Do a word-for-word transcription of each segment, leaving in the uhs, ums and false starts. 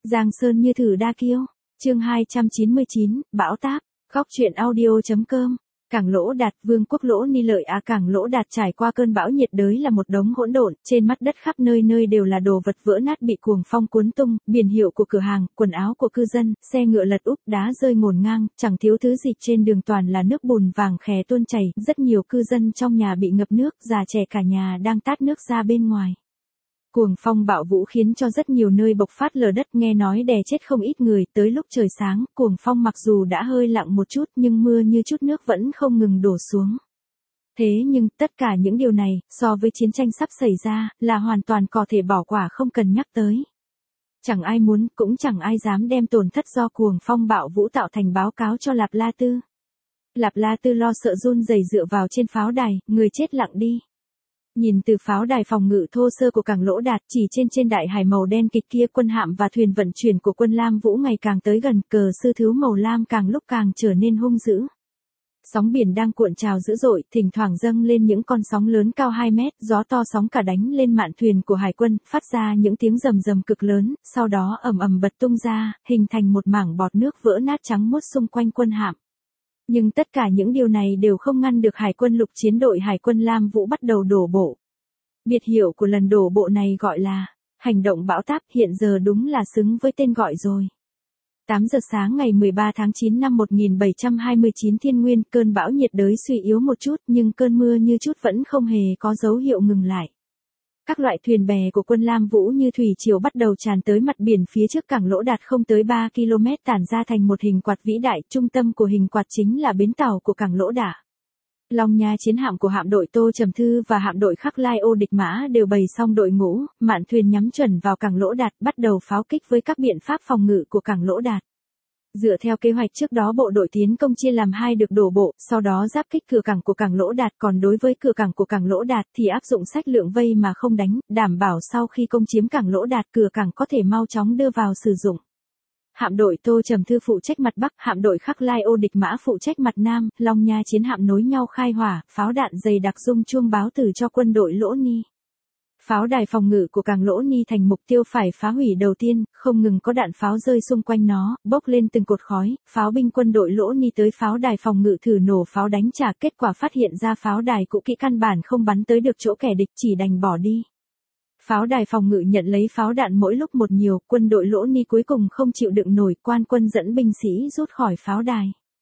Giang Sơn như thử đa kiêu. Chương hai trăm chín mươi chín, Bão táp. Góc truyện audio.com. Cảng Lỗ Đạt, Vương quốc Lỗ Ni Lợi à Cảng Lỗ Đạt trải qua cơn bão nhiệt đới là một đống hỗn độn, trên mặt đất khắp nơi nơi đều là đồ vật vỡ nát bị cuồng phong cuốn tung, biển hiệu của cửa hàng, quần áo của cư dân, xe ngựa lật úp, đá rơi ngổn ngang, chẳng thiếu thứ gì, trên đường toàn là nước bùn vàng khè tuôn chảy, rất nhiều cư dân trong nhà bị ngập nước, già trẻ cả nhà đang tát nước ra bên ngoài. Cuồng phong bạo vũ khiến cho rất nhiều nơi bộc phát lở đất, nghe nói đè chết không ít người, tới lúc trời sáng, cuồng phong mặc dù đã hơi lặng một chút nhưng mưa như chút nước vẫn không ngừng đổ xuống. Thế nhưng, tất cả những điều này, so với chiến tranh sắp xảy ra, là hoàn toàn có thể bỏ qua không cần nhắc tới. Chẳng ai muốn, cũng chẳng ai dám đem tổn thất do cuồng phong bạo vũ tạo thành báo cáo cho Lạp La Tư. Lạp La Tư lo sợ run rẩy dựa vào trên pháo đài, người chết lặng đi. Nhìn từ pháo đài phòng ngự thô sơ của Cảng Lỗ Đạt, chỉ trên trên đại hải màu đen kịch kia, quân hạm và thuyền vận chuyển của quân Lam Vũ ngày càng tới gần, cờ sư thứ màu lam càng lúc càng trở nên hung dữ. Sóng biển đang cuộn trào dữ dội, thỉnh thoảng dâng lên những con sóng lớn cao hai mét, gió to sóng cả đánh lên mạn thuyền của hải quân, phát ra những tiếng rầm rầm cực lớn, sau đó ầm ầm bật tung ra, hình thành một mảng bọt nước vỡ nát trắng muốt xung quanh quân hạm. Nhưng tất cả những điều này đều không ngăn được hải quân lục chiến đội hải quân Lam Vũ bắt đầu đổ bộ. Biệt hiệu của lần đổ bộ này gọi là hành động bão táp, hiện giờ đúng là xứng với tên gọi rồi. tám giờ sáng ngày mười ba tháng chín năm một nghìn bảy trăm hai mươi chín Thiên Nguyên, cơn bão nhiệt đới suy yếu một chút nhưng cơn mưa như chút vẫn không hề có dấu hiệu ngừng lại. Các loại thuyền bè của quân Lam Vũ như thủy triều bắt đầu tràn tới mặt biển phía trước Cảng Lỗ Đạt không tới ba ki lô mét, tản ra thành một hình quạt vĩ đại, trung tâm của hình quạt chính là bến tàu của Cảng Lỗ Đạt. Long Nha chiến hạm của hạm đội Tô Trầm Thư và hạm đội Khắc Lai Ô Địch Mã đều bày xong đội ngũ, mạn thuyền nhắm chuẩn vào Cảng Lỗ Đạt, bắt đầu pháo kích với các biện pháp phòng ngự của Cảng Lỗ Đạt. Dựa theo kế hoạch trước đó, bộ đội tiến công chia làm hai được đổ bộ, sau đó giáp kích cửa cảng của Cảng Lỗ Đạt, còn đối với cửa cảng của Cảng Lỗ Đạt thì áp dụng sách lượng vây mà không đánh, đảm bảo sau khi công chiếm Cảng Lỗ Đạt, cửa cảng có thể mau chóng đưa vào sử dụng. Hạm đội Tô Trầm Thư phụ trách mặt Bắc, hạm đội Khắc Lai Ô Địch Mã phụ trách mặt Nam, Long Nha chiến hạm nối nhau khai hỏa, pháo đạn dày đặc rung chuông báo từ cho quân đội Lỗ Ni. Pháo đài phòng ngự của Cảng Lỗ Ni thành mục tiêu phải phá hủy đầu tiên, không ngừng có đạn pháo rơi xung quanh nó, bốc lên từng cột khói, pháo binh quân đội Lỗ Ni tới pháo đài phòng ngự thử nổ pháo đánh trả, kết quả phát hiện ra pháo đài cũ kỹ căn bản không bắn tới được chỗ kẻ địch, chỉ đành bỏ đi. Pháo đài phòng ngự nhận lấy pháo đạn mỗi lúc một nhiều, quân đội Lỗ Ni cuối cùng không chịu đựng nổi, quan quân dẫn binh sĩ rút khỏi pháo đài.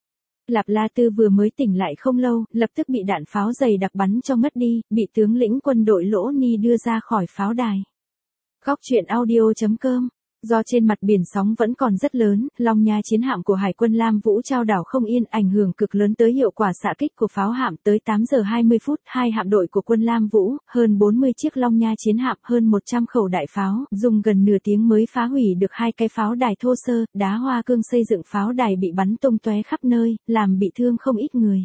Lạp La Tư vừa mới tỉnh lại không lâu, lập tức bị đạn pháo dày đặc bắn cho ngất đi, bị tướng lĩnh quân đội Lỗ Ni đưa ra khỏi pháo đài. Góc truyện audio.com. Do trên mặt biển sóng vẫn còn rất lớn, Long Nha chiến hạm của Hải quân Lam Vũ trao đảo không yên, ảnh hưởng cực lớn tới hiệu quả xạ kích của pháo hạm. Tới tám giờ hai mươi phút, hai hạm đội của quân Lam Vũ, hơn bốn mươi chiếc Long Nha chiến hạm, hơn một trăm khẩu đại pháo, dùng gần nửa tiếng mới phá hủy được hai cái pháo đài thô sơ, đá hoa cương xây dựng pháo đài bị bắn tung tóe khắp nơi, làm bị thương không ít người.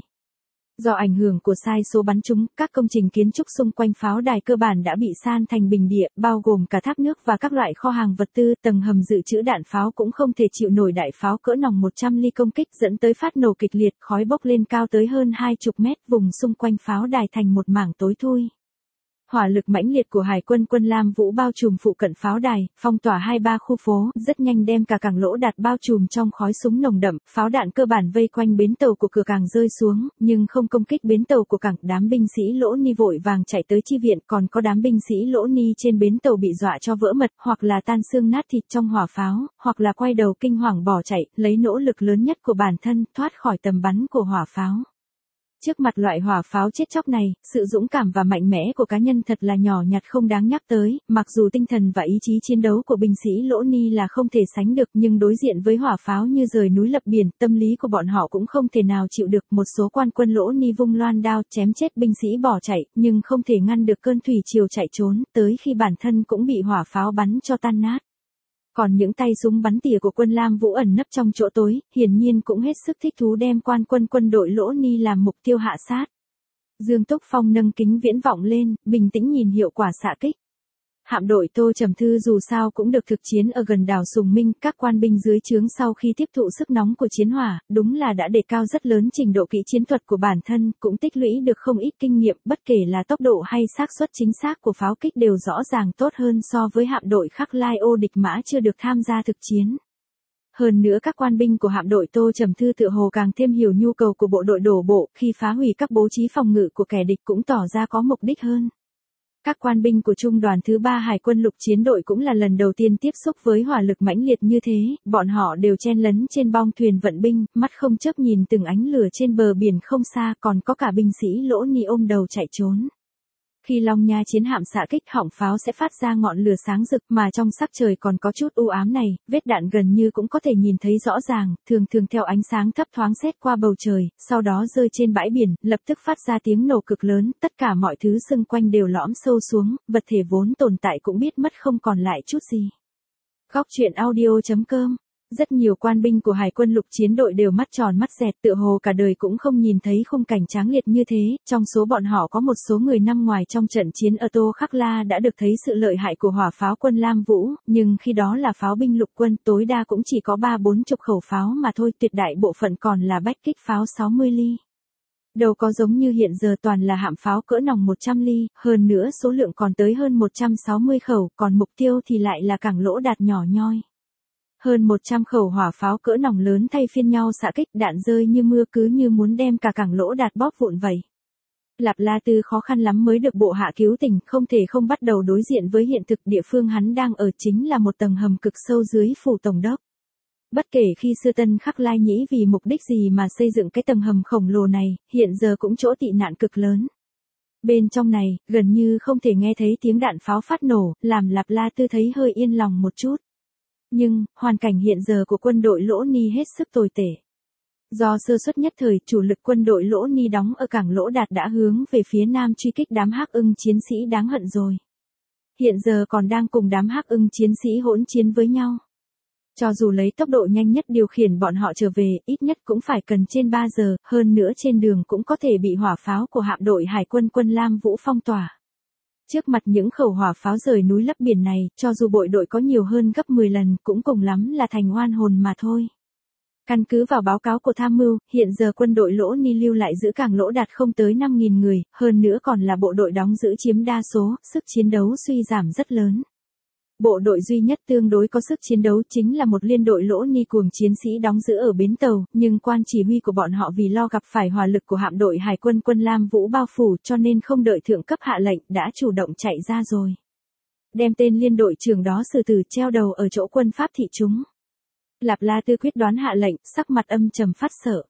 Do ảnh hưởng của sai số bắn trúng, các công trình kiến trúc xung quanh pháo đài cơ bản đã bị san thành bình địa, bao gồm cả thác nước và các loại kho hàng vật tư, tầng hầm dự trữ đạn pháo cũng không thể chịu nổi đại pháo cỡ nòng một trăm ly công kích, dẫn tới phát nổ kịch liệt, khói bốc lên cao tới hơn hai mươi mét, vùng xung quanh pháo đài thành một mảng tối thui. Hỏa lực mãnh liệt của Hải quân quân Lam Vũ bao trùm phụ cận pháo đài, phong tỏa hai ba khu phố, rất nhanh đem cả Cảng Lỗ Đạt bao trùm trong khói súng nồng đậm, pháo đạn cơ bản vây quanh bến tàu của cửa cảng rơi xuống, nhưng không công kích bến tàu của cảng. Đám binh sĩ Lỗ Ni vội vàng chạy tới chi viện, còn có đám binh sĩ Lỗ Ni trên bến tàu bị dọa cho vỡ mật, hoặc là tan xương nát thịt trong hỏa pháo, hoặc là quay đầu kinh hoàng bỏ chạy, lấy nỗ lực lớn nhất của bản thân thoát khỏi tầm bắn của hỏa pháo. Trước mặt loại hỏa pháo chết chóc này, sự dũng cảm và mạnh mẽ của cá nhân thật là nhỏ nhặt không đáng nhắc tới, mặc dù tinh thần và ý chí chiến đấu của binh sĩ Lỗ Ni là không thể sánh được, nhưng đối diện với hỏa pháo như rời núi lập biển, tâm lý của bọn họ cũng không thể nào chịu được. Một số quan quân Lỗ Ni vung loan đao chém chết binh sĩ bỏ chạy, nhưng không thể ngăn được cơn thủy triều chạy trốn, tới khi bản thân cũng bị hỏa pháo bắn cho tan nát. Còn những tay súng bắn tỉa của quân Lam Vũ ẩn nấp trong chỗ tối, hiển nhiên cũng hết sức thích thú đem quan quân quân đội Lỗ Ni làm mục tiêu hạ sát. Dương Túc Phong nâng kính viễn vọng lên, bình tĩnh nhìn hiệu quả xạ kích. Hạm đội Tô Trầm Thư dù sao cũng được thực chiến ở gần đảo Sùng Minh, các quan binh dưới trướng sau khi tiếp thụ sức nóng của chiến hỏa, đúng là đã đề cao rất lớn trình độ kỹ chiến thuật của bản thân, cũng tích lũy được không ít kinh nghiệm, bất kể là tốc độ hay xác suất chính xác của pháo kích đều rõ ràng tốt hơn so với hạm đội Khắc Lai Ô địch mã chưa được tham gia thực chiến. Hơn nữa các quan binh của hạm đội Tô Trầm Thư tựa hồ càng thêm hiểu nhu cầu của bộ đội đổ bộ, khi phá hủy các bố trí phòng ngự của kẻ địch cũng tỏ ra có mục đích hơn. Các quan binh của trung đoàn thứ ba Hải quân lục chiến đội cũng là lần đầu tiên tiếp xúc với hỏa lực mãnh liệt như thế, bọn họ đều chen lấn trên bong thuyền vận binh, mắt không chớp nhìn từng ánh lửa trên bờ biển không xa, còn có cả binh sĩ Lỗ Ni ôm đầu chạy trốn. Khi Long Nha chiến hạm xạ kích, họng pháo sẽ phát ra ngọn lửa sáng rực, mà trong sắc trời còn có chút u ám này, vết đạn gần như cũng có thể nhìn thấy rõ ràng, thường thường theo ánh sáng thấp thoáng xét qua bầu trời, sau đó rơi trên bãi biển, lập tức phát ra tiếng nổ cực lớn, tất cả mọi thứ xung quanh đều lõm sâu xuống, vật thể vốn tồn tại cũng biết mất không còn lại chút gì. Góc truyện audio chấm com. Rất nhiều quan binh của Hải quân lục chiến đội đều mắt tròn mắt dẹt, tựa hồ cả đời cũng không nhìn thấy khung cảnh tráng liệt như thế, trong số bọn họ có một số người năm ngoài trong trận chiến ở Tô Khắc La đã được thấy sự lợi hại của hỏa pháo quân Lam Vũ, nhưng khi đó là pháo binh lục quân, tối đa cũng chỉ có ba bốn chục khẩu pháo mà thôi, tuyệt đại bộ phận còn là bách kích pháo sáu mươi ly. Đâu có giống như hiện giờ toàn là hạm pháo cỡ nòng một trăm ly, hơn nữa số lượng còn tới hơn một trăm sáu mươi khẩu, còn mục tiêu thì lại là Cảng Lỗ Đạt nhỏ nhoi. Hơn một trăm khẩu hỏa pháo cỡ nòng lớn thay phiên nhau xạ kích, đạn rơi như mưa cứ như muốn đem cả Cảng Lỗ Đạt bóp vụn vậy. Lạp La Tư khó khăn lắm mới được bộ hạ cứu tỉnh, không thể không bắt đầu đối diện với hiện thực, địa phương hắn đang ở chính là một tầng hầm cực sâu dưới phủ tổng đốc. Bất kể khi xưa Tân Khắc Lai Nhĩ vì mục đích gì mà xây dựng cái tầng hầm khổng lồ này, hiện giờ cũng chỗ tị nạn cực lớn. Bên trong này, gần như không thể nghe thấy tiếng đạn pháo phát nổ, làm Lạp La Tư thấy hơi yên lòng một chút. Nhưng, hoàn cảnh hiện giờ của quân đội Lỗ Ni hết sức tồi tệ. Do sơ suất nhất thời, chủ lực quân đội Lỗ Ni đóng ở Cảng Lỗ Đạt đã hướng về phía nam truy kích đám Hắc Ưng chiến sĩ đáng hận rồi. Hiện giờ còn đang cùng đám Hắc Ưng chiến sĩ hỗn chiến với nhau. Cho dù lấy tốc độ nhanh nhất điều khiển bọn họ trở về, ít nhất cũng phải cần trên ba giờ, hơn nữa trên đường cũng có thể bị hỏa pháo của hạm đội Hải quân quân Lam Vũ phong tỏa. Trước mặt những khẩu hỏa pháo rời núi lấp biển này, cho dù bộ đội có nhiều hơn gấp mười lần, cũng cùng lắm là thành oan hồn mà thôi. Căn cứ vào báo cáo của tham mưu, hiện giờ quân đội Lỗ Ni lưu lại giữ Cảng Lỗ Đạt không tới năm nghìn người, hơn nữa còn là bộ đội đóng giữ chiếm đa số, sức chiến đấu suy giảm rất lớn. Bộ đội duy nhất tương đối có sức chiến đấu chính là một liên đội Lỗ Ni cuồng chiến sĩ đóng giữ ở bến tàu, nhưng quan chỉ huy của bọn họ vì lo gặp phải hỏa lực của hạm đội Hải quân quân Lam Vũ bao phủ cho nên không đợi thượng cấp hạ lệnh đã chủ động chạy ra rồi. Đem tên liên đội trưởng đó xử tử treo đầu ở chỗ quân Pháp thị chúng. Lạp La Tư quyết đoán hạ lệnh, sắc mặt âm trầm phát sợ.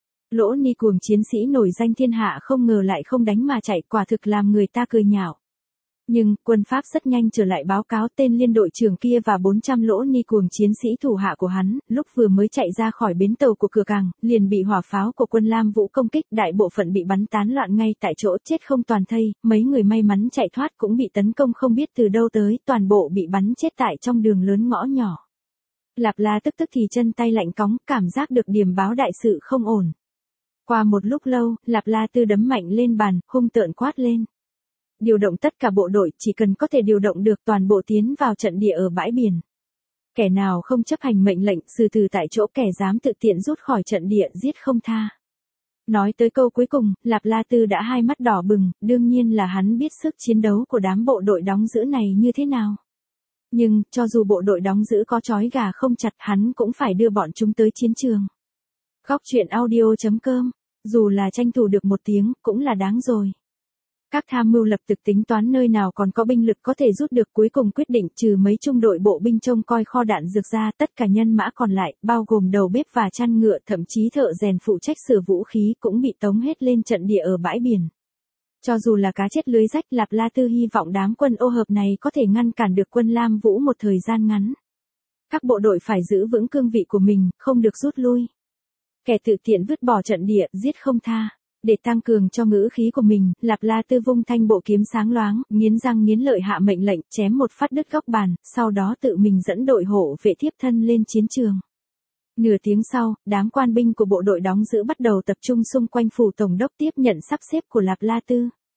Lỗ Ni cuồng chiến sĩ nổi danh thiên hạ không ngờ lại không đánh mà chạy, quả thực làm người ta cười nhạo. Nhưng, quân Pháp rất nhanh trở lại báo cáo tên liên đội trưởng kia và bốn trăm Lỗ Ni cuồng chiến sĩ thủ hạ của hắn, lúc vừa mới chạy ra khỏi bến tàu của cửa cảng, liền bị hỏa pháo của quân Lam Vũ công kích, đại bộ phận bị bắn tán loạn ngay tại chỗ, chết không toàn thây, mấy người may mắn chạy thoát cũng bị tấn công không biết từ đâu tới, toàn bộ bị bắn chết tại trong đường lớn ngõ nhỏ. Lạp La tức tức thì chân tay lạnh cóng, cảm giác được điểm báo đại sự không ổn. Qua một lúc lâu, Lạp La Tư đấm mạnh lên bàn, hung tợn quát lên. Điều động tất cả bộ đội, chỉ cần có thể điều động được toàn bộ tiến vào trận địa ở bãi biển. Kẻ nào không chấp hành mệnh lệnh, xử tử tại chỗ, kẻ dám tự tiện rút khỏi trận địa, giết không tha. Nói tới câu cuối cùng, Lạp La Tư đã hai mắt đỏ bừng, đương nhiên là hắn biết sức chiến đấu của đám bộ đội đóng giữ này như thế nào. Nhưng, cho dù bộ đội đóng giữ có trói gà không chặt, hắn cũng phải đưa bọn chúng tới chiến trường. Góc truyện audio chấm com, dù là tranh thủ được một tiếng, cũng là đáng rồi. Các tham mưu lập tức tính toán nơi nào còn có binh lực có thể rút được, cuối cùng quyết định trừ mấy trung đội bộ binh trông coi kho đạn dược ra, tất cả nhân mã còn lại, bao gồm đầu bếp và chăn ngựa, thậm chí thợ rèn phụ trách sửa vũ khí cũng bị tống hết lên trận địa ở bãi biển. Cho dù là cá chết lưới rách, Lạp La Tư hy vọng đám quân ô hợp này có thể ngăn cản được quân Lam Vũ một thời gian ngắn. Các bộ đội phải giữ vững cương vị của mình, không được rút lui. Kẻ tự tiện vứt bỏ trận địa, giết không tha. Để tăng cường cho ngữ khí của mình, Lạp La Tư vung thanh bộ kiếm sáng loáng, nghiến răng nghiến lợi hạ mệnh lệnh, chém một phát đứt góc bàn, sau đó tự mình dẫn đội hộ vệ thiếp thân lên chiến trường. Nửa tiếng sau, đám quan binh của bộ đội đóng giữ bắt đầu tập trung xung quanh phủ tổng đốc tiếp nhận sắp xếp của Lạp La Tư.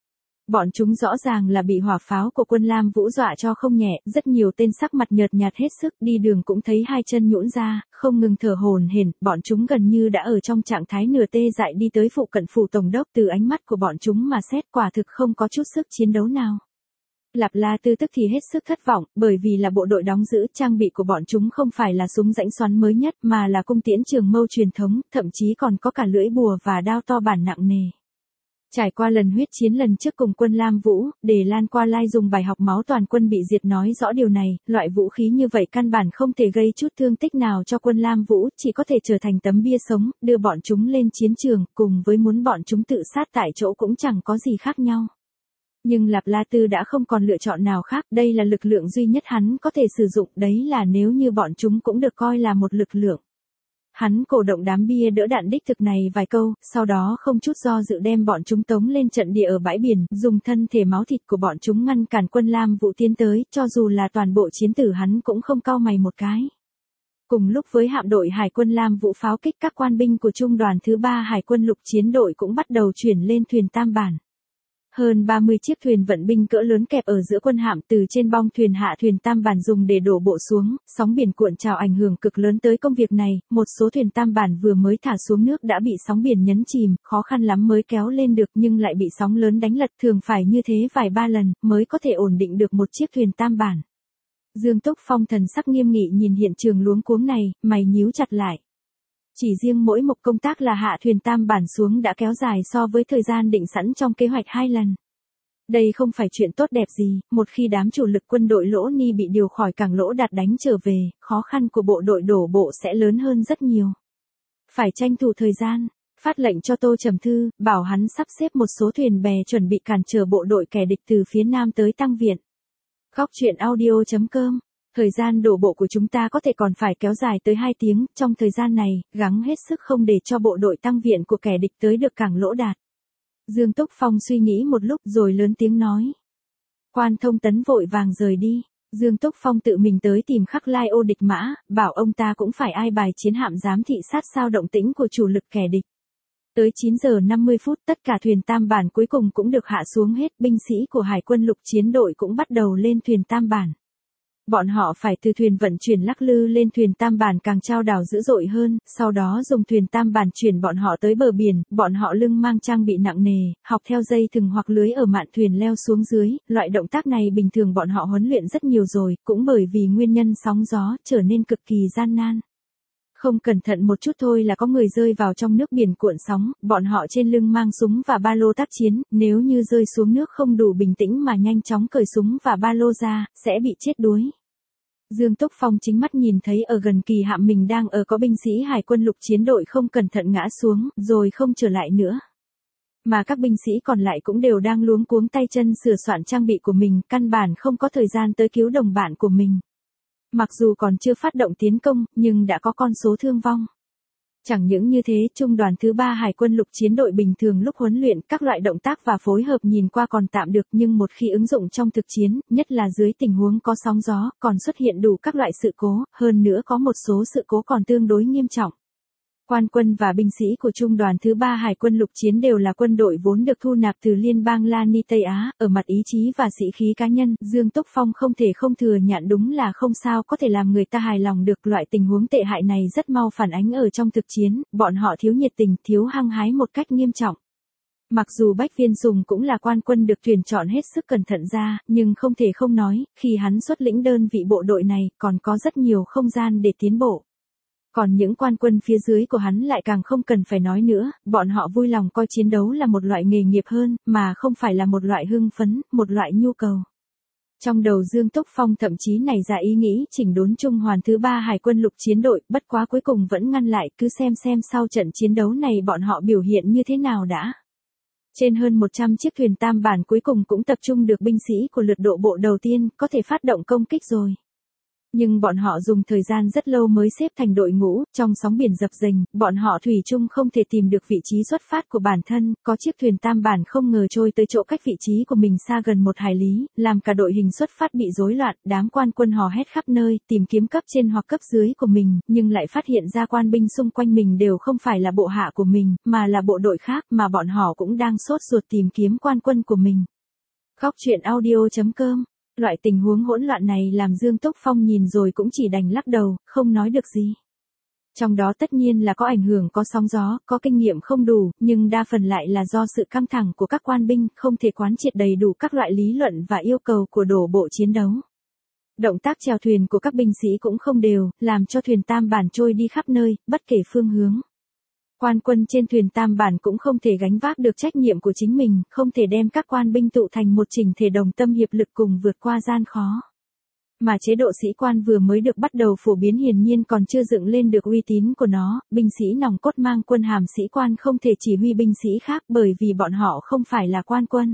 Bọn chúng rõ ràng là bị hỏa pháo của quân Lam Vũ dọa cho không nhẹ, rất nhiều tên sắc mặt nhợt nhạt hết sức, đi đường cũng thấy hai chân nhũn ra, không ngừng thở hổn hển, bọn chúng gần như đã ở trong trạng thái nửa tê dại đi tới phụ cận phủ tổng đốc, từ ánh mắt của bọn chúng mà xét quả thực không có chút sức chiến đấu nào. Lạp La Tư tức thì hết sức thất vọng, bởi vì là bộ đội đóng giữ, trang bị của bọn chúng không phải là súng rãnh xoắn mới nhất mà là cung tiễn trường mâu truyền thống, thậm chí còn có cả lưỡi bùa và đao to bản nặng nề. Trải qua lần huyết chiến lần trước cùng quân Lam Vũ, để Lan Qua Lai dùng bài học máu toàn quân bị diệt nói rõ điều này, loại vũ khí như vậy căn bản không thể gây chút thương tích nào cho quân Lam Vũ, chỉ có thể trở thành tấm bia sống, đưa bọn chúng lên chiến trường, cùng với muốn bọn chúng tự sát tại chỗ cũng chẳng có gì khác nhau. Nhưng Lạp La Tư đã không còn lựa chọn nào khác, đây là lực lượng duy nhất hắn có thể sử dụng, đấy là nếu như bọn chúng cũng được coi là một lực lượng. Hắn cổ động đám bia đỡ đạn đích thực này vài câu, sau đó không chút do dự đem bọn chúng tống lên trận địa ở bãi biển, dùng thân thể máu thịt của bọn chúng ngăn cản quân Lam Vũ tiến tới, cho dù là toàn bộ chiến tử hắn cũng không cau mày một cái. Cùng lúc với hạm đội Hải quân Lam Vũ pháo kích, các quan binh của trung đoàn thứ ba Hải quân lục chiến đội cũng bắt đầu chuyển lên thuyền tam bản. Hơn ba mươi chiếc thuyền vận binh cỡ lớn kẹp ở giữa quân hạm, từ trên bong thuyền hạ thuyền tam bản dùng để đổ bộ xuống, sóng biển cuộn trào ảnh hưởng cực lớn tới công việc này, một số thuyền tam bản vừa mới thả xuống nước đã bị sóng biển nhấn chìm, khó khăn lắm mới kéo lên được nhưng lại bị sóng lớn đánh lật, thường phải như thế vài ba lần mới có thể ổn định được một chiếc thuyền tam bản. Dương Túc Phong thần sắc nghiêm nghị nhìn hiện trường luống cuống này, mày nhíu chặt lại. Chỉ riêng mỗi một công tác là hạ thuyền tam bản xuống đã kéo dài so với thời gian định sẵn trong kế hoạch hai lần. Đây không phải chuyện tốt đẹp gì, một khi đám chủ lực quân đội Lỗ Ni bị điều khỏi cảng Lỗ Đạt đánh trở về, khó khăn của bộ đội đổ bộ sẽ lớn hơn rất nhiều. Phải tranh thủ thời gian, phát lệnh cho Tô Trầm Thư, bảo hắn sắp xếp một số thuyền bè chuẩn bị cản trở bộ đội kẻ địch từ phía nam tới tăng viện. Góc truyện audio chấm com. Thời gian đổ bộ của chúng ta có thể còn phải kéo dài tới hai tiếng, trong thời gian này, gắng hết sức không để cho bộ đội tăng viện của kẻ địch tới được cảng Lỗ Đạt. Dương Túc Phong suy nghĩ một lúc rồi lớn tiếng nói. Quan Thông Tấn vội vàng rời đi. Dương Túc Phong tự mình tới tìm Khắc Lai Ô Địch Mã, bảo ông ta cũng phải ai bài chiến hạm giám thị sát sao động tĩnh của chủ lực kẻ địch. Tới chín giờ năm mươi phút tất cả thuyền tam bản cuối cùng cũng được hạ xuống hết, binh sĩ của Hải quân lục chiến đội cũng bắt đầu lên thuyền tam bản. Bọn họ phải từ thuyền vận chuyển lắc lư lên thuyền tam bản càng trao đảo dữ dội hơn, sau đó dùng thuyền tam bản chuyển bọn họ tới bờ biển, bọn họ lưng mang trang bị nặng nề, học theo dây thừng hoặc lưới ở mạn thuyền leo xuống dưới, loại động tác này bình thường bọn họ huấn luyện rất nhiều rồi, cũng bởi vì nguyên nhân sóng gió trở nên cực kỳ gian nan. Không cẩn thận một chút thôi là có người rơi vào trong nước biển cuộn sóng, bọn họ trên lưng mang súng và ba lô tác chiến, nếu như rơi xuống nước không đủ bình tĩnh mà nhanh chóng cởi súng và ba lô ra, sẽ bị chết đuối. Dương Túc Phong chính mắt nhìn thấy ở gần kỳ hạm mình đang ở có binh sĩ Hải quân lục chiến đội không cẩn thận ngã xuống, rồi không trở lại nữa. Mà các binh sĩ còn lại cũng đều đang luống cuống tay chân sửa soạn trang bị của mình, căn bản không có thời gian tới cứu đồng bạn của mình. Mặc dù còn chưa phát động tiến công, nhưng đã có con số thương vong. Chẳng những như thế, trung đoàn thứ ba Hải quân lục chiến đội bình thường lúc huấn luyện, các loại động tác và phối hợp nhìn qua còn tạm được, nhưng một khi ứng dụng trong thực chiến, nhất là dưới tình huống có sóng gió, còn xuất hiện đủ các loại sự cố, hơn nữa có một số sự cố còn tương đối nghiêm trọng. Quan quân và binh sĩ của trung đoàn thứ ba Hải quân lục chiến đều là quân đội vốn được thu nạp từ Liên bang La Ni Tây Á, ở mặt ý chí và sĩ khí cá nhân, Dương Túc Phong không thể không thừa nhận đúng là không sao có thể làm người ta hài lòng được, loại tình huống tệ hại này rất mau phản ánh ở trong thực chiến, bọn họ thiếu nhiệt tình, thiếu hăng hái một cách nghiêm trọng. Mặc dù Bách Viên Sùng cũng là quan quân được tuyển chọn hết sức cẩn thận ra, nhưng không thể không nói, khi hắn xuất lĩnh đơn vị bộ đội này, còn có rất nhiều không gian để tiến bộ. Còn những quan quân phía dưới của hắn lại càng không cần phải nói nữa, bọn họ vui lòng coi chiến đấu là một loại nghề nghiệp hơn, mà không phải là một loại hưng phấn, một loại nhu cầu. Trong đầu Dương Túc Phong thậm chí nảy ra ý nghĩ chỉnh đốn trung hoàn thứ ba Hải quân lục chiến đội, bất quá cuối cùng vẫn ngăn lại, cứ xem xem sau trận chiến đấu này bọn họ biểu hiện như thế nào đã. Trên hơn một trăm chiếc thuyền tam bản cuối cùng cũng tập trung được binh sĩ của lượt độ bộ đầu tiên, có thể phát động công kích rồi. Nhưng bọn họ dùng thời gian rất lâu mới xếp thành đội ngũ, trong sóng biển dập dềnh, bọn họ thủy chung không thể tìm được vị trí xuất phát của bản thân, có chiếc thuyền tam bản không ngờ trôi tới chỗ cách vị trí của mình xa gần một hải lý, làm cả đội hình xuất phát bị rối loạn, đám quan quân hò hét khắp nơi, tìm kiếm cấp trên hoặc cấp dưới của mình, nhưng lại phát hiện ra quan binh xung quanh mình đều không phải là bộ hạ của mình, mà là bộ đội khác, mà bọn họ cũng đang sốt ruột tìm kiếm quan quân của mình. Khóc chuyện audio chấm com. Loại tình huống hỗn loạn này làm Dương Túc Phong nhìn rồi cũng chỉ đành lắc đầu, không nói được gì. Trong đó tất nhiên là có ảnh hưởng, có sóng gió, có kinh nghiệm không đủ, nhưng đa phần lại là do sự căng thẳng của các quan binh, không thể quán triệt đầy đủ các loại lý luận và yêu cầu của đổ bộ chiến đấu. Động tác chèo thuyền của các binh sĩ cũng không đều, làm cho thuyền tam bản trôi đi khắp nơi, bất kể phương hướng. Quan quân trên thuyền tam bản cũng không thể gánh vác được trách nhiệm của chính mình, không thể đem các quan binh tụ thành một chỉnh thể đồng tâm hiệp lực cùng vượt qua gian khó. Mà chế độ sĩ quan vừa mới được bắt đầu phổ biến hiển nhiên còn chưa dựng lên được uy tín của nó, binh sĩ nòng cốt mang quân hàm sĩ quan không thể chỉ huy binh sĩ khác bởi vì bọn họ không phải là quan quân.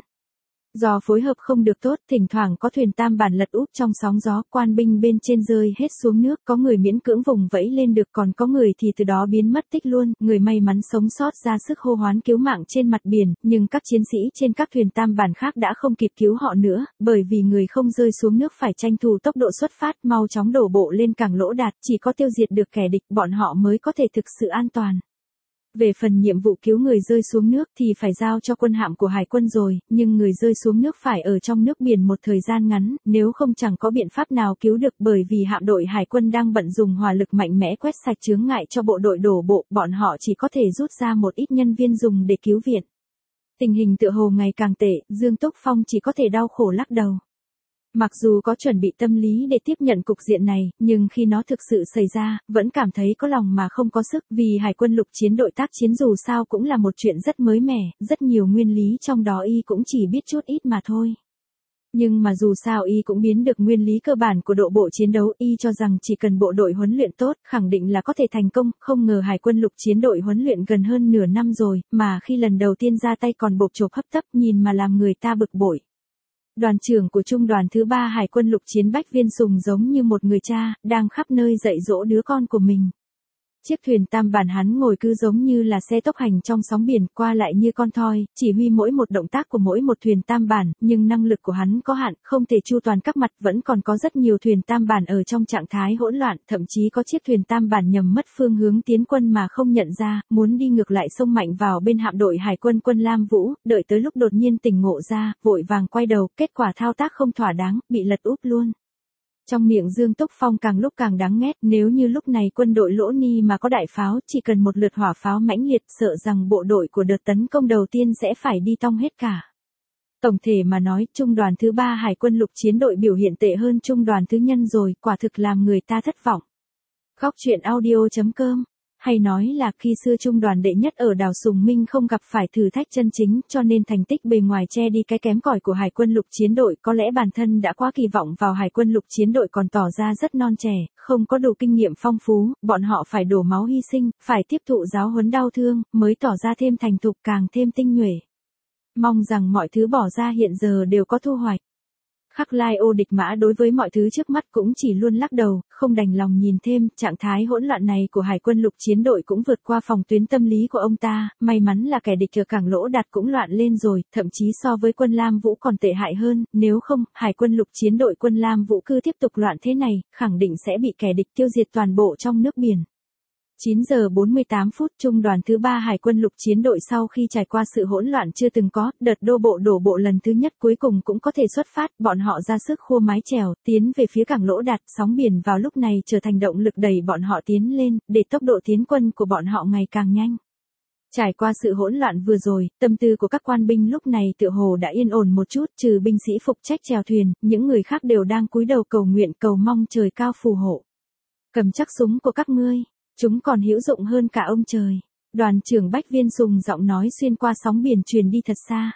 Do phối hợp không được tốt, thỉnh thoảng có thuyền tam bản lật úp trong sóng gió, quan binh bên trên rơi hết xuống nước, có người miễn cưỡng vùng vẫy lên được, còn có người thì từ đó biến mất tích luôn, người may mắn sống sót ra sức hô hoán cứu mạng trên mặt biển, nhưng các chiến sĩ trên các thuyền tam bản khác đã không kịp cứu họ nữa, bởi vì người không rơi xuống nước phải tranh thủ tốc độ xuất phát, mau chóng đổ bộ lên cảng Lỗ Đạt, chỉ có tiêu diệt được kẻ địch, bọn họ mới có thể thực sự an toàn. Về phần nhiệm vụ cứu người rơi xuống nước thì phải giao cho quân hạm của hải quân rồi, nhưng người rơi xuống nước phải ở trong nước biển một thời gian ngắn, nếu không chẳng có biện pháp nào cứu được bởi vì hạm đội hải quân đang bận dùng hỏa lực mạnh mẽ quét sạch chướng ngại cho bộ đội đổ bộ, bọn họ chỉ có thể rút ra một ít nhân viên dùng để cứu viện. Tình hình tựa hồ ngày càng tệ, Dương Túc Phong chỉ có thể đau khổ lắc đầu. Mặc dù có chuẩn bị tâm lý để tiếp nhận cục diện này, nhưng khi nó thực sự xảy ra, vẫn cảm thấy có lòng mà không có sức, vì hải quân lục chiến đội tác chiến dù sao cũng là một chuyện rất mới mẻ, rất nhiều nguyên lý trong đó y cũng chỉ biết chút ít mà thôi. Nhưng mà dù sao y cũng biến được nguyên lý cơ bản của độ bộ chiến đấu, y cho rằng chỉ cần bộ đội huấn luyện tốt, khẳng định là có thể thành công, không ngờ hải quân lục chiến đội huấn luyện gần hơn nửa năm rồi, mà khi lần đầu tiên ra tay còn bộp chộp hấp tấp, nhìn mà làm người ta bực bội. Đoàn trưởng của trung đoàn thứ ba hải quân lục chiến Bách Viên Sùng giống như một người cha, đang khắp nơi dạy dỗ đứa con của mình. Chiếc thuyền tam bản hắn ngồi cứ giống như là xe tốc hành trong sóng biển, qua lại như con thoi, chỉ huy mỗi một động tác của mỗi một thuyền tam bản, nhưng năng lực của hắn có hạn, không thể chu toàn các mặt, vẫn còn có rất nhiều thuyền tam bản ở trong trạng thái hỗn loạn, thậm chí có chiếc thuyền tam bản nhầm mất phương hướng tiến quân mà không nhận ra, muốn đi ngược lại xông mạnh vào bên hạm đội hải quân quân Lam Vũ, đợi tới lúc đột nhiên tỉnh ngộ ra, vội vàng quay đầu, kết quả thao tác không thỏa đáng, bị lật úp luôn. Trong miệng Dương Túc Phong càng lúc càng đáng ghét, nếu như lúc này quân đội Lỗ Ni mà có đại pháo, chỉ cần một lượt hỏa pháo mãnh liệt, sợ rằng bộ đội của đợt tấn công đầu tiên sẽ phải đi tong hết cả. Tổng thể mà nói, trung đoàn thứ ba hải quân lục chiến đội biểu hiện tệ hơn trung đoàn thứ nhân rồi, quả thực làm người ta thất vọng. Khóc chuyện audio chấm com. Hay nói là khi xưa trung đoàn đệ nhất ở đảo Sùng Minh không gặp phải thử thách chân chính, cho nên thành tích bề ngoài che đi cái kém cỏi của hải quân lục chiến đội, có lẽ bản thân đã quá kỳ vọng vào hải quân lục chiến đội còn tỏ ra rất non trẻ, không có đủ kinh nghiệm phong phú, bọn họ phải đổ máu hy sinh, phải tiếp thụ giáo huấn đau thương, mới tỏ ra thêm thành thục, càng thêm tinh nhuệ. Mong rằng mọi thứ bỏ ra hiện giờ đều có thu hoạch. Khắc Lai ô địch mã đối với mọi thứ trước mắt cũng chỉ luôn lắc đầu, không đành lòng nhìn thêm, trạng thái hỗn loạn này của hải quân lục chiến đội cũng vượt qua phòng tuyến tâm lý của ông ta, may mắn là kẻ địch ở cảng Lỗ Đạt cũng loạn lên rồi, thậm chí so với quân Lam Vũ còn tệ hại hơn, nếu không, hải quân lục chiến đội quân Lam Vũ cứ tiếp tục loạn thế này, khẳng định sẽ bị kẻ địch tiêu diệt toàn bộ trong nước biển. chín giờ bốn mươi tám phút, trung đoàn thứ ba hải quân lục chiến đội sau khi trải qua sự hỗn loạn chưa từng có, đợt đô bộ đổ bộ lần thứ nhất cuối cùng cũng có thể xuất phát, bọn họ ra sức khua mái chèo, tiến về phía cảng Lỗ Đạt, sóng biển vào lúc này trở thành động lực đẩy bọn họ tiến lên, để tốc độ tiến quân của bọn họ ngày càng nhanh. Trải qua sự hỗn loạn vừa rồi, tâm tư của các quan binh lúc này tựa hồ đã yên ổn một chút, trừ binh sĩ phụ trách chèo thuyền, những người khác đều đang cúi đầu cầu nguyện cầu mong trời cao phù hộ. Cầm chắc súng của các ngươi. Chúng còn hữu dụng hơn cả ông trời. Đoàn trưởng Bách Viên Sùng giọng nói xuyên qua sóng biển truyền đi thật xa.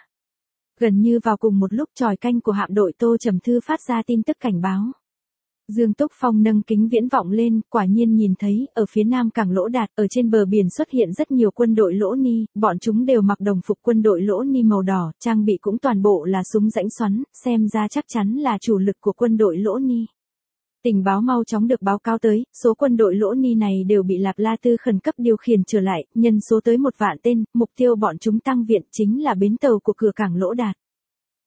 Gần như vào cùng một lúc tròi canh của hạm đội Tô Trầm Thư phát ra tin tức cảnh báo. Dương Túc Phong nâng kính viễn vọng lên, quả nhiên nhìn thấy, ở phía nam cảng Lỗ Đạt, ở trên bờ biển xuất hiện rất nhiều quân đội Lỗ Ni, bọn chúng đều mặc đồng phục quân đội Lỗ Ni màu đỏ, trang bị cũng toàn bộ là súng rãnh xoắn, xem ra chắc chắn là chủ lực của quân đội Lỗ Ni. Tình báo mau chóng được báo cáo tới, số quân đội Lỗ Ni này đều bị Lạp La Tư khẩn cấp điều khiển trở lại, nhân số tới một vạn tên, mục tiêu bọn chúng tăng viện chính là bến tàu của cửa cảng Lỗ Đạt.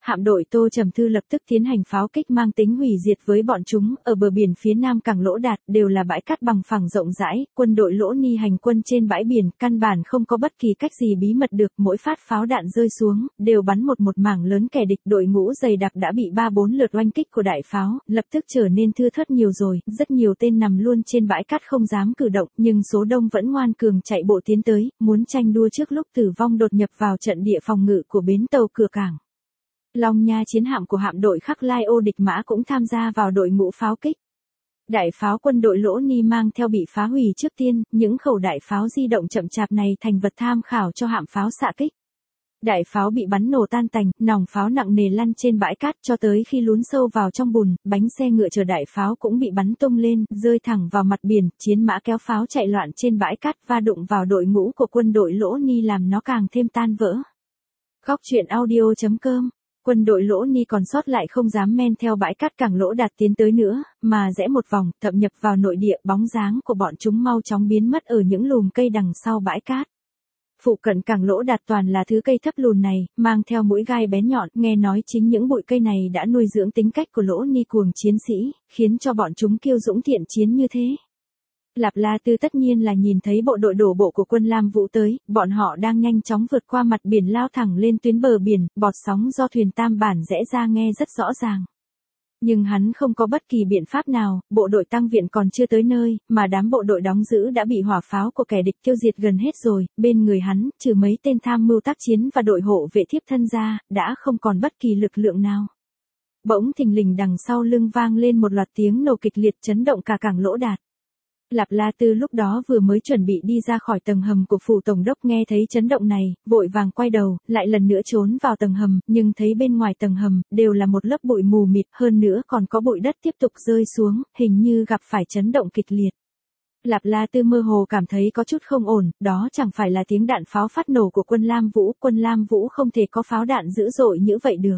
hạm đội Tô Trầm Thư lập tức tiến hành pháo kích mang tính hủy diệt với bọn chúng, ở bờ biển phía nam cảng Lỗ Đạt, đều là bãi cát bằng phẳng rộng rãi, quân đội Lỗ Ni hành quân trên bãi biển, căn bản không có bất kỳ cách gì bí mật được, mỗi phát pháo đạn rơi xuống, đều bắn một một mảng lớn kẻ địch, đội ngũ dày đặc đã bị ba bốn lượt oanh kích của đại pháo, lập tức trở nên thưa thớt nhiều rồi, rất nhiều tên nằm luôn trên bãi cát không dám cử động, nhưng số đông vẫn ngoan cường chạy bộ tiến tới, muốn tranh đua trước lúc tử vong đột nhập vào trận địa phòng ngự của bến tàu cửa cảng. Long Nha chiến hạm của hạm đội Khắc Lai Ô địch mã cũng tham gia vào đội ngũ pháo kích. Đại pháo quân đội Lỗ Ni mang theo bị phá hủy trước tiên, những khẩu đại pháo di động chậm chạp này thành vật tham khảo cho hạm pháo xạ kích. Đại pháo bị bắn nổ tan tành, nòng pháo nặng nề lăn trên bãi cát cho tới khi lún sâu vào trong bùn, bánh xe ngựa chở đại pháo cũng bị bắn tung lên, rơi thẳng vào mặt biển, chiến mã kéo pháo chạy loạn trên bãi cát va đụng vào đội ngũ của quân đội Lỗ Ni làm nó càng thêm tan vỡ. Góc truyện audio chấm com. Quân đội Lỗ Ni còn sót lại không dám men theo bãi cát cảng Lỗ Đạt tiến tới nữa, mà rẽ một vòng, thâm nhập vào nội địa, bóng dáng của bọn chúng mau chóng biến mất ở những lùm cây đằng sau bãi cát. Phụ cận cảng Lỗ Đạt toàn là thứ cây thấp lùn này, mang theo mũi gai bén nhọn, nghe nói chính những bụi cây này đã nuôi dưỡng tính cách của Lỗ Ni cuồng chiến sĩ, khiến cho bọn chúng kiêu dũng thiện chiến như thế. Lạp La Tư tất nhiên là nhìn thấy bộ đội đổ bộ của quân Lam Vũ tới, bọn họ đang nhanh chóng vượt qua mặt biển lao thẳng lên tuyến bờ biển, bọt sóng do thuyền tam bản rẽ ra nghe rất rõ ràng. Nhưng hắn không có bất kỳ biện pháp nào, bộ đội tăng viện còn chưa tới nơi, mà đám bộ đội đóng giữ đã bị hỏa pháo của kẻ địch tiêu diệt gần hết rồi, bên người hắn, trừ mấy tên tham mưu tác chiến và đội hộ vệ thiếp thân ra, đã không còn bất kỳ lực lượng nào. Bỗng thình lình đằng sau lưng vang lên một loạt tiếng nổ kịch liệt chấn động cả cảng Lỗ Đạt. Lạp La Tư lúc đó vừa mới chuẩn bị đi ra khỏi tầng hầm của phủ tổng đốc nghe thấy chấn động này, vội vàng quay đầu, lại lần nữa trốn vào tầng hầm, nhưng thấy bên ngoài tầng hầm, đều là một lớp bụi mù mịt, hơn nữa còn có bụi đất tiếp tục rơi xuống, hình như gặp phải chấn động kịch liệt. Lạp La Tư mơ hồ cảm thấy có chút không ổn, đó chẳng phải là tiếng đạn pháo phát nổ của quân Lam Vũ, quân Lam Vũ không thể có pháo đạn dữ dội như vậy được.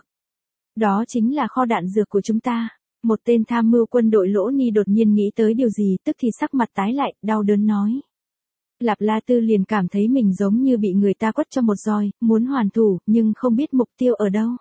Đó chính là kho đạn dược của chúng ta. Một tên tham mưu quân đội Lỗ Ni đột nhiên nghĩ tới điều gì, tức thì sắc mặt tái lại, đau đớn nói. Lạp La Tư liền cảm thấy mình giống như bị người ta quất cho một roi, muốn hoàn thủ, nhưng không biết mục tiêu ở đâu.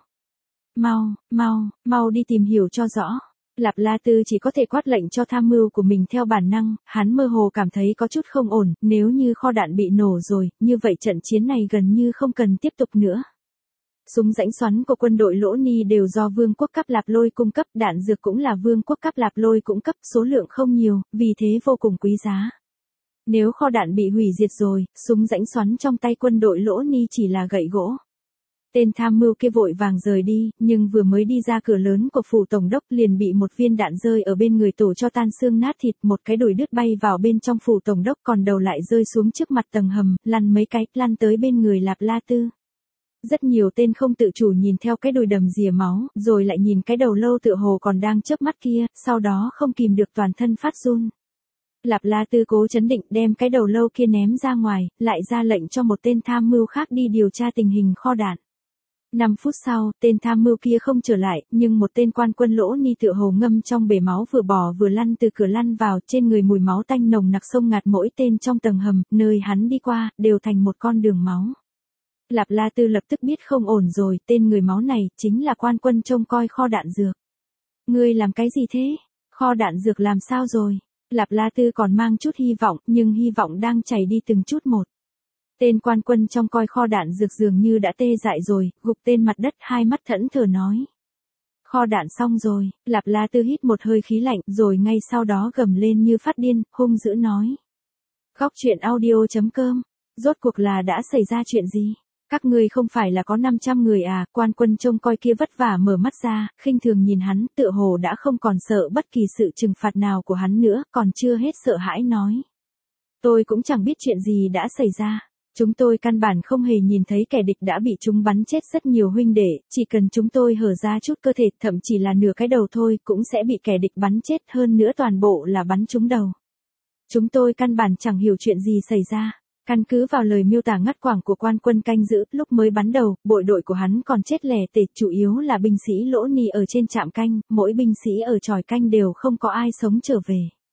Mau, mau, mau đi tìm hiểu cho rõ. Lạp La Tư chỉ có thể quát lệnh cho tham mưu của mình theo bản năng, hắn mơ hồ cảm thấy có chút không ổn, nếu như kho đạn bị nổ rồi, như vậy trận chiến này gần như không cần tiếp tục nữa. Súng rãnh xoắn của quân đội Lỗ Ni đều do Vương quốc Cáp Lạp Lôi cung cấp, đạn dược cũng là Vương quốc Cáp Lạp Lôi cung cấp, số lượng không nhiều, vì thế vô cùng quý giá. Nếu kho đạn bị hủy diệt rồi, súng rãnh xoắn trong tay quân đội Lỗ Ni chỉ là gậy gỗ. Tên tham mưu kia vội vàng rời đi, nhưng vừa mới đi ra cửa lớn của phủ tổng đốc liền bị một viên đạn rơi ở bên người tổ cho tan xương nát thịt, một cái đùi đứt bay vào bên trong phủ tổng đốc, còn đầu lại rơi xuống trước mặt tầng hầm, lăn mấy cái, lăn tới bên người Lạp La Tư. Rất nhiều tên không tự chủ nhìn theo cái đùi đầm rìa máu, rồi lại nhìn cái đầu lâu tựa hồ còn đang chớp mắt kia, sau đó không kìm được toàn thân phát run. Lạp La Tư cố chấn định đem cái đầu lâu kia ném ra ngoài, lại ra lệnh cho một tên tham mưu khác đi điều tra tình hình kho đạn. Năm phút sau, tên tham mưu kia không trở lại, nhưng một tên quan quân Lỗ Ni tựa hồ ngâm trong bể máu vừa bò vừa lăn từ cửa lăn vào, trên người mùi máu tanh nồng nặc xông ngạt mỗi tên trong tầng hầm, nơi hắn đi qua, đều thành một con đường máu. Lạp La Tư lập tức biết không ổn rồi, tên người máu này, chính là quan quân trông coi kho đạn dược. Ngươi làm cái gì thế? Kho đạn dược làm sao rồi? Lạp La Tư còn mang chút hy vọng, nhưng hy vọng đang chảy đi từng chút một. Tên quan quân trông coi kho đạn dược dường như đã tê dại rồi, gục tên mặt đất, hai mắt thẫn thờ nói. Kho đạn xong rồi, Lạp La Tư hít một hơi khí lạnh, rồi ngay sau đó gầm lên như phát điên, hung dữ nói. Góc truyện audio chấm com, rốt cuộc là đã xảy ra chuyện gì? Các ngươi không phải là có năm trăm người à? Quan quân trông coi kia vất vả mở mắt ra, khinh thường nhìn hắn, tựa hồ đã không còn sợ bất kỳ sự trừng phạt nào của hắn nữa, còn chưa hết sợ hãi nói. Tôi cũng chẳng biết chuyện gì đã xảy ra. Chúng tôi căn bản không hề nhìn thấy kẻ địch đã bị chúng bắn chết rất nhiều huynh đệ, chỉ cần chúng tôi hở ra chút cơ thể, thậm chỉ là nửa cái đầu thôi, cũng sẽ bị kẻ địch bắn chết, hơn nữa toàn bộ là bắn trúng đầu. Chúng tôi căn bản chẳng hiểu chuyện gì xảy ra. Căn cứ vào lời miêu tả ngắt quãng của quan quân canh giữ, lúc mới bắn đầu, bộ đội của hắn còn chết lẻ tề, chủ yếu là binh sĩ Lỗ Ni ở trên trạm canh, mỗi binh sĩ ở chòi canh đều không có ai sống trở về.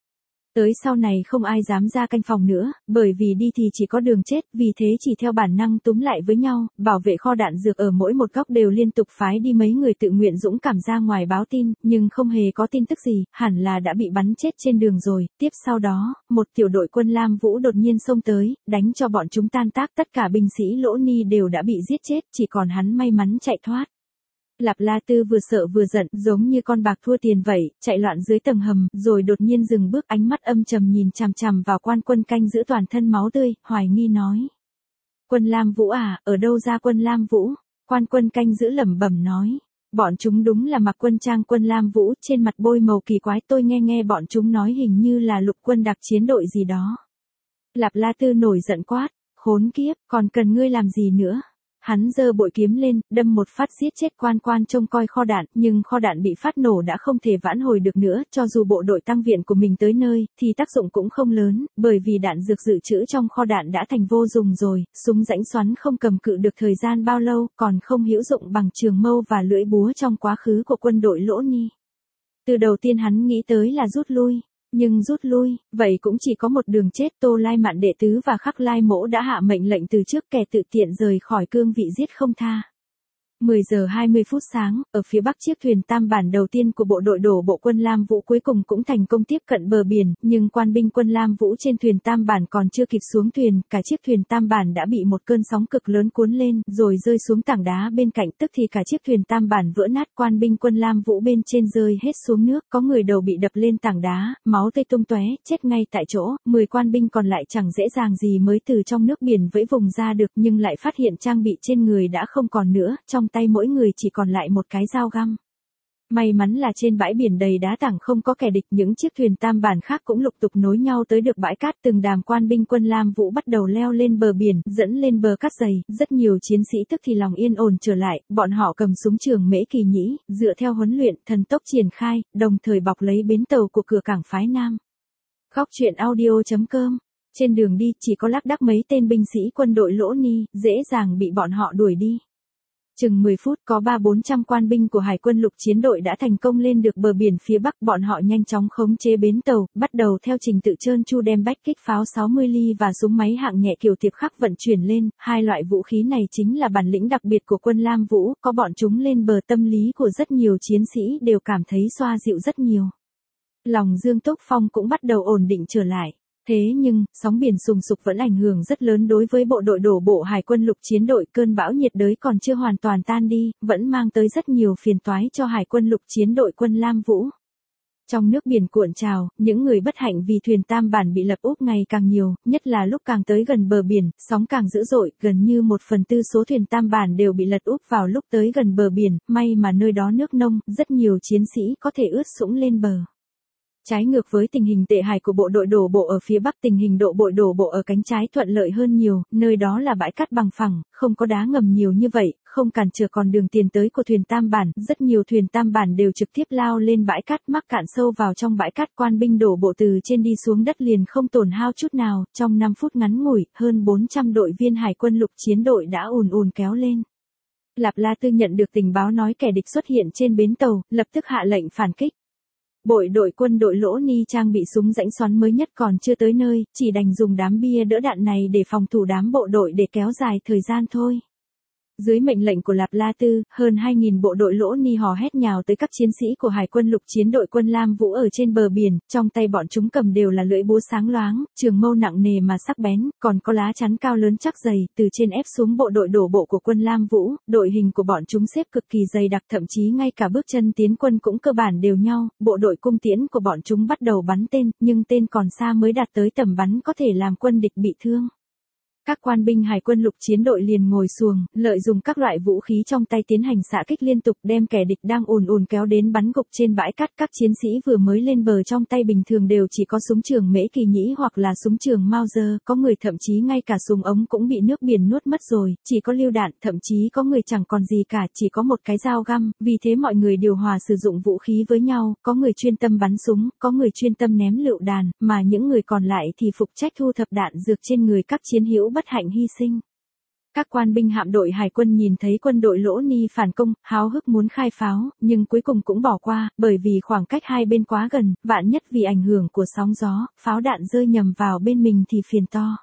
Tới sau này không ai dám ra canh phòng nữa, bởi vì đi thì chỉ có đường chết, vì thế chỉ theo bản năng túm lại với nhau, bảo vệ kho đạn dược ở mỗi một góc đều liên tục phái đi mấy người tự nguyện dũng cảm ra ngoài báo tin, nhưng không hề có tin tức gì, hẳn là đã bị bắn chết trên đường rồi. Tiếp sau đó, một tiểu đội quân Lam Vũ đột nhiên xông tới, đánh cho bọn chúng tan tác, tất cả binh sĩ Lỗ Ni đều đã bị giết chết, chỉ còn hắn may mắn chạy thoát. Lạp La Tư vừa sợ vừa giận, giống như con bạc thua tiền vậy, chạy loạn dưới tầng hầm, rồi đột nhiên dừng bước, ánh mắt âm trầm nhìn chằm chằm vào quan quân canh giữ toàn thân máu tươi, hoài nghi nói. Quân Lam Vũ à, ở đâu ra quân Lam Vũ? Quan quân canh giữ lẩm bẩm nói. Bọn chúng đúng là mặc quân trang quân Lam Vũ, trên mặt bôi màu kỳ quái, tôi nghe nghe bọn chúng nói hình như là lục quân đặc chiến đội gì đó. Lạp La Tư nổi giận quát, khốn kiếp, còn cần ngươi làm gì nữa? Hắn giơ bội kiếm lên, đâm một phát giết chết quan quan trông coi kho đạn, nhưng kho đạn bị phát nổ đã không thể vãn hồi được nữa, cho dù bộ đội tăng viện của mình tới nơi, thì tác dụng cũng không lớn, bởi vì đạn dược dự trữ trong kho đạn đã thành vô dụng rồi, súng rãnh xoắn không cầm cự được thời gian bao lâu, còn không hữu dụng bằng trường mâu và lưỡi búa trong quá khứ của quân đội Lỗ Ni. Từ đầu tiên hắn nghĩ tới là rút lui. Nhưng rút lui, vậy cũng chỉ có một đường chết. Tô Lai Mạn đệ tứ và Khắc Lai Mỗ đã hạ mệnh lệnh từ trước, kẻ tự tiện rời khỏi cương vị giết không tha. mười giờ hai mươi phút sáng, ở phía bắc chiếc thuyền tam bản đầu tiên của bộ đội đổ bộ quân Lam Vũ cuối cùng cũng thành công tiếp cận bờ biển, nhưng quan binh quân Lam Vũ trên thuyền tam bản còn chưa kịp xuống thuyền, cả chiếc thuyền tam bản đã bị một cơn sóng cực lớn cuốn lên, rồi rơi xuống tảng đá bên cạnh, tức thì cả chiếc thuyền tam bản vỡ nát, quan binh quân Lam Vũ bên trên rơi hết xuống nước, có người đầu bị đập lên tảng đá, máu tươi tung tóe, chết ngay tại chỗ, mười quan binh còn lại chẳng dễ dàng gì mới từ trong nước biển vẫy vùng ra được, nhưng lại phát hiện trang bị trên người đã không còn nữa, trong tay mỗi người chỉ còn lại một cái dao găm. May mắn là trên bãi biển đầy đá tảng không có kẻ địch, những chiếc thuyền tam bản khác cũng lục tục nối nhau tới được bãi cát, từng đàm quan binh quân Lam Vũ bắt đầu leo lên bờ biển, dẫn lên bờ cát dày, rất nhiều chiến sĩ tức thì lòng yên ổn trở lại, bọn họ cầm súng trường Mễ Kỳ Nhĩ, dựa theo huấn luyện, thần tốc triển khai, đồng thời bọc lấy bến tàu của cửa cảng phái Nam. Góc truyện audio chấm com. Trên đường đi, chỉ có lác đác mấy tên binh sĩ quân đội Lỗ Ni, dễ dàng bị bọn họ đuổi đi. Chừng mười phút có ba bốn trăm quan binh của Hải quân lục chiến đội đã thành công lên được bờ biển phía bắc, bọn họ nhanh chóng khống chế bến tàu, bắt đầu theo trình tự trơn tru đem bách kích pháo sáu mươi ly và súng máy hạng nhẹ kiểu tiệp khắc vận chuyển lên, hai loại vũ khí này chính là bản lĩnh đặc biệt của quân Lam Vũ, có bọn chúng lên bờ tâm lý của rất nhiều chiến sĩ đều cảm thấy xoa dịu rất nhiều. Lòng Dương Tốc Phong cũng bắt đầu ổn định trở lại. Thế nhưng, sóng biển sùng sục vẫn ảnh hưởng rất lớn đối với bộ đội đổ bộ Hải quân lục chiến đội, cơn bão nhiệt đới còn chưa hoàn toàn tan đi, vẫn mang tới rất nhiều phiền toái cho Hải quân lục chiến đội quân Lam Vũ. Trong nước biển cuộn trào, những người bất hạnh vì thuyền tam bản bị lập úp ngày càng nhiều, nhất là lúc càng tới gần bờ biển, sóng càng dữ dội, gần như một phần tư số thuyền tam bản đều bị lật úp vào lúc tới gần bờ biển, may mà nơi đó nước nông, rất nhiều chiến sĩ có thể ướt sũng lên bờ. Trái ngược với tình hình tệ hại của bộ đội đổ bộ ở phía bắc, tình hình độ bộ đổ bộ ở cánh trái thuận lợi hơn nhiều, nơi đó là bãi cát bằng phẳng, không có đá ngầm nhiều như vậy, không cản trở còn đường tiền tới của thuyền tam bản, rất nhiều thuyền tam bản đều trực tiếp lao lên bãi cát, mắc cạn sâu vào trong bãi cát, quan binh đổ bộ từ trên đi xuống đất liền không tổn hao chút nào, trong năm phút ngắn ngủi, hơn bốn trăm đội viên Hải quân lục chiến đội đã ùn ùn kéo lên. Lạp La Tư nhận được tình báo nói kẻ địch xuất hiện trên bến tàu, lập tức hạ lệnh phản kích. Bộ đội quân đội Lỗ Ni trang bị súng rãnh xoắn mới nhất còn chưa tới nơi, chỉ đành dùng đám bia đỡ đạn này để phòng thủ đám bộ đội để kéo dài thời gian thôi. Dưới mệnh lệnh của Lạp La Tư, hơn hai nghìn bộ đội Lỗ Ni hò hét nhào tới các chiến sĩ của Hải quân lục chiến đội quân Lam Vũ ở trên bờ biển, trong tay bọn chúng cầm đều là lưỡi búa sáng loáng, trường mâu nặng nề mà sắc bén, còn có lá chắn cao lớn chắc dày, từ trên ép xuống bộ đội đổ bộ của quân Lam Vũ, đội hình của bọn chúng xếp cực kỳ dày đặc, thậm chí ngay cả bước chân tiến quân cũng cơ bản đều nhau, bộ đội cung tiễn của bọn chúng bắt đầu bắn tên, nhưng tên còn xa mới đạt tới tầm bắn có thể làm quân địch bị thương. Các quan binh Hải quân lục chiến đội liền ngồi xuồng, lợi dụng các loại vũ khí trong tay tiến hành xạ kích liên tục, đem kẻ địch đang ùn ùn kéo đến bắn gục trên bãi cát. Các chiến sĩ vừa mới lên bờ trong tay bình thường đều chỉ có súng trường Mễ Kỳ Nhĩ hoặc là súng trường Mauser, có người thậm chí ngay cả súng ống cũng bị nước biển nuốt mất rồi, chỉ có lưu đạn, thậm chí có người chẳng còn gì cả, chỉ có một cái dao găm, vì thế mọi người điều hòa sử dụng vũ khí với nhau, có người chuyên tâm bắn súng, có người chuyên tâm ném lựu đạn, mà những người còn lại thì phụ trách thu thập đạn dược trên người các chiến hữu bất hạnh hy sinh. Các quan binh hạm đội hải quân nhìn thấy quân đội Lỗ Ni phản công, háo hức muốn khai pháo, nhưng cuối cùng cũng bỏ qua, bởi vì khoảng cách hai bên quá gần, vạn nhất vì ảnh hưởng của sóng gió, pháo đạn rơi nhầm vào bên mình thì phiền to.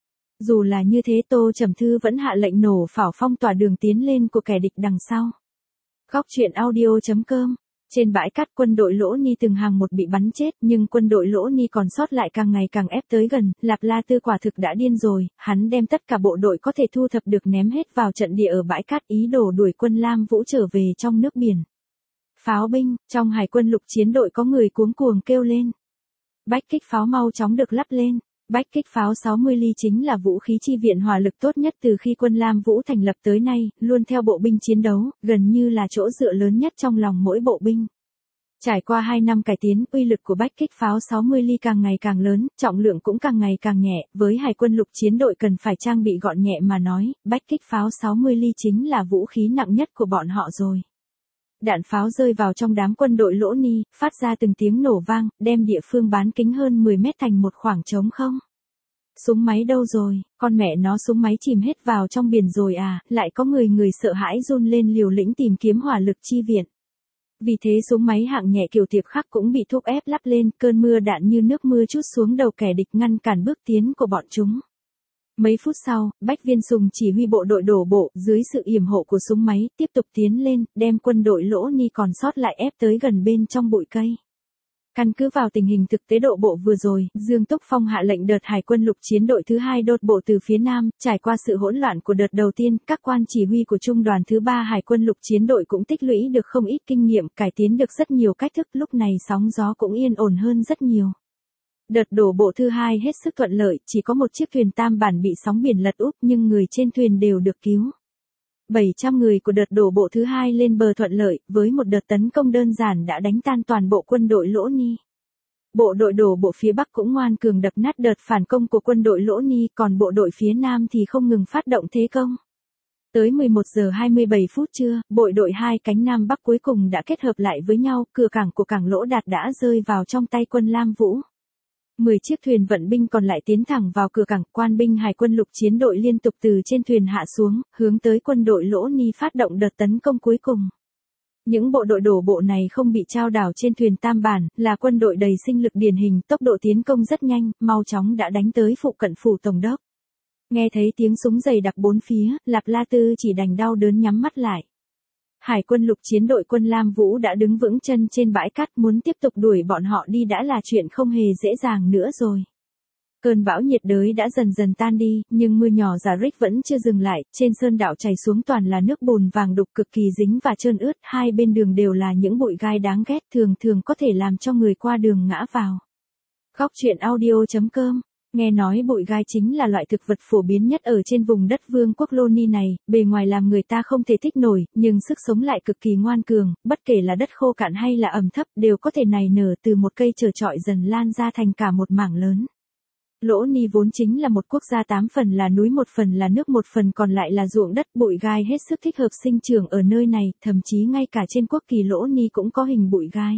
Dù là như thế Tô Trầm Thư vẫn hạ lệnh nổ pháo phong tỏa đường tiến lên của kẻ địch đằng sau. Góc truyện audio chấm com. Trên bãi cát quân đội Lỗ Ni từng hàng một bị bắn chết, nhưng quân đội Lỗ Ni còn sót lại càng ngày càng ép tới gần, Lạp La Tư quả thực đã điên rồi, hắn đem tất cả bộ đội có thể thu thập được ném hết vào trận địa ở bãi cát ý đồ đuổi quân Lam Vũ trở về trong nước biển. Pháo binh, trong hải quân lục chiến đội có người cuống cuồng kêu lên. Bách kích pháo mau chóng được lắp lên. Bách kích pháo sáu mươi ly chính là vũ khí chi viện hỏa lực tốt nhất từ khi quân Lam Vũ thành lập tới nay, luôn theo bộ binh chiến đấu, gần như là chỗ dựa lớn nhất trong lòng mỗi bộ binh. Trải qua hai năm cải tiến, uy lực của bách kích pháo sáu mươi ly càng ngày càng lớn, trọng lượng cũng càng ngày càng nhẹ, với hải quân lục chiến đội cần phải trang bị gọn nhẹ mà nói, bách kích pháo sáu mươi ly chính là vũ khí nặng nhất của bọn họ rồi. Đạn pháo rơi vào trong đám quân đội Lỗ Ni, phát ra từng tiếng nổ vang, đem địa phương bán kính hơn mười mét thành một khoảng trống không. Súng máy đâu rồi, con mẹ nó súng máy chìm hết vào trong biển rồi à, lại có người người sợ hãi run lên liều lĩnh tìm kiếm hỏa lực chi viện. Vì thế súng máy hạng nhẹ kiểu tiệp khắc cũng bị thúc ép lắp lên, cơn mưa đạn như nước mưa trút xuống đầu kẻ địch ngăn cản bước tiến của bọn chúng. Mấy phút sau, Bách Viên Sùng chỉ huy bộ đội đổ bộ, dưới sự yểm hộ của súng máy, tiếp tục tiến lên, đem quân đội Lỗ Ni còn sót lại ép tới gần bên trong bụi cây. Căn cứ vào tình hình thực tế độ bộ vừa rồi, Dương Túc Phong hạ lệnh đợt hải quân lục chiến đội thứ hai đột bộ từ phía Nam, trải qua sự hỗn loạn của đợt đầu tiên, các quan chỉ huy của trung đoàn thứ ba hải quân lục chiến đội cũng tích lũy được không ít kinh nghiệm, cải tiến được rất nhiều cách thức, lúc này sóng gió cũng yên ổn hơn rất nhiều. Đợt đổ bộ thứ hai hết sức thuận lợi, chỉ có một chiếc thuyền tam bản bị sóng biển lật úp nhưng người trên thuyền đều được cứu. bảy trăm người của đợt đổ bộ thứ hai lên bờ thuận lợi, với một đợt tấn công đơn giản đã đánh tan toàn bộ quân đội Lỗ Ni. Bộ đội đổ bộ phía Bắc cũng ngoan cường đập nát đợt phản công của quân đội Lỗ Ni, còn bộ đội phía Nam thì không ngừng phát động thế công. Tới mười một giờ hai mươi bảy phút trưa, bộ đội hai cánh Nam Bắc cuối cùng đã kết hợp lại với nhau, cửa cảng của cảng Lỗ Đạt đã rơi vào trong tay quân Lam Vũ. mười chiếc thuyền vận binh còn lại tiến thẳng vào cửa cảng, quan binh hải quân lục chiến đội liên tục từ trên thuyền hạ xuống, hướng tới quân đội Lỗ Ni phát động đợt tấn công cuối cùng. Những bộ đội đổ bộ này không bị trao đảo trên thuyền tam bản, là quân đội đầy sinh lực điển hình, tốc độ tiến công rất nhanh, mau chóng đã đánh tới phụ cận phủ tổng đốc. Nghe thấy tiếng súng dày đặc bốn phía, Lạp La Tư chỉ đành đau đớn nhắm mắt lại. Hải quân lục chiến đội quân Lam Vũ đã đứng vững chân trên bãi cát, muốn tiếp tục đuổi bọn họ đi đã là chuyện không hề dễ dàng nữa rồi. Cơn bão nhiệt đới đã dần dần tan đi, nhưng mưa nhỏ rả rích vẫn chưa dừng lại, trên sơn đảo chảy xuống toàn là nước bùn vàng đục cực kỳ dính và trơn ướt, hai bên đường đều là những bụi gai đáng ghét, thường thường có thể làm cho người qua đường ngã vào. Góc truyện audio chấm com. Nghe nói bụi gai chính là loại thực vật phổ biến nhất ở trên vùng đất vương quốc Lô Ni này, bề ngoài làm người ta không thể thích nổi, nhưng sức sống lại cực kỳ ngoan cường, bất kể là đất khô cạn hay là ẩm thấp đều có thể nảy nở từ một cây trở trọi dần lan ra thành cả một mảng lớn. Lỗ Ni vốn chính là một quốc gia tám phần là núi một phần là nước một phần còn lại là ruộng đất, bụi gai hết sức thích hợp sinh trưởng ở nơi này, thậm chí ngay cả trên quốc kỳ Lỗ Ni cũng có hình bụi gai.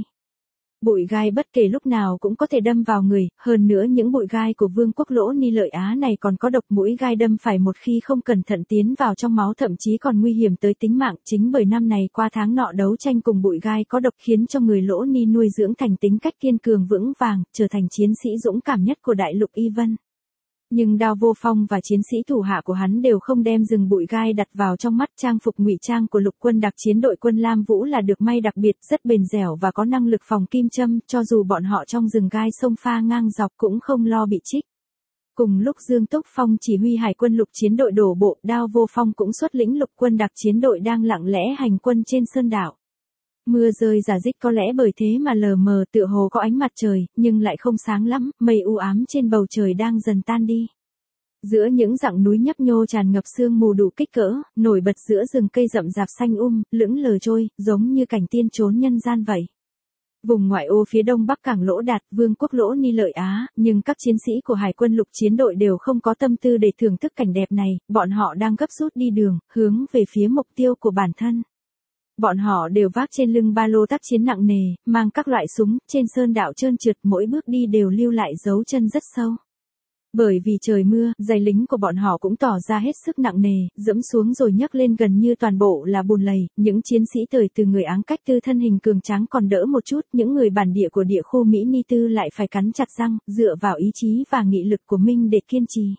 Bụi gai bất kể lúc nào cũng có thể đâm vào người, hơn nữa những bụi gai của vương quốc Lỗ Ni Lợi Á này còn có độc, mũi gai đâm phải một khi không cẩn thận tiến vào trong máu thậm chí còn nguy hiểm tới tính mạng, chính bởi năm này qua tháng nọ đấu tranh cùng bụi gai có độc khiến cho người Lỗ Ni nuôi dưỡng thành tính cách kiên cường vững vàng, trở thành chiến sĩ dũng cảm nhất của đại lục Y Vân. Nhưng Đao Vô Phong và chiến sĩ thủ hạ của hắn đều không đem rừng bụi gai đặt vào trong mắt, trang phục ngụy trang của lục quân đặc chiến đội quân Lam Vũ là được may đặc biệt, rất bền dẻo và có năng lực phòng kim châm, cho dù bọn họ trong rừng gai sông pha ngang dọc cũng không lo bị trích. Cùng lúc Dương Túc Phong chỉ huy hải quân lục chiến đội đổ bộ, Đao Vô Phong cũng xuất lĩnh lục quân đặc chiến đội đang lặng lẽ hành quân trên sơn đảo. Mưa rơi rả rích có lẽ bởi thế mà lờ mờ tựa hồ có ánh mặt trời, nhưng lại không sáng lắm, mây u ám trên bầu trời đang dần tan đi. Giữa những dặng núi nhấp nhô tràn ngập sương mù đủ kích cỡ, nổi bật giữa rừng cây rậm rạp xanh um, lững lờ trôi, giống như cảnh tiên trốn nhân gian vậy. Vùng ngoại ô phía đông bắc cảng Lỗ Đạt, vương quốc Lỗ Ni Lợi Á, nhưng các chiến sĩ của hải quân lục chiến đội đều không có tâm tư để thưởng thức cảnh đẹp này, bọn họ đang gấp rút đi đường, hướng về phía mục tiêu của bản thân. Bọn họ đều vác trên lưng ba lô tác chiến nặng nề, mang các loại súng, trên sơn đảo trơn trượt, mỗi bước đi đều lưu lại dấu chân rất sâu. Bởi vì trời mưa, giày lính của bọn họ cũng tỏ ra hết sức nặng nề, dẫm xuống rồi nhấc lên gần như toàn bộ là bùn lầy, những chiến sĩ thời từ người Áng cách tư thân hình cường tráng còn đỡ một chút, những người bản địa của địa khu Mỹ Ni Tư lại phải cắn chặt răng, dựa vào ý chí và nghị lực của mình để kiên trì.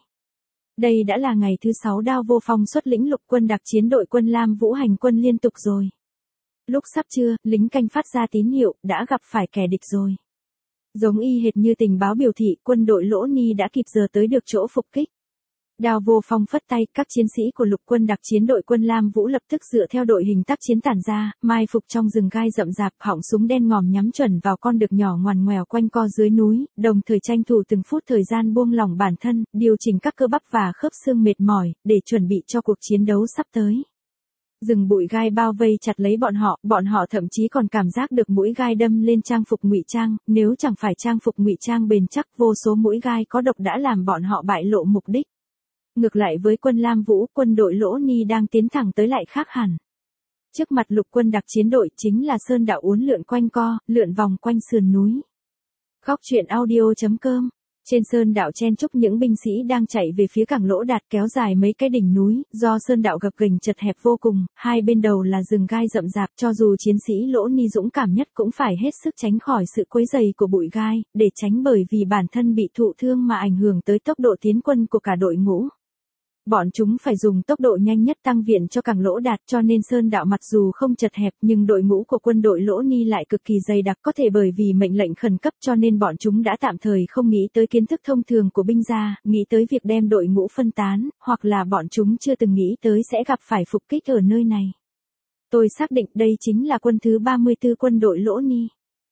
Đây đã là ngày thứ sáu Đao Vô Phong xuất lĩnh lục quân đặc chiến đội quân Lam Vũ hành quân liên tục rồi. Lúc sắp trưa, lính canh phát ra tín hiệu, đã gặp phải kẻ địch rồi. Giống y hệt như tình báo biểu thị, quân đội Lỗ Ni đã kịp giờ tới được chỗ phục kích. Đao Vô Phong phất tay, các chiến sĩ của lục quân đặc chiến đội quân Lam Vũ lập tức dựa theo đội hình tác chiến tản ra, mai phục trong rừng gai rậm rạp, họng súng đen ngòm nhắm chuẩn vào con đực nhỏ ngoằn ngoèo quanh co dưới núi, đồng thời tranh thủ từng phút thời gian buông lỏng bản thân, điều chỉnh các cơ bắp và khớp xương mệt mỏi, để chuẩn bị cho cuộc chiến đấu sắp tới. Rừng bụi gai bao vây chặt lấy bọn họ, bọn họ thậm chí còn cảm giác được mũi gai đâm lên trang phục ngụy trang, nếu chẳng phải trang phục ngụy trang bền chắc, vô số mũi gai có độc đã làm bọn họ bại lộ mục đích. Ngược lại với quân Lam Vũ, quân đội Lỗ Ni đang tiến thẳng tới lại khác hẳn. Trước mặt lục quân đặc chiến đội chính là sơn đạo uốn lượn quanh co, lượn vòng quanh sườn núi. Góc truyện audio chấm com. Trên sơn đạo chen chúc những binh sĩ đang chạy về phía cảng Lỗ Đạt kéo dài mấy cái đỉnh núi, do sơn đạo gập ghềnh chật hẹp vô cùng, hai bên đầu là rừng gai rậm rạp, cho dù chiến sĩ Lỗ Ni dũng cảm nhất cũng phải hết sức tránh khỏi sự quấy rầy của bụi gai, để tránh bởi vì bản thân bị thụ thương mà ảnh hưởng tới tốc độ tiến quân của cả đội ngũ. Bọn chúng phải dùng tốc độ nhanh nhất tăng viện cho cảng Lỗ Đạt, cho nên sơn đạo mặc dù không chật hẹp nhưng đội ngũ của quân đội Lỗ Ni lại cực kỳ dày đặc, có thể bởi vì mệnh lệnh khẩn cấp cho nên bọn chúng đã tạm thời không nghĩ tới kiến thức thông thường của binh gia, nghĩ tới việc đem đội ngũ phân tán, hoặc là bọn chúng chưa từng nghĩ tới sẽ gặp phải phục kích ở nơi này. Tôi xác định đây chính là quân thứ ba mươi tư quân đội Lỗ Ni.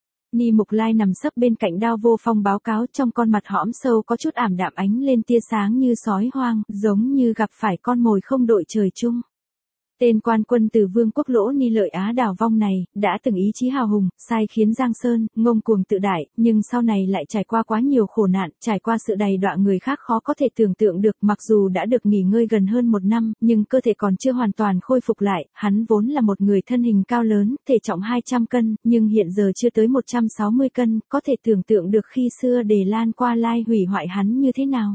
Ni Mục Lai nằm sấp bên cạnh Đao Vô Phong báo cáo, trong con mặt hõm sâu có chút ảm đạm ánh lên tia sáng như sói hoang, giống như gặp phải con mồi không đội trời chung. Tên quan quân từ vương quốc Lỗ Ni Lợi Á đảo vong này, đã từng ý chí hào hùng, sai khiến Giang Sơn, ngông cuồng tự đại, nhưng sau này lại trải qua quá nhiều khổ nạn, trải qua sự đầy đọa người khác khó có thể tưởng tượng được, mặc dù đã được nghỉ ngơi gần hơn một năm, nhưng cơ thể còn chưa hoàn toàn khôi phục lại, hắn vốn là một người thân hình cao lớn, thể trọng hai trăm cân, nhưng hiện giờ chưa tới một trăm sáu mươi cân, có thể tưởng tượng được khi xưa Đề Lan qua lai hủy hoại hắn như thế nào.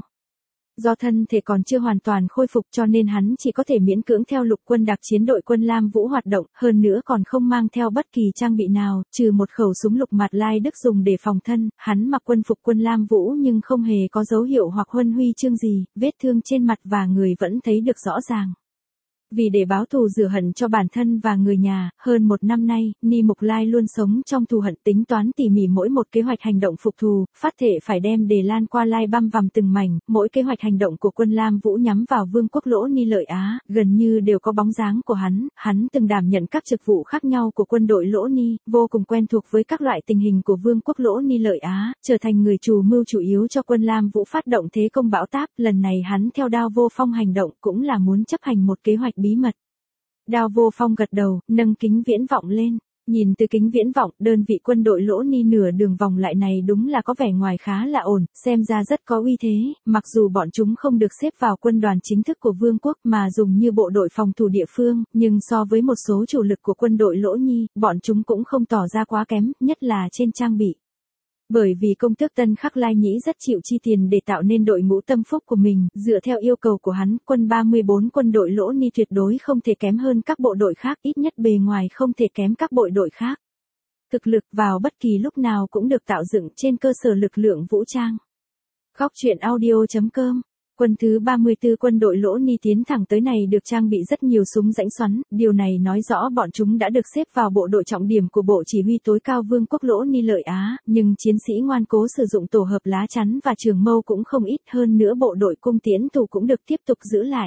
Do thân thể còn chưa hoàn toàn khôi phục cho nên hắn chỉ có thể miễn cưỡng theo lục quân đặc chiến đội quân Lam Vũ hoạt động, hơn nữa còn không mang theo bất kỳ trang bị nào, trừ một khẩu súng lục mặt lai Đức dùng để phòng thân, hắn mặc quân phục quân Lam Vũ nhưng không hề có dấu hiệu hoặc huân huy chương gì, vết thương trên mặt và người vẫn thấy được rõ ràng. Vì để báo thù rửa hận cho bản thân và người nhà, hơn một năm nay, Ni Mục Lai luôn sống trong thù hận, tính toán tỉ mỉ mỗi một kế hoạch hành động phục thù, phát thể phải đem Đề Lan qua lai băm vằm từng mảnh, mỗi kế hoạch hành động của quân Lam Vũ nhắm vào vương quốc Lỗ Ni Lợi Á, gần như đều có bóng dáng của hắn, hắn từng đảm nhận các chức vụ khác nhau của quân đội Lỗ Ni, vô cùng quen thuộc với các loại tình hình của vương quốc Lỗ Ni Lợi Á, trở thành người chủ mưu chủ yếu cho quân Lam Vũ phát động thế công bão táp, lần này hắn theo Đao Vô Phong hành động cũng là muốn chấp hành một kế hoạch bí mật. Đao Vô Phong gật đầu, nâng kính viễn vọng lên. Nhìn từ kính viễn vọng, đơn vị quân đội Lỗ Ni nửa đường vòng lại này đúng là có vẻ ngoài khá là ổn, xem ra rất có uy thế, mặc dù bọn chúng không được xếp vào quân đoàn chính thức của vương quốc mà dùng như bộ đội phòng thủ địa phương, nhưng so với một số chủ lực của quân đội Lỗ Nhi, bọn chúng cũng không tỏ ra quá kém, nhất là trên trang bị. Bởi vì công tước Tân Khắc Lai Nhĩ rất chịu chi tiền để tạo nên đội ngũ tâm phúc của mình, dựa theo yêu cầu của hắn, quân ba mươi bốn quân đội Lỗ Ni tuyệt đối không thể kém hơn các bộ đội khác, ít nhất bề ngoài không thể kém các bộ đội khác. Thực lực vào bất kỳ lúc nào cũng được tạo dựng trên cơ sở lực lượng vũ trang. Góc truyện audio chấm com. Quân thứ ba mươi tư quân đội Lỗ Ni tiến thẳng tới này được trang bị rất nhiều súng rãnh xoắn, điều này nói rõ bọn chúng đã được xếp vào bộ đội trọng điểm của bộ chỉ huy tối cao vương quốc Lỗ Ni Lợi Á, nhưng chiến sĩ ngoan cố sử dụng tổ hợp lá chắn và trường mâu cũng không ít, hơn nữa bộ đội cung tiễn thủ cũng được tiếp tục giữ lại.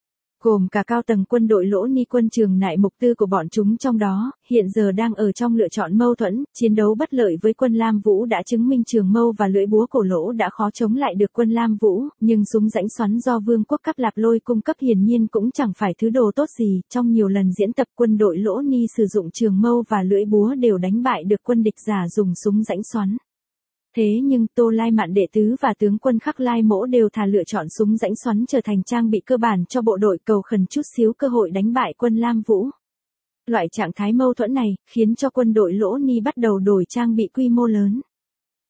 Gồm cả cao tầng quân đội Lỗ Ni quân trường nại mục tư của bọn chúng trong đó, hiện giờ đang ở trong lựa chọn mâu thuẫn, chiến đấu bất lợi với quân Lam Vũ đã chứng minh trường mâu và lưỡi búa cổ Lỗ đã khó chống lại được quân Lam Vũ, nhưng súng rãnh xoắn do vương quốc Cáp Lạp Lôi cung cấp hiển nhiên cũng chẳng phải thứ đồ tốt gì, trong nhiều lần diễn tập quân đội Lỗ Ni sử dụng trường mâu và lưỡi búa đều đánh bại được quân địch giả dùng súng rãnh xoắn. Thế nhưng Tô Lai Mạn đệ tứ và tướng quân Khắc Lai Mỗ đều thà lựa chọn súng rãnh xoắn trở thành trang bị cơ bản cho bộ đội, cầu khẩn chút xíu cơ hội đánh bại quân Lam Vũ. Loại trạng thái mâu thuẫn này khiến cho quân đội Lỗ Ni bắt đầu đổi trang bị quy mô lớn.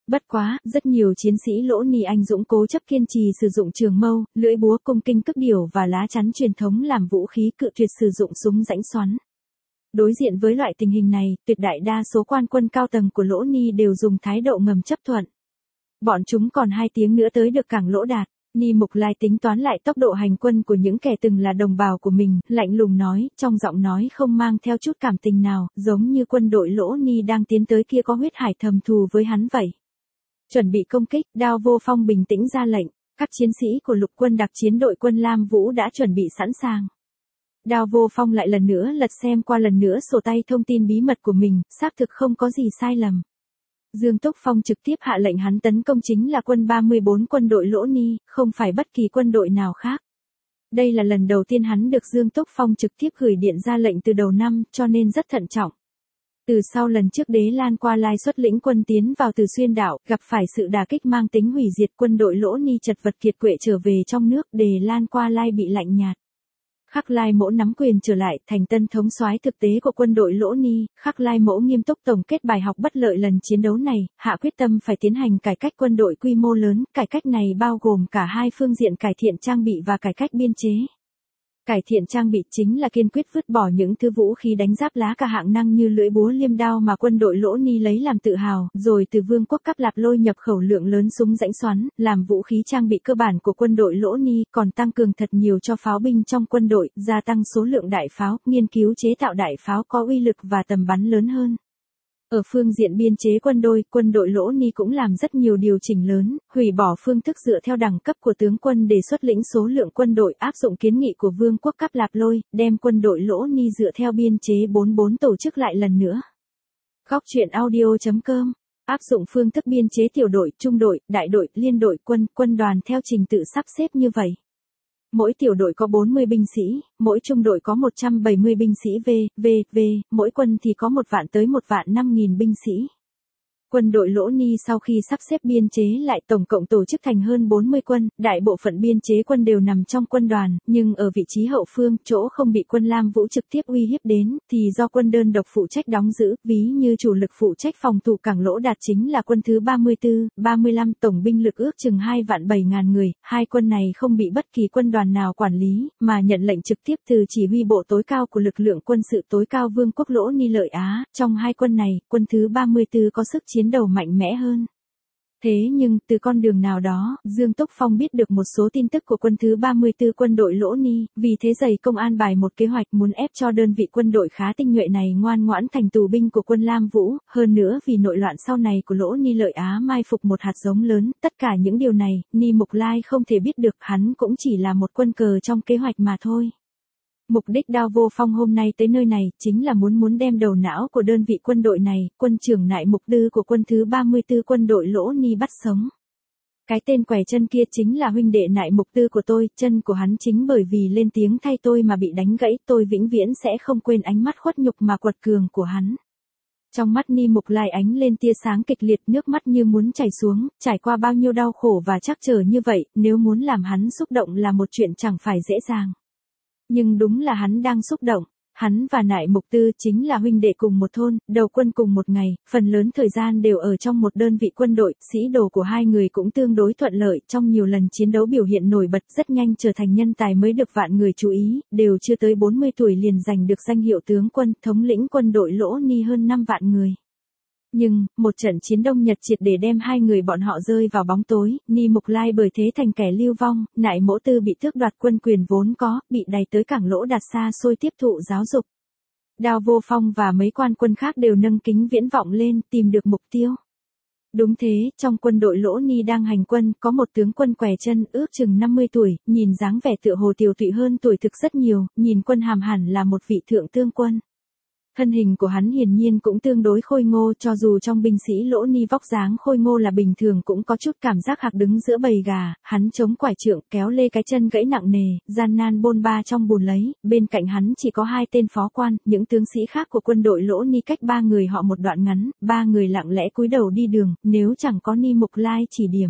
Bất quá, rất nhiều chiến sĩ Lỗ Ni anh dũng cố chấp kiên trì sử dụng trường mâu, lưỡi búa, cung kinh cước điểu và lá chắn truyền thống làm vũ khí, cự tuyệt sử dụng súng rãnh xoắn. Đối diện với loại tình hình này, tuyệt đại đa số quan quân cao tầng của Lỗ Ni đều dùng thái độ ngầm chấp thuận. Bọn chúng còn hai tiếng nữa tới được cảng Lỗ Đạt. Ni Mục Lai tính toán lại tốc độ hành quân của những kẻ từng là đồng bào của mình, lạnh lùng nói, trong giọng nói không mang theo chút cảm tình nào, giống như quân đội Lỗ Ni đang tiến tới kia có huyết hải thầm thù với hắn vậy. Chuẩn bị công kích, Đao Vô Phong bình tĩnh ra lệnh, các chiến sĩ của lục quân đặc chiến đội quân Lam Vũ đã chuẩn bị sẵn sàng. Đao Vô Phong lại lần nữa lật xem qua lần nữa sổ tay thông tin bí mật của mình, xác thực không có gì sai lầm. Dương Túc Phong trực tiếp hạ lệnh hắn tấn công chính là quân ba mươi bốn quân đội Lỗ Ni, không phải bất kỳ quân đội nào khác. Đây là lần đầu tiên hắn được Dương Túc Phong trực tiếp gửi điện ra lệnh từ đầu năm, cho nên rất thận trọng. Từ sau lần trước Đế Lan Qua Lai xuất lĩnh quân tiến vào Từ Xuyên đảo, gặp phải sự đả kích mang tính hủy diệt, quân đội Lỗ Ni chật vật kiệt quệ trở về trong nước, Đề Lan Qua Lai bị lạnh nhạt. Khắc Lai Mỗ nắm quyền trở lại, thành tân thống soái thực tế của quân đội Lỗ Ni, Khắc Lai Mỗ nghiêm túc tổng kết bài học bất lợi lần chiến đấu này, hạ quyết tâm phải tiến hành cải cách quân đội quy mô lớn, cải cách này bao gồm cả hai phương diện cải thiện trang bị và cải cách biên chế. Cải thiện trang bị chính là kiên quyết vứt bỏ những thứ vũ khí đánh giáp lá cả hạng năng như lưỡi búa liêm đao mà quân đội Lỗ Ni lấy làm tự hào, rồi từ Vương quốc Cáp Lạp Lôi nhập khẩu lượng lớn súng rãnh xoắn, làm vũ khí trang bị cơ bản của quân đội Lỗ Ni, còn tăng cường thật nhiều cho pháo binh trong quân đội, gia tăng số lượng đại pháo, nghiên cứu chế tạo đại pháo có uy lực và tầm bắn lớn hơn. Ở phương diện biên chế quân đội, quân đội Lỗ Ni cũng làm rất nhiều điều chỉnh lớn, hủy bỏ phương thức dựa theo đẳng cấp của tướng quân để xuất lĩnh số lượng quân đội, áp dụng kiến nghị của Vương quốc Cáp Lạp Lôi, đem quân đội Lỗ Ni dựa theo biên chế bốn bốn tổ chức lại lần nữa. Góc truyện audio chấm com áp dụng phương thức biên chế tiểu đội, trung đội, đại đội, liên đội, quân, quân đoàn theo trình tự sắp xếp như vậy. Mỗi tiểu đội có bốn mươi binh sĩ, mỗi trung đội có một trăm bảy mươi binh sĩ V, V, V, mỗi quân thì có một vạn tới một vạn năm nghìn binh sĩ. Quân đội Lỗ Ni sau khi sắp xếp biên chế lại tổng cộng tổ chức thành hơn bốn mươi quân, đại bộ phận biên chế quân đều nằm trong quân đoàn, nhưng ở vị trí hậu phương, chỗ không bị quân Lam Vũ trực tiếp uy hiếp đến, thì do quân đơn độc phụ trách đóng giữ, ví như chủ lực phụ trách phòng thủ cảng Lỗ Đạt chính là quân thứ ba mươi tư, ba mươi lăm, tổng binh lực ước chừng hai vạn bảy ngàn người, hai quân này không bị bất kỳ quân đoàn nào quản lý, mà nhận lệnh trực tiếp từ chỉ huy bộ tối cao của lực lượng quân sự tối cao Vương quốc Lỗ Ni Lợi Á, trong hai quân này, quân thứ ba mươi tư có sức chiến đầu mạnh mẽ hơn. Thế nhưng, từ con đường nào đó, Dương Túc Phong biết được một số tin tức của quân thứ ba mươi tư quân đội Lỗ Ni, vì thế dày công an bài một kế hoạch muốn ép cho đơn vị quân đội khá tinh nhuệ này ngoan ngoãn thành tù binh của quân Lam Vũ, hơn nữa vì nội loạn sau này của Lỗ Ni Lợi Á mai phục một hạt giống lớn, tất cả những điều này, Ni Mục Lai không thể biết được, hắn cũng chỉ là một quân cờ trong kế hoạch mà thôi. Mục đích Đao Vô Phong hôm nay tới nơi này, chính là muốn muốn đem đầu não của đơn vị quân đội này, quân trưởng Nại Mục Đư của quân thứ ba mươi tư quân đội Lỗ Ni bắt sống. Cái tên quẻ chân kia chính là huynh đệ Nại Mục Đư của tôi, chân của hắn chính bởi vì lên tiếng thay tôi mà bị đánh gãy, tôi vĩnh viễn sẽ không quên ánh mắt khuất nhục mà quật cường của hắn. Trong mắt Ni Mục Lai ánh lên tia sáng kịch liệt, nước mắt như muốn chảy xuống, trải qua bao nhiêu đau khổ và trắc trở như vậy, nếu muốn làm hắn xúc động là một chuyện chẳng phải dễ dàng. Nhưng đúng là hắn đang xúc động, hắn và Nại Mục Tư chính là huynh đệ cùng một thôn, đầu quân cùng một ngày, phần lớn thời gian đều ở trong một đơn vị quân đội, sĩ đồ của hai người cũng tương đối thuận lợi, trong nhiều lần chiến đấu biểu hiện nổi bật rất nhanh trở thành nhân tài mới được vạn người chú ý, đều chưa tới bốn mươi tuổi liền giành được danh hiệu tướng quân, thống lĩnh quân đội Lỗ Ni hơn năm vạn người. Nhưng, một trận chiến Đông Nhật triệt để đem hai người bọn họ rơi vào bóng tối, Ni Mục Lai bởi thế thành kẻ lưu vong, Nại Mỗ Tư bị tước đoạt quân quyền vốn có, bị đày tới cảng Lỗ Đạt xa xôi tiếp thụ giáo dục. Đao Vô Phong và mấy quan quân khác đều nâng kính viễn vọng lên, tìm được mục tiêu. Đúng thế, trong quân đội Lỗ Ni đang hành quân, có một tướng quân què chân, ước chừng năm mươi tuổi, nhìn dáng vẻ tựa hồ tiều tụy hơn tuổi thực rất nhiều, nhìn quân hàm hẳn là một vị thượng tướng quân. Thân hình của hắn hiển nhiên cũng tương đối khôi ngô, cho dù trong binh sĩ Lỗ Ni vóc dáng khôi ngô là bình thường cũng có chút cảm giác hạc đứng giữa bầy gà, hắn chống quải trượng kéo lê cái chân gãy nặng nề, gian nan bôn ba trong bùn lấy, bên cạnh hắn chỉ có hai tên phó quan, những tướng sĩ khác của quân đội Lỗ Ni cách ba người họ một đoạn ngắn, ba người lặng lẽ cúi đầu đi đường, nếu chẳng có Ni Mục Lai chỉ điểm.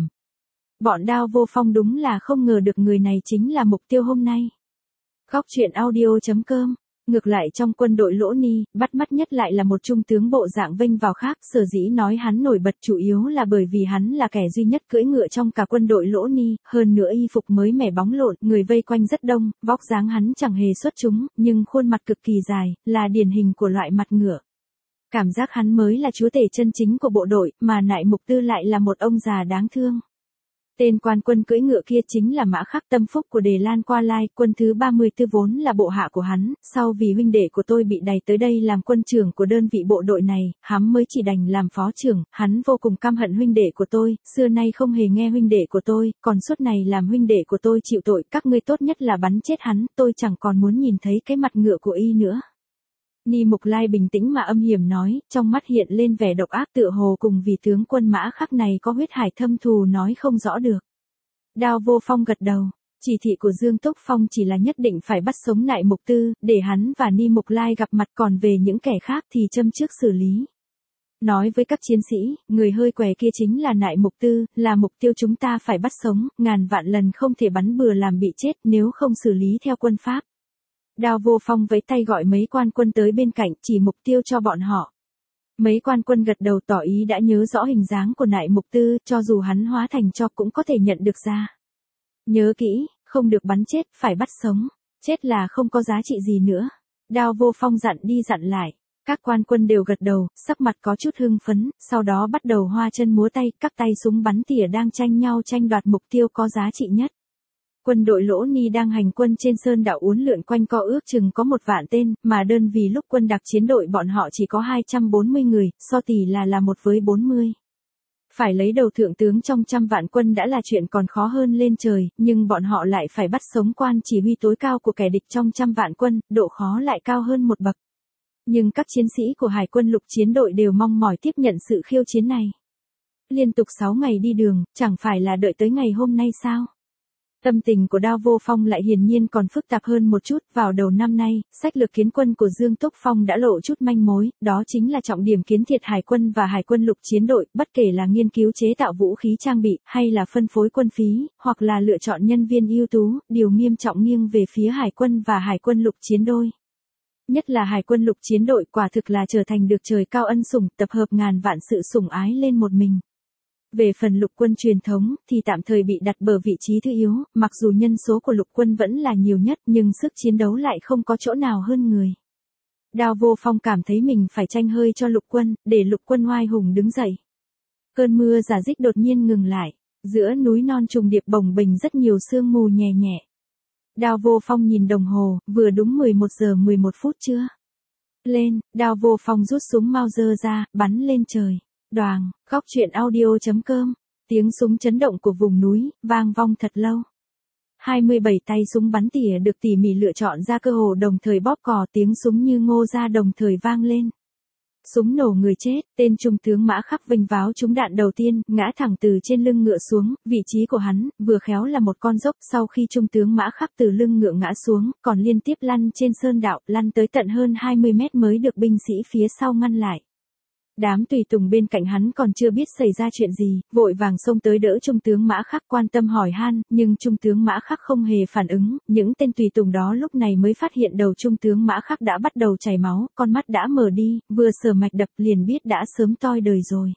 Bọn Đao Vô Phong đúng là không ngờ được người này chính là mục tiêu hôm nay. Góc truyện audio chấm com Ngược lại trong quân đội Lỗ Ni, bắt mắt nhất lại là một trung tướng bộ dạng vênh vào khác, sở dĩ nói hắn nổi bật chủ yếu là bởi vì hắn là kẻ duy nhất cưỡi ngựa trong cả quân đội Lỗ Ni, hơn nữa y phục mới mẻ bóng lộn, người vây quanh rất đông, vóc dáng hắn chẳng hề xuất chúng, nhưng khuôn mặt cực kỳ dài, là điển hình của loại mặt ngựa. Cảm giác hắn mới là chúa tể chân chính của bộ đội, mà Nại Mục Tư lại là một ông già đáng thương. Tên quan quân cưỡi ngựa kia chính là Mã Khắc, tâm phúc của Đề Lan Qua Lai, quân thứ ba mươi tư vốn là bộ hạ của hắn, sau vì huynh đệ của tôi bị đày tới đây làm quân trưởng của đơn vị bộ đội này, hắn mới chỉ đành làm phó trưởng, hắn vô cùng căm hận huynh đệ của tôi, xưa nay không hề nghe huynh đệ của tôi, còn suốt này làm huynh đệ của tôi chịu tội, các ngươi tốt nhất là bắn chết hắn, tôi chẳng còn muốn nhìn thấy cái mặt ngựa của y nữa. Ni Mục Lai bình tĩnh mà âm hiểm nói, trong mắt hiện lên vẻ độc ác tựa hồ cùng vì tướng quân Mã Khắc này có huyết hải thâm thù nói không rõ được. Đao Vô Phong gật đầu, chỉ thị của Dương Túc Phong chỉ là nhất định phải bắt sống Nại Mục Tư, để hắn và Ni Mục Lai gặp mặt, còn về những kẻ khác thì châm trước xử lý. Nói với các chiến sĩ, người hơi què kia chính là Nại Mục Tư, là mục tiêu chúng ta phải bắt sống, ngàn vạn lần không thể bắn bừa làm bị chết nếu không xử lý theo quân pháp. Đao Vô Phong vẫy tay gọi mấy quan quân tới bên cạnh, chỉ mục tiêu cho bọn họ. Mấy quan quân gật đầu tỏ ý đã nhớ rõ hình dáng của Nại Mục Tư, cho dù hắn hóa thành tro cũng có thể nhận được ra. Nhớ kỹ, không được bắn chết, phải bắt sống, chết là không có giá trị gì nữa. Đao Vô Phong dặn đi dặn lại, các quan quân đều gật đầu, sắc mặt có chút hưng phấn, sau đó bắt đầu hoa chân múa tay, các tay súng bắn tỉa đang tranh nhau tranh đoạt mục tiêu có giá trị nhất. Quân đội Lỗ Ni đang hành quân trên sơn đảo uốn lượn quanh co ước chừng có một vạn tên, mà đơn vì lúc quân đặc chiến đội bọn họ chỉ có hai trăm bốn mươi người, so tỷ là là một với bốn mươi. Phải lấy đầu thượng tướng trong trăm vạn quân đã là chuyện còn khó hơn lên trời, nhưng bọn họ lại phải bắt sống quan chỉ huy tối cao của kẻ địch trong trăm vạn quân, độ khó lại cao hơn một bậc. Nhưng các chiến sĩ của Hải quân lục chiến đội đều mong mỏi tiếp nhận sự khiêu chiến này. Liên tục sáu ngày đi đường, chẳng phải là đợi tới ngày hôm nay sao? Tâm tình của Đao Vô Phong lại hiển nhiên còn phức tạp hơn một chút, vào đầu năm nay, sách lược kiến quân của Dương Túc Phong đã lộ chút manh mối, đó chính là trọng điểm kiến thiệt hải quân và hải quân lục chiến đội, bất kể là nghiên cứu chế tạo vũ khí trang bị, hay là phân phối quân phí, hoặc là lựa chọn nhân viên ưu tú, điều nghiêm trọng nghiêng về phía hải quân và hải quân lục chiến đội. Nhất là hải quân lục chiến đội quả thực là trở thành được trời cao ân sủng, tập hợp ngàn vạn sự sủng ái lên một mình. Về phần lục quân truyền thống, thì tạm thời bị đặt bờ vị trí thứ yếu, mặc dù nhân số của lục quân vẫn là nhiều nhất nhưng sức chiến đấu lại không có chỗ nào hơn người. Đao Vô Phong cảm thấy mình phải tranh hơi cho lục quân, để lục quân oai hùng đứng dậy. Cơn mưa rả rích đột nhiên ngừng lại, giữa núi non trùng điệp bồng bềnh rất nhiều sương mù nhẹ nhẹ. Đao Vô Phong nhìn đồng hồ, vừa đúng mười một giờ mười một phút chưa? Lên, Đao Vô Phong rút súng Mauser ra, bắn lên trời. Đoàng, góc truyện audio chấm com, tiếng súng chấn động của vùng núi, vang vong thật lâu. hai mươi bảy tay súng bắn tỉa được tỉ mỉ lựa chọn ra cơ hồ đồng thời bóp cò, tiếng súng như ngô ra đồng thời vang lên. Súng nổ người chết, tên trung tướng Mã Khắc vênh váo trúng đạn đầu tiên, ngã thẳng từ trên lưng ngựa xuống, vị trí của hắn, vừa khéo là một con dốc, sau khi trung tướng Mã Khắc từ lưng ngựa ngã xuống, còn liên tiếp lăn trên sơn đạo, lăn tới tận hơn hai mươi mét mới được binh sĩ phía sau ngăn lại. Đám tùy tùng bên cạnh hắn còn chưa biết xảy ra chuyện gì, vội vàng xông tới đỡ trung tướng Mã Khắc, quan tâm hỏi han, nhưng trung tướng Mã Khắc không hề phản ứng, những tên tùy tùng đó lúc này mới phát hiện đầu trung tướng Mã Khắc đã bắt đầu chảy máu, con mắt đã mở đi, vừa sờ mạch đập liền biết đã sớm toi đời rồi.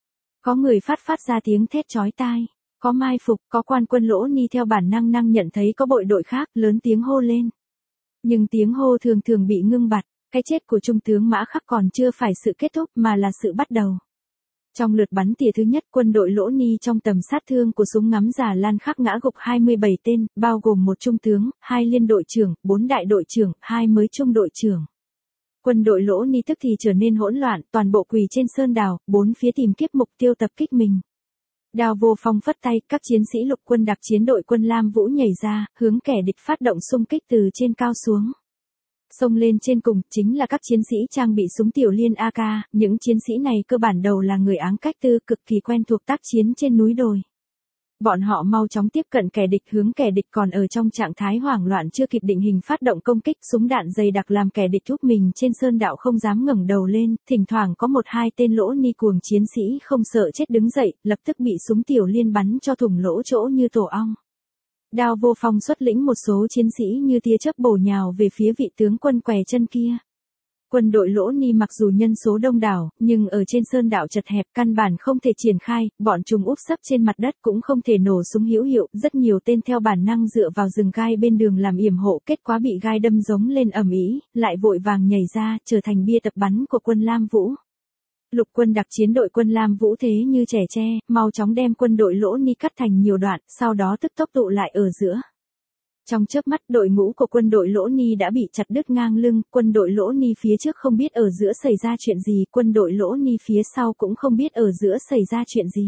Có người phát phát ra tiếng thét chói tai, có mai phục, có quan quân Lỗ Ni theo bản năng năng nhận thấy có bộ đội khác, lớn tiếng hô lên. Nhưng tiếng hô thường thường bị ngưng bặt. Cái chết của trung tướng Mã Khắc còn chưa phải sự kết thúc mà là sự bắt đầu. Trong lượt bắn tỉa thứ nhất, quân đội Lỗ Ni trong tầm sát thương của súng ngắm Già Lan Khắc ngã gục hai mươi bảy tên, bao gồm một trung tướng, hai liên đội trưởng, bốn đại đội trưởng, hai mới trung đội trưởng. Quân đội Lỗ Ni tức thì trở nên hỗn loạn, toàn bộ quỳ trên sơn đảo, bốn phía tìm kiếm mục tiêu tập kích mình. Đao Vô Phong phất tay, các chiến sĩ lục quân đặc chiến đội quân Lam Vũ nhảy ra, hướng kẻ địch phát động xung kích từ trên cao xuống. Xông lên trên cùng, chính là các chiến sĩ trang bị súng tiểu liên a ca, những chiến sĩ này cơ bản đầu là người Áng Cách Tư, cực kỳ quen thuộc tác chiến trên núi đồi. Bọn họ mau chóng tiếp cận kẻ địch, hướng kẻ địch còn ở trong trạng thái hoảng loạn chưa kịp định hình phát động công kích, súng đạn dày đặc làm kẻ địch thúc mình trên sơn đạo không dám ngẩng đầu lên, thỉnh thoảng có một hai tên Lỗ Ni cuồng chiến sĩ không sợ chết đứng dậy, lập tức bị súng tiểu liên bắn cho thủng lỗ chỗ như tổ ong. Đao Vô Phong xuất lĩnh một số chiến sĩ như tia chớp bổ nhào về phía vị tướng quân què chân kia. Quân đội Lỗ Ni mặc dù nhân số đông đảo, nhưng ở trên sơn đạo chật hẹp căn bản không thể triển khai, bọn chúng úp sấp trên mặt đất cũng không thể nổ súng hữu hiệu, rất nhiều tên theo bản năng dựa vào rừng gai bên đường làm yểm hộ, kết quả bị gai đâm giống lên ầm ĩ, lại vội vàng nhảy ra, trở thành bia tập bắn của quân Lam Vũ. Lục quân đặc chiến đội quân Lam Vũ thế như trẻ tre, mau chóng đem quân đội Lỗ Ni cắt thành nhiều đoạn, sau đó tức tốc tụ lại ở giữa. Trong chớp mắt đội ngũ của quân đội Lỗ Ni đã bị chặt đứt ngang lưng, quân đội Lỗ Ni phía trước không biết ở giữa xảy ra chuyện gì, quân đội Lỗ Ni phía sau cũng không biết ở giữa xảy ra chuyện gì.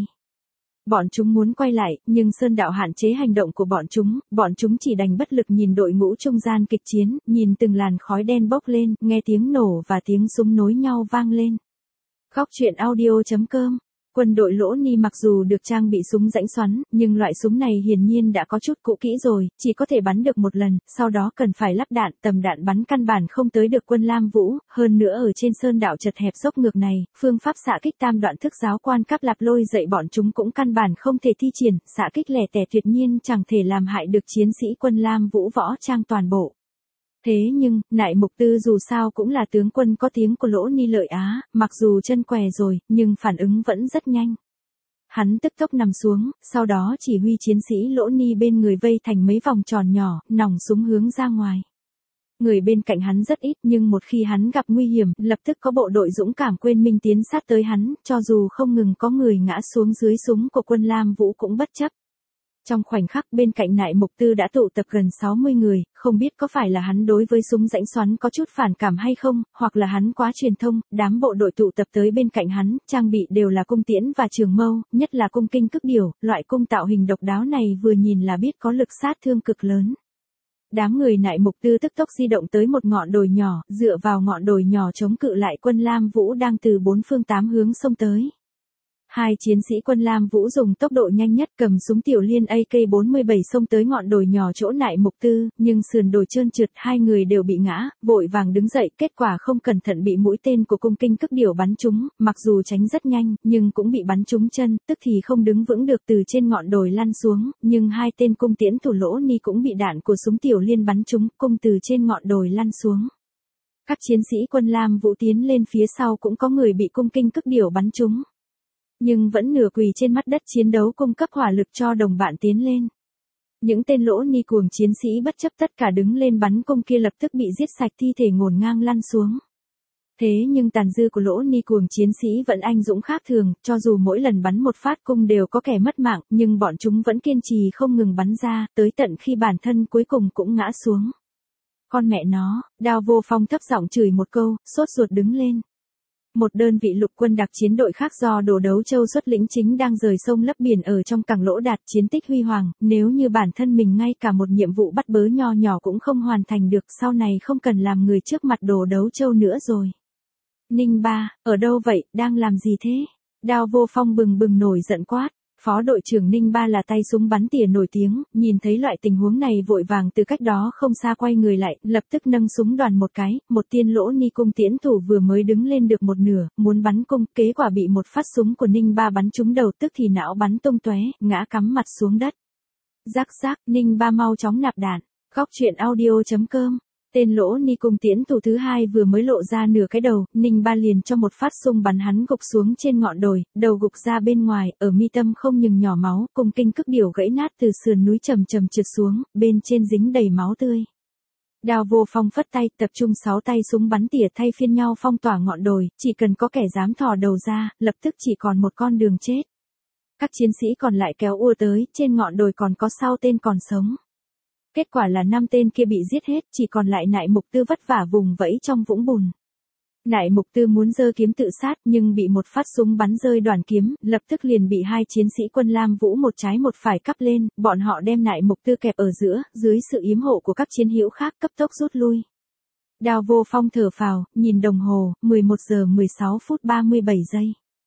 Bọn chúng muốn quay lại, nhưng sơn đạo hạn chế hành động của bọn chúng, bọn chúng chỉ đành bất lực nhìn đội ngũ trung gian kịch chiến, nhìn từng làn khói đen bốc lên, nghe tiếng nổ và tiếng súng nối nhau vang lên. Góc truyện audio chấm com. Quân đội Lỗ Ni mặc dù được trang bị súng rãnh xoắn, nhưng loại súng này hiển nhiên đã có chút cũ kỹ rồi, chỉ có thể bắn được một lần, sau đó cần phải lắp đạn, tầm đạn bắn căn bản không tới được quân Lam Vũ, hơn nữa ở trên sơn đạo chật hẹp dốc ngược này, phương pháp xạ kích tam đoạn thức giáo quan cáp lạp lôi dạy bọn chúng cũng căn bản không thể thi triển, xạ kích lẻ tẻ tuyệt nhiên chẳng thể làm hại được chiến sĩ quân Lam Vũ võ trang toàn bộ. Thế nhưng, Nại Mục Tư dù sao cũng là tướng quân có tiếng của Lỗ Ni Lợi Á, mặc dù chân què rồi, nhưng phản ứng vẫn rất nhanh. Hắn tức tốc nằm xuống, sau đó chỉ huy chiến sĩ Lỗ Ni bên người vây thành mấy vòng tròn nhỏ, nòng súng hướng ra ngoài. Người bên cạnh hắn rất ít nhưng một khi hắn gặp nguy hiểm, lập tức có bộ đội dũng cảm quên mình tiến sát tới hắn, cho dù không ngừng có người ngã xuống dưới súng của quân Lam Vũ cũng bất chấp. Trong khoảnh khắc bên cạnh Nại Mục Tư đã tụ tập gần sáu mươi người, không biết có phải là hắn đối với súng rãnh xoắn có chút phản cảm hay không, hoặc là hắn quá truyền thông, đám bộ đội tụ tập tới bên cạnh hắn, trang bị đều là cung tiễn và trường mâu, nhất là cung kinh cức điểu, loại cung tạo hình độc đáo này vừa nhìn là biết có lực sát thương cực lớn. Đám người Nại Mục Tư tức tốc di động tới một ngọn đồi nhỏ, dựa vào ngọn đồi nhỏ chống cự lại quân Lam Vũ đang từ bốn phương tám hướng xông tới. Hai chiến sĩ quân Lam Vũ dùng tốc độ nhanh nhất cầm súng tiểu liên A K bốn mươi bảy xông tới ngọn đồi nhỏ chỗ Nại Mục Tư, nhưng sườn đồi trơn trượt, hai người đều bị ngã, vội vàng đứng dậy, kết quả không cẩn thận bị mũi tên của cung kinh cức điểu bắn trúng, mặc dù tránh rất nhanh, nhưng cũng bị bắn trúng chân, tức thì không đứng vững được từ trên ngọn đồi lăn xuống, nhưng hai tên cung tiễn thủ Lỗ Ni cũng bị đạn của súng tiểu liên bắn trúng, cung từ trên ngọn đồi lăn xuống. Các chiến sĩ quân Lam Vũ tiến lên phía sau cũng có người bị cung kinh cức điểu bắn trúng. Nhưng vẫn nửa quỳ trên mặt đất chiến đấu cung cấp hỏa lực cho đồng bạn tiến lên. Những tên Lỗ Ni cuồng chiến sĩ bất chấp tất cả đứng lên bắn cung kia lập tức bị giết sạch, thi thể ngổn ngang lăn xuống. Thế nhưng tàn dư của Lỗ Ni cuồng chiến sĩ vẫn anh dũng khác thường, cho dù mỗi lần bắn một phát cung đều có kẻ mất mạng, nhưng bọn chúng vẫn kiên trì không ngừng bắn ra, tới tận khi bản thân cuối cùng cũng ngã xuống. Con mẹ nó, Đao Vô Phong thấp giọng chửi một câu, sốt ruột đứng lên. Một đơn vị lục quân đặc chiến đội khác do Đồ Đấu Châu xuất lĩnh chính đang rời sông lấp biển ở trong cảng Lỗ đạt chiến tích huy hoàng, nếu như bản thân mình ngay cả một nhiệm vụ bắt bớ nho nhỏ cũng không hoàn thành được, sau này không cần làm người trước mặt Đồ Đấu Châu nữa rồi. Ninh Ba, ở đâu vậy, đang làm gì thế? Đao Vô Phong bừng bừng nổi giận quát. Phó đội trưởng Ninh Ba là tay súng bắn tỉa nổi tiếng, nhìn thấy loại tình huống này vội vàng từ cách đó không xa quay người lại, lập tức nâng súng đoàn một cái, một tiên Lỗ Ni cung tiễn thủ vừa mới đứng lên được một nửa, muốn bắn cung, kết quả bị một phát súng của Ninh Ba bắn trúng đầu, tức thì não bắn tung tóe, ngã cắm mặt xuống đất. Rắc rắc, Ninh Ba mau chóng nạp đạn. Góc truyện audio chấm com. Tên Lỗ Ni cung tiễn thủ thứ hai vừa mới lộ ra nửa cái đầu, Ninh Ba liền cho một phát xung bắn hắn gục xuống trên ngọn đồi, đầu gục ra bên ngoài, ở mi tâm không ngừng nhỏ máu, cung kinh cức điểu gãy nát từ sườn núi trầm trầm trượt xuống, bên trên dính đầy máu tươi. Đao Vô Phong phất tay, tập trung sáu tay súng bắn tỉa thay phiên nhau phong tỏa ngọn đồi, chỉ cần có kẻ dám thò đầu ra, lập tức chỉ còn một con đường chết. Các chiến sĩ còn lại kéo ùa tới, trên ngọn đồi còn có sáu tên còn sống. Kết quả là năm tên kia bị giết hết, chỉ còn lại Nại Mục Tư vất vả vùng vẫy trong vũng bùn. Nại Mục Tư muốn giơ kiếm tự sát nhưng bị một phát súng bắn rơi đoàn kiếm, lập tức liền bị hai chiến sĩ quân Lam Vũ một trái một phải cắp lên, bọn họ đem Nại Mục Tư kẹp ở giữa, dưới sự yếm hộ của các chiến hữu khác cấp tốc rút lui. Đao Vô Phong thở phào, nhìn đồng hồ, mười một giờ mười sáu phút ba mươi bảy giây.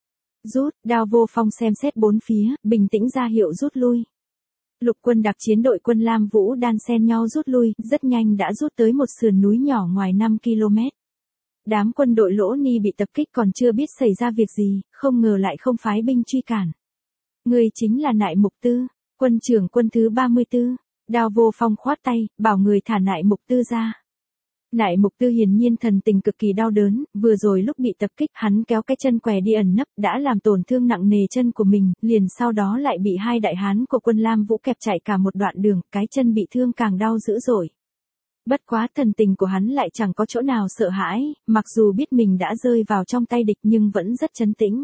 Rút, Đao Vô Phong xem xét bốn phía, bình tĩnh ra hiệu rút lui. Lục quân đặc chiến đội quân Lam Vũ đan xen nhau rút lui, rất nhanh đã rút tới một sườn núi nhỏ ngoài năm ki lô mét. Đám quân đội Lỗ Ni bị tập kích còn chưa biết xảy ra việc gì, không ngờ lại không phái binh truy cản. Người chính là Nại Mục Tư, quân trưởng quân thứ ba mươi tư. Đao Vô Phong khoát tay, bảo người thả Nại Mục Tư ra. Nại Mục Tư hiển nhiên thần tình cực kỳ đau đớn, vừa rồi lúc bị tập kích hắn kéo cái chân què đi ẩn nấp đã làm tổn thương nặng nề chân của mình, liền sau đó lại bị hai đại hán của quân Lam Vũ kẹp chạy cả một đoạn đường, cái chân bị thương càng đau dữ dội. Bất quá thần tình của hắn lại chẳng có chỗ nào sợ hãi, mặc dù biết mình đã rơi vào trong tay địch nhưng vẫn rất trấn tĩnh.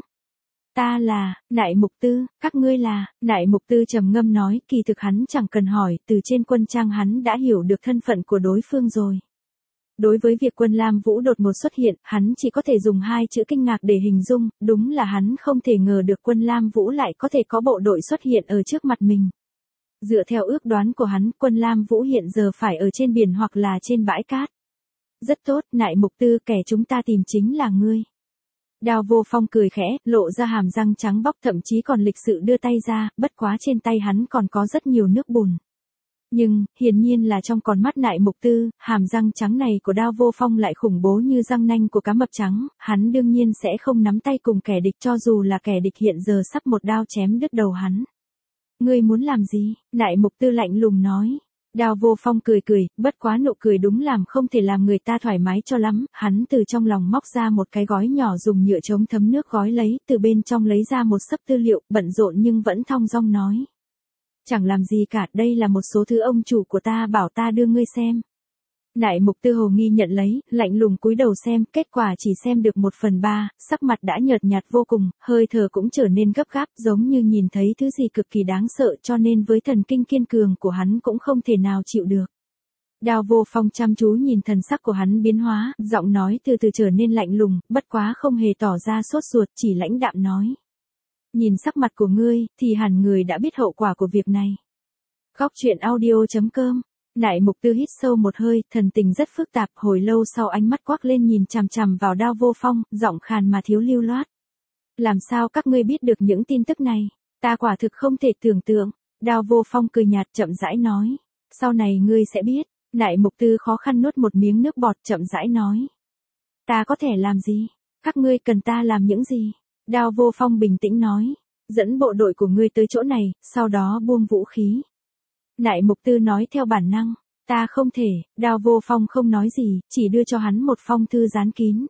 Ta là, Nại Mục Tư, các ngươi là, Nại Mục Tư trầm ngâm nói, kỳ thực hắn chẳng cần hỏi, từ trên quân trang hắn đã hiểu được thân phận của đối phương rồi. Đối với việc quân Lam Vũ đột ngột xuất hiện, hắn chỉ có thể dùng hai chữ kinh ngạc để hình dung, đúng là hắn không thể ngờ được quân Lam Vũ lại có thể có bộ đội xuất hiện ở trước mặt mình. Dựa theo ước đoán của hắn, quân Lam Vũ hiện giờ phải ở trên biển hoặc là trên bãi cát. Rất tốt, Nại Mục Tư, kẻ chúng ta tìm chính là ngươi. Đao Vô Phong cười khẽ, lộ ra hàm răng trắng bóc, thậm chí còn lịch sự đưa tay ra, bất quá trên tay hắn còn có rất nhiều nước bùn. Nhưng, hiển nhiên là trong con mắt Nại Mục Tư, hàm răng trắng này của Đao Vô Phong lại khủng bố như răng nanh của cá mập trắng, hắn đương nhiên sẽ không nắm tay cùng kẻ địch cho dù là kẻ địch hiện giờ sắp một đao chém đứt đầu hắn. Ngươi muốn làm gì? Nại Mục Tư lạnh lùng nói. Đao Vô Phong cười cười, bất quá nụ cười đúng làm không thể làm người ta thoải mái cho lắm, hắn từ trong lòng móc ra một cái gói nhỏ dùng nhựa chống thấm nước gói lấy, từ bên trong lấy ra một xấp tư liệu, bận rộn nhưng vẫn thong dong nói. Chẳng làm gì cả, đây là một số thứ ông chủ của ta bảo ta đưa ngươi xem. Nại Mục Tư hồ nghi nhận lấy, lạnh lùng cúi đầu xem, kết quả chỉ xem được một phần ba, sắc mặt đã nhợt nhạt vô cùng, hơi thở cũng trở nên gấp gáp, giống như nhìn thấy thứ gì cực kỳ đáng sợ, cho nên với thần kinh kiên cường của hắn cũng không thể nào chịu được. Đao Vô Phong chăm chú nhìn thần sắc của hắn biến hóa, giọng nói từ từ trở nên lạnh lùng, bất quá không hề tỏ ra sốt ruột, chỉ lãnh đạm nói. Nhìn sắc mặt của ngươi, thì hẳn người đã biết hậu quả của việc này. Góc truyện audio chấm com. Nại Mục Tư hít sâu một hơi, thần tình rất phức tạp, hồi lâu sau ánh mắt quắc lên nhìn chằm chằm vào Đao Vô Phong, giọng khàn mà thiếu lưu loát. Làm sao các ngươi biết được những tin tức này? Ta quả thực không thể tưởng tượng. Đao Vô Phong cười nhạt chậm rãi nói. Sau này ngươi sẽ biết. Nại Mục Tư khó khăn nuốt một miếng nước bọt chậm rãi nói. Ta có thể làm gì? Các ngươi cần ta làm những gì? Đao Vô Phong bình tĩnh nói. Dẫn bộ đội của ngươi tới chỗ này, sau đó buông vũ khí. Nại Mục Tư nói theo bản năng, ta không thể, Đao Vô Phong không nói gì, chỉ đưa cho hắn một phong thư dán kín.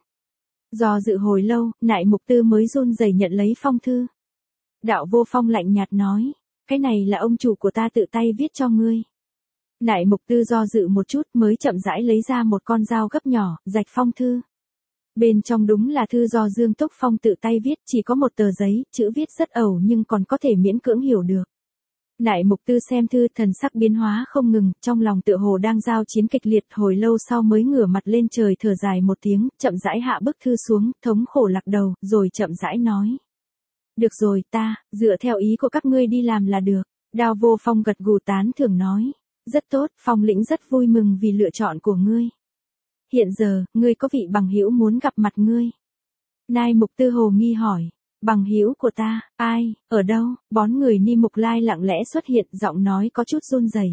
Do dự hồi lâu, Nại Mục Tư mới run rẩy nhận lấy phong thư. Đạo Vô Phong lạnh nhạt nói, cái này là ông chủ của ta tự tay viết cho ngươi. Nại Mục Tư do dự một chút mới chậm rãi lấy ra một con dao gấp nhỏ, rạch phong thư. Bên trong đúng là thư do Dương Túc Phong tự tay viết, chỉ có một tờ giấy, chữ viết rất ẩu nhưng còn có thể miễn cưỡng hiểu được. Nại Mục Tư xem thư, thần sắc biến hóa không ngừng, trong lòng tựa hồ đang giao chiến kịch liệt, hồi lâu sau mới ngửa mặt lên trời thở dài một tiếng, chậm rãi hạ bức thư xuống, thống khổ lắc đầu, rồi chậm rãi nói. Được rồi, ta, dựa theo ý của các ngươi đi làm là được. Đao Vô Phong gật gù tán thưởng nói. Rất tốt, Phong lĩnh rất vui mừng vì lựa chọn của ngươi. Hiện giờ, ngươi có vị bằng hữu muốn gặp mặt ngươi. Nại Mục Tư hồ nghi hỏi. Bằng hữu của ta, ai, ở đâu? Bón người Ni Mục Lai lặng lẽ xuất hiện, giọng nói có chút run rẩy.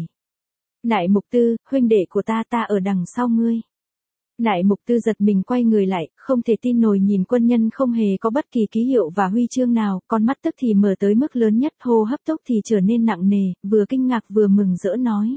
Nại Mục Tư, huynh đệ của ta, ta ở đằng sau ngươi. Nại Mục Tư giật mình quay người lại, không thể tin nổi nhìn quân nhân không hề có bất kỳ ký hiệu và huy chương nào, con mắt tức thì mở tới mức lớn nhất, hô hấp tốc thì trở nên nặng nề, vừa kinh ngạc vừa mừng rỡ nói.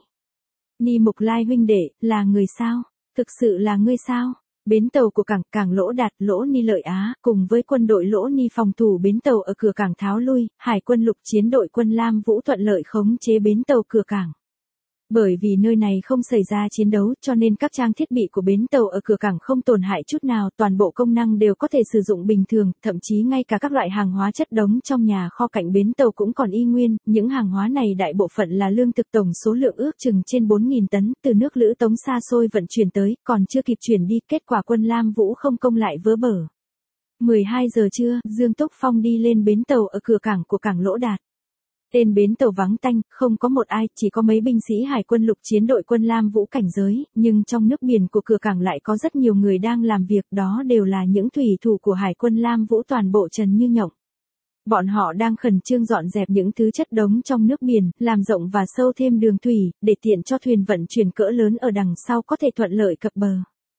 Ni Mục Lai huynh đệ, là người sao? Thực sự là ngươi sao? Bến tàu của cảng, cảng Lỗ Đạt, Lỗ Ni Lợi Á, cùng với quân đội Lỗ Ni phòng thủ bến tàu ở cửa cảng tháo lui, hải quân lục chiến đội quân Lam Vũ thuận lợi khống chế bến tàu cửa cảng. Bởi vì nơi này không xảy ra chiến đấu, cho nên các trang thiết bị của bến tàu ở cửa cảng không tổn hại chút nào, toàn bộ công năng đều có thể sử dụng bình thường, thậm chí ngay cả các loại hàng hóa chất đống trong nhà kho cạnh bến tàu cũng còn y nguyên, những hàng hóa này đại bộ phận là lương thực, tổng số lượng ước chừng trên bốn nghìn tấn, từ nước Lữ Tống xa xôi vận chuyển tới, còn chưa kịp chuyển đi, kết quả quân Lam Vũ không công lại vỡ bờ. mười hai giờ trưa, Dương Túc Phong đi lên bến tàu ở cửa cảng của cảng Lỗ Đạt. Tên bến tàu vắng tanh, không có một ai, chỉ có mấy binh sĩ hải quân lục chiến đội quân Lam Vũ cảnh giới, nhưng trong nước biển của cửa cảng lại có rất nhiều người đang làm việc, đó đều là những thủy thủ của hải quân Lam Vũ toàn bộ trần như nhộng. Bọn họ đang khẩn trương dọn dẹp những thứ chất đống trong nước biển, làm rộng và sâu thêm đường thủy, để tiện cho thuyền vận chuyển cỡ lớn ở đằng sau có thể thuận lợi cập bờ.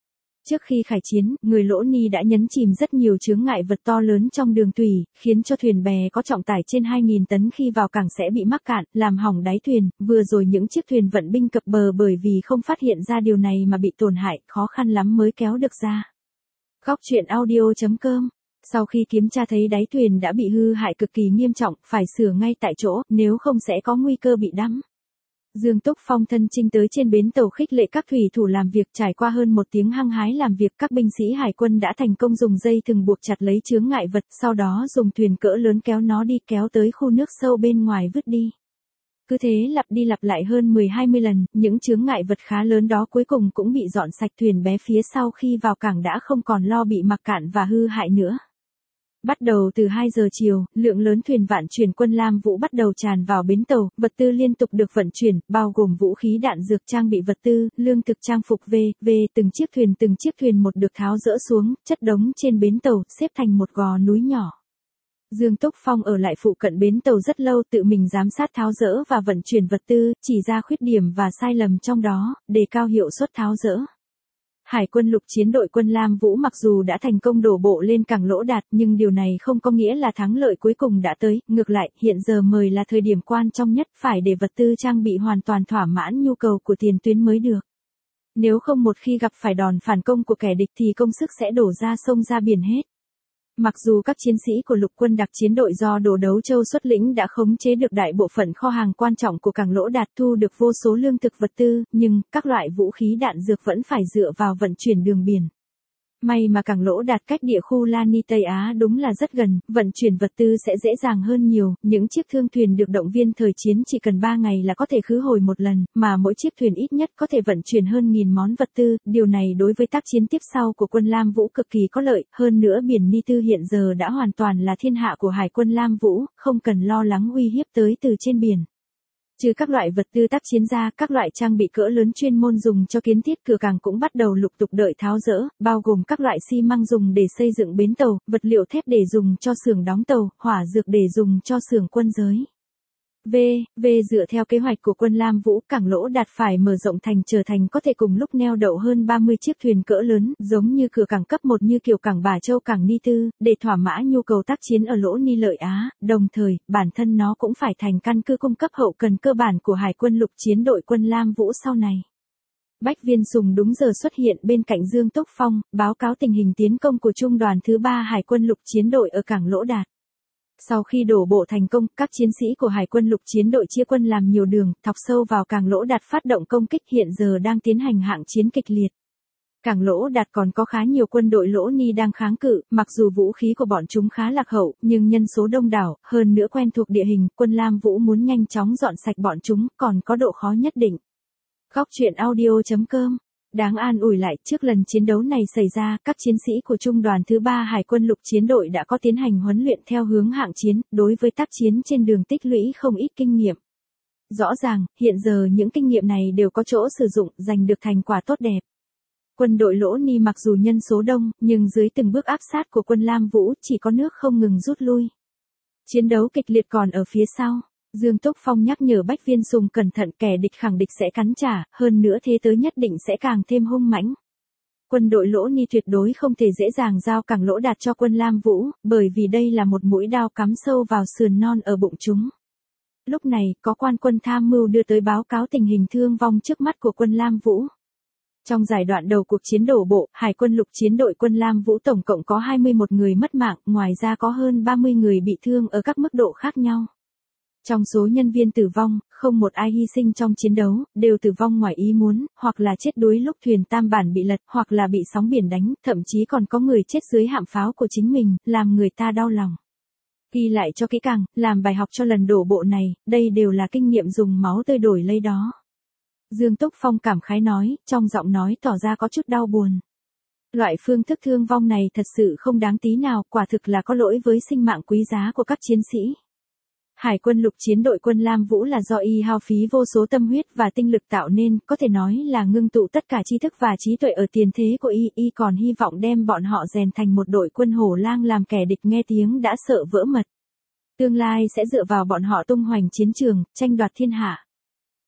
Trước khi khởi chiến, người Lỗ Ni đã nhấn chìm rất nhiều chướng ngại vật to lớn trong đường thủy, khiến cho thuyền bè có trọng tải trên hai nghìn tấn khi vào cảng sẽ bị mắc cạn, làm hỏng đáy thuyền, vừa rồi những chiếc thuyền vận binh cập bờ bởi vì không phát hiện ra điều này mà bị tổn hại, khó khăn lắm mới kéo được ra. Góc truyện audio chấm com. Sau khi kiểm tra thấy đáy thuyền đã bị hư hại cực kỳ nghiêm trọng, phải sửa ngay tại chỗ, nếu không sẽ có nguy cơ bị đắm. Dương Túc Phong thân chinh tới trên bến tàu khích lệ các thủy thủ làm việc. Trải qua hơn một tiếng hăng hái làm việc, các binh sĩ hải quân đã thành công dùng dây thừng buộc chặt lấy chướng ngại vật, sau đó dùng thuyền cỡ lớn kéo nó đi, kéo tới khu nước sâu bên ngoài vứt đi. Cứ thế lặp đi lặp lại hơn mười hai mươi lần, những chướng ngại vật khá lớn đó cuối cùng cũng bị dọn sạch. Thuyền bé phía sau khi vào cảng đã không còn lo bị mắc cạn và hư hại nữa. Bắt đầu từ hai giờ chiều, lượng lớn thuyền vạn chuyển quân Lam Vũ bắt đầu tràn vào bến tàu, vật tư liên tục được vận chuyển, bao gồm vũ khí đạn dược, trang bị vật tư, lương thực, trang phục v, v, từng chiếc thuyền từng chiếc thuyền một được tháo dỡ xuống, chất đống trên bến tàu, xếp thành một gò núi nhỏ. Dương Túc Phong ở lại phụ cận bến tàu rất lâu, tự mình giám sát tháo dỡ và vận chuyển vật tư, chỉ ra khuyết điểm và sai lầm trong đó, đề cao hiệu suất tháo dỡ. Hải quân lục chiến đội quân Lam Vũ mặc dù đã thành công đổ bộ lên cảng Lỗ Đạt, nhưng điều này không có nghĩa là thắng lợi cuối cùng đã tới, ngược lại, hiện giờ mời là thời điểm quan trọng nhất, phải để vật tư trang bị hoàn toàn thỏa mãn nhu cầu của tiền tuyến mới được. Nếu không một khi gặp phải đòn phản công của kẻ địch thì công sức sẽ đổ ra sông ra biển hết. Mặc dù các chiến sĩ của lục quân đặc chiến đội do Đồ Đấu Châu xuất lĩnh đã khống chế được đại bộ phận kho hàng quan trọng của cảng Lỗ Đạt, thu được vô số lương thực vật tư, nhưng các loại vũ khí đạn dược vẫn phải dựa vào vận chuyển đường biển. May mà cảng Lỗ Đạt cách địa khu Lani Tây Á đúng là rất gần, vận chuyển vật tư sẽ dễ dàng hơn nhiều, những chiếc thương thuyền được động viên thời chiến chỉ cần ba ngày là có thể khứ hồi một lần, mà mỗi chiếc thuyền ít nhất có thể vận chuyển hơn nghìn món vật tư, điều này đối với tác chiến tiếp sau của quân Lam Vũ cực kỳ có lợi, hơn nữa biển Ni Tư hiện giờ đã hoàn toàn là thiên hạ của Hải quân Lam Vũ, không cần lo lắng uy hiếp tới từ trên biển. Trừ các loại vật tư tác chiến ra, các loại trang bị cỡ lớn chuyên môn dùng cho kiến thiết cửa cảng cũng bắt đầu lục tục đợi tháo dỡ, bao gồm các loại xi măng dùng để xây dựng bến tàu, vật liệu thép để dùng cho xưởng đóng tàu, hỏa dược để dùng cho xưởng quân giới. V, V dựa theo kế hoạch của quân Lam Vũ, cảng Lỗ Đạt phải mở rộng thành trở thành có thể cùng lúc neo đậu hơn ba mươi chiếc thuyền cỡ lớn, giống như cửa cảng cấp một như kiểu cảng Bà Châu, cảng Ni Tư, để thỏa mãn nhu cầu tác chiến ở Lỗ Ni Lợi Á, đồng thời, bản thân nó cũng phải thành căn cứ cung cấp hậu cần cơ bản của Hải quân lục chiến đội quân Lam Vũ sau này. Bách Viên Sùng đúng giờ xuất hiện bên cạnh Dương Túc Phong, báo cáo tình hình tiến công của trung đoàn thứ ba Hải quân lục chiến đội ở cảng Lỗ Đạt. Sau khi đổ bộ thành công, các chiến sĩ của Hải quân lục chiến đội chia quân làm nhiều đường, thọc sâu vào cảng Lỗ Đạt phát động công kích, hiện giờ đang tiến hành hạng chiến kịch liệt. Cảng Lỗ Đạt còn có khá nhiều quân đội Lỗ Ni đang kháng cự, mặc dù vũ khí của bọn chúng khá lạc hậu, nhưng nhân số đông đảo, hơn nữa quen thuộc địa hình, quân Lam Vũ muốn nhanh chóng dọn sạch bọn chúng, còn có độ khó nhất định. Góc truyện audio chấm com. Đáng an ủi lại, trước lần chiến đấu này xảy ra, các chiến sĩ của trung đoàn thứ ba Hải quân lục chiến đội đã có tiến hành huấn luyện theo hướng hạng chiến, đối với tác chiến trên đường tích lũy không ít kinh nghiệm. Rõ ràng, hiện giờ những kinh nghiệm này đều có chỗ sử dụng, giành được thành quả tốt đẹp. Quân đội Lỗ Ni mặc dù nhân số đông, nhưng dưới từng bước áp sát của quân Lam Vũ chỉ có nước không ngừng rút lui. Chiến đấu kịch liệt còn ở phía sau. Dương Túc Phong nhắc nhở Bách Viên Sùng cẩn thận, kẻ địch khẳng địch sẽ cắn trả, hơn nữa thế tới nhất định sẽ càng thêm hung mãnh. Quân đội Lỗ Ni tuyệt đối không thể dễ dàng giao cảng Lỗ Đạt cho quân Lam Vũ, bởi vì đây là một mũi đao cắm sâu vào sườn non ở bụng chúng. Lúc này, có quan quân tham mưu đưa tới báo cáo tình hình thương vong trước mắt của quân Lam Vũ. Trong giai đoạn đầu cuộc chiến đổ bộ, Hải quân lục chiến đội quân Lam Vũ tổng cộng có hai mươi mốt người mất mạng, ngoài ra có hơn ba mươi người bị thương ở các mức độ khác nhau. Trong số nhân viên tử vong, không một ai hy sinh trong chiến đấu, đều tử vong ngoài ý muốn, hoặc là chết đuối lúc thuyền tam bản bị lật, hoặc là bị sóng biển đánh, thậm chí còn có người chết dưới hạm pháo của chính mình, làm người ta đau lòng. Ghi lại cho kỹ càng, làm bài học cho lần đổ bộ này, đây đều là kinh nghiệm dùng máu tươi đổi lấy đó. Dương Túc Phong cảm khái nói, trong giọng nói tỏ ra có chút đau buồn. Loại phương thức thương vong này thật sự không đáng tí nào, quả thực là có lỗi với sinh mạng quý giá của các chiến sĩ. Hải quân lục chiến đội quân Lam Vũ là do y hao phí vô số tâm huyết và tinh lực tạo nên, có thể nói là ngưng tụ tất cả tri thức và trí tuệ ở tiền thế của y, y còn hy vọng đem bọn họ rèn thành một đội quân hổ lang làm kẻ địch nghe tiếng đã sợ vỡ mật. Tương lai sẽ dựa vào bọn họ tung hoành chiến trường, tranh đoạt thiên hạ.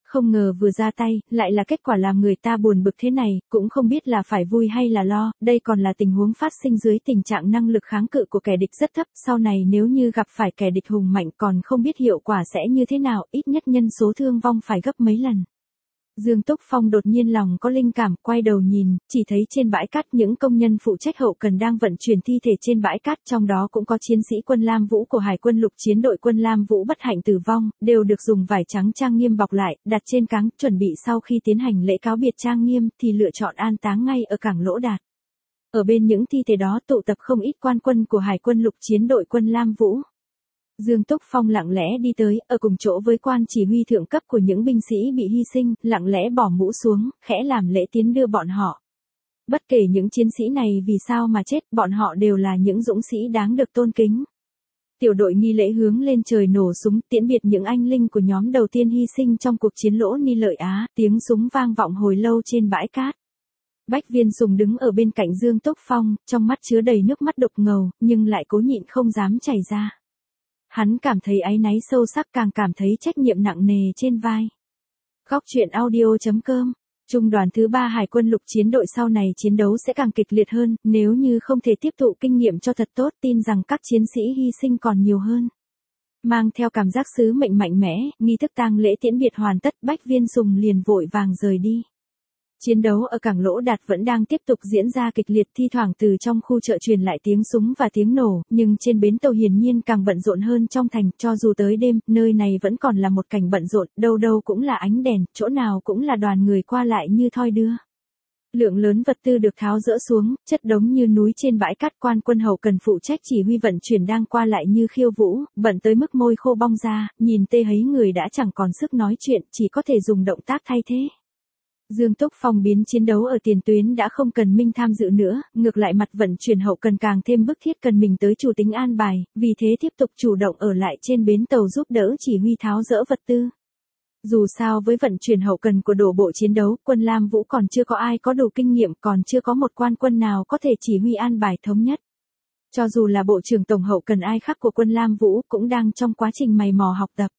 Không ngờ vừa ra tay, lại là kết quả làm người ta buồn bực thế này, cũng không biết là phải vui hay là lo, đây còn là tình huống phát sinh dưới tình trạng năng lực kháng cự của kẻ địch rất thấp, sau này nếu như gặp phải kẻ địch hùng mạnh còn không biết hiệu quả sẽ như thế nào, ít nhất nhân số thương vong phải gấp mấy lần. Dương Túc Phong đột nhiên lòng có linh cảm, quay đầu nhìn, chỉ thấy trên bãi cát những công nhân phụ trách hậu cần đang vận chuyển thi thể trên bãi cát, trong đó cũng có chiến sĩ quân Lam Vũ của Hải quân lục chiến đội quân Lam Vũ bất hạnh tử vong, đều được dùng vải trắng trang nghiêm bọc lại, đặt trên cáng, chuẩn bị sau khi tiến hành lễ cáo biệt trang nghiêm thì lựa chọn an táng ngay ở cảng Lỗ Đạt. Ở bên những thi thể đó tụ tập không ít quan quân của Hải quân lục chiến đội quân Lam Vũ. Dương Túc Phong lặng lẽ đi tới, ở cùng chỗ với quan chỉ huy thượng cấp của những binh sĩ bị hy sinh, lặng lẽ bỏ mũ xuống, khẽ làm lễ tiến đưa bọn họ. Bất kể những chiến sĩ này vì sao mà chết, bọn họ đều là những dũng sĩ đáng được tôn kính. Tiểu đội nghi lễ hướng lên trời nổ súng, tiễn biệt những anh linh của nhóm đầu tiên hy sinh trong cuộc chiến Lỗ Ni Lợi Á, tiếng súng vang vọng hồi lâu trên bãi cát. Bách Viên Sùng đứng ở bên cạnh Dương Túc Phong, trong mắt chứa đầy nước mắt đục ngầu, nhưng lại cố nhịn không dám chảy ra. Hắn cảm thấy áy náy sâu sắc, càng cảm thấy trách nhiệm nặng nề trên vai. Góc truyện audio chấm com. Trung đoàn thứ ba Hải quân lục chiến đội sau này chiến đấu sẽ càng kịch liệt hơn, nếu như không thể tiếp thụ kinh nghiệm cho thật tốt, tin rằng các chiến sĩ hy sinh còn nhiều hơn. Mang theo cảm giác sứ mệnh mạnh mẽ, nghi thức tang lễ tiễn biệt hoàn tất, Bách Viên Sùng liền vội vàng rời đi. Chiến đấu ở cảng Lỗ Đạt vẫn đang tiếp tục diễn ra kịch liệt, thi thoảng từ trong khu chợ truyền lại tiếng súng và tiếng nổ, nhưng trên bến tàu hiển nhiên càng bận rộn hơn trong thành, cho dù tới đêm, nơi này vẫn còn là một cảnh bận rộn, đâu đâu cũng là ánh đèn, chỗ nào cũng là đoàn người qua lại như thoi đưa. Lượng lớn vật tư được tháo dỡ xuống, chất đống như núi trên bãi cát, quan quân hậu cần phụ trách chỉ huy vận chuyển đang qua lại như khiêu vũ, bận tới mức môi khô bong ra, nhìn tê hấy người đã chẳng còn sức nói chuyện, chỉ có thể dùng động tác thay thế. Dương Túc Phong biến chiến đấu ở tiền tuyến đã không cần Minh tham dự nữa, ngược lại mặt vận chuyển hậu cần càng thêm bức thiết cần mình tới chủ tính an bài, vì thế tiếp tục chủ động ở lại trên bến tàu giúp đỡ chỉ huy tháo dỡ vật tư. Dù sao với vận chuyển hậu cần của đổ bộ chiến đấu, quân Lam Vũ còn chưa có ai có đủ kinh nghiệm, còn chưa có một quan quân nào có thể chỉ huy an bài thống nhất. Cho dù là bộ trưởng tổng hậu cần ai khác của quân Lam Vũ cũng đang trong quá trình mày mò học tập.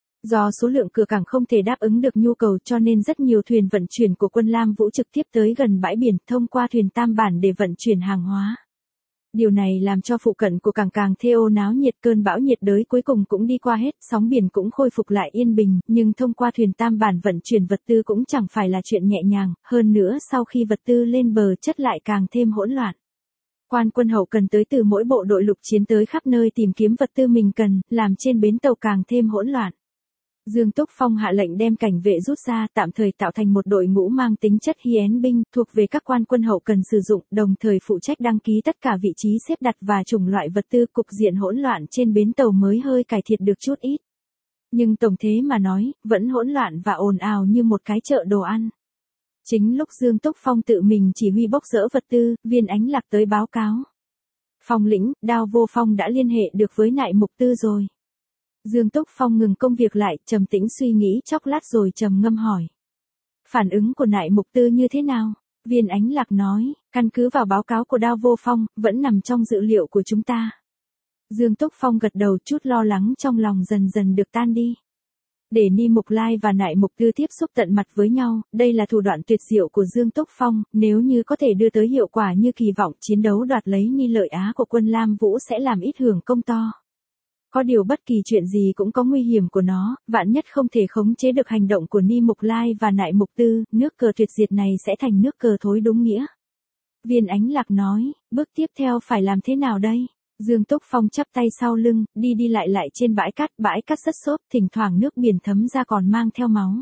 Do số lượng cửa cảng không thể đáp ứng được nhu cầu cho nên rất nhiều thuyền vận chuyển của quân Lam Vũ trực tiếp tới gần bãi biển thông qua thuyền tam bản để vận chuyển hàng hóa. Điều này làm cho phụ cận của cảng càng thê ô náo nhiệt, cơn bão nhiệt đới cuối cùng cũng đi qua hết, sóng biển cũng khôi phục lại yên bình, nhưng thông qua thuyền tam bản vận chuyển vật tư cũng chẳng phải là chuyện nhẹ nhàng, hơn nữa sau khi vật tư lên bờ chất lại càng thêm hỗn loạn. Quan quân hậu cần tới từ mỗi bộ đội lục chiến tới khắp nơi tìm kiếm vật tư mình cần, làm trên bến tàu càng thêm hỗn loạn. Dương Túc Phong hạ lệnh đem cảnh vệ rút ra, tạm thời tạo thành một đội ngũ mang tính chất hiến binh, thuộc về các quan quân hậu cần sử dụng, đồng thời phụ trách đăng ký tất cả vị trí xếp đặt và chủng loại vật tư, cục diện hỗn loạn trên bến tàu mới hơi cải thiện được chút ít. Nhưng tổng thế mà nói, vẫn hỗn loạn và ồn ào như một cái chợ đồ ăn. Chính lúc Dương Túc Phong tự mình chỉ huy bốc dỡ vật tư, Viên Ánh Lạc tới báo cáo. Phong lĩnh, Đao Vô Phong đã liên hệ được với Nại Mục Tư rồi. Dương Túc Phong ngừng công việc lại, trầm tĩnh suy nghĩ chốc lát rồi trầm ngâm hỏi. Phản ứng của Nại Mục Tư như thế nào? Viên Ánh Lạc nói, căn cứ vào báo cáo của Đao Vô Phong, vẫn nằm trong dự liệu của chúng ta. Dương Túc Phong gật đầu, chút lo lắng trong lòng dần dần được tan đi. Để Ni Mục Lai và Nại Mục Tư tiếp xúc tận mặt với nhau, đây là thủ đoạn tuyệt diệu của Dương Túc Phong, nếu như có thể đưa tới hiệu quả như kỳ vọng, chiến đấu đoạt lấy Ni Lợi Á của quân Lam Vũ sẽ làm ít hưởng công to. Có điều bất kỳ chuyện gì cũng có nguy hiểm của nó, vạn nhất không thể khống chế được hành động của Ni Mục Lai và Nại Mục Tư, nước cờ tuyệt diệt này sẽ thành nước cờ thối đúng nghĩa. Viên Ánh Lạc nói, bước tiếp theo phải làm thế nào đây? Dương Túc Phong chắp tay sau lưng, đi đi lại lại trên bãi cát, bãi cát rất xốp, thỉnh thoảng nước biển thấm ra còn mang theo máu.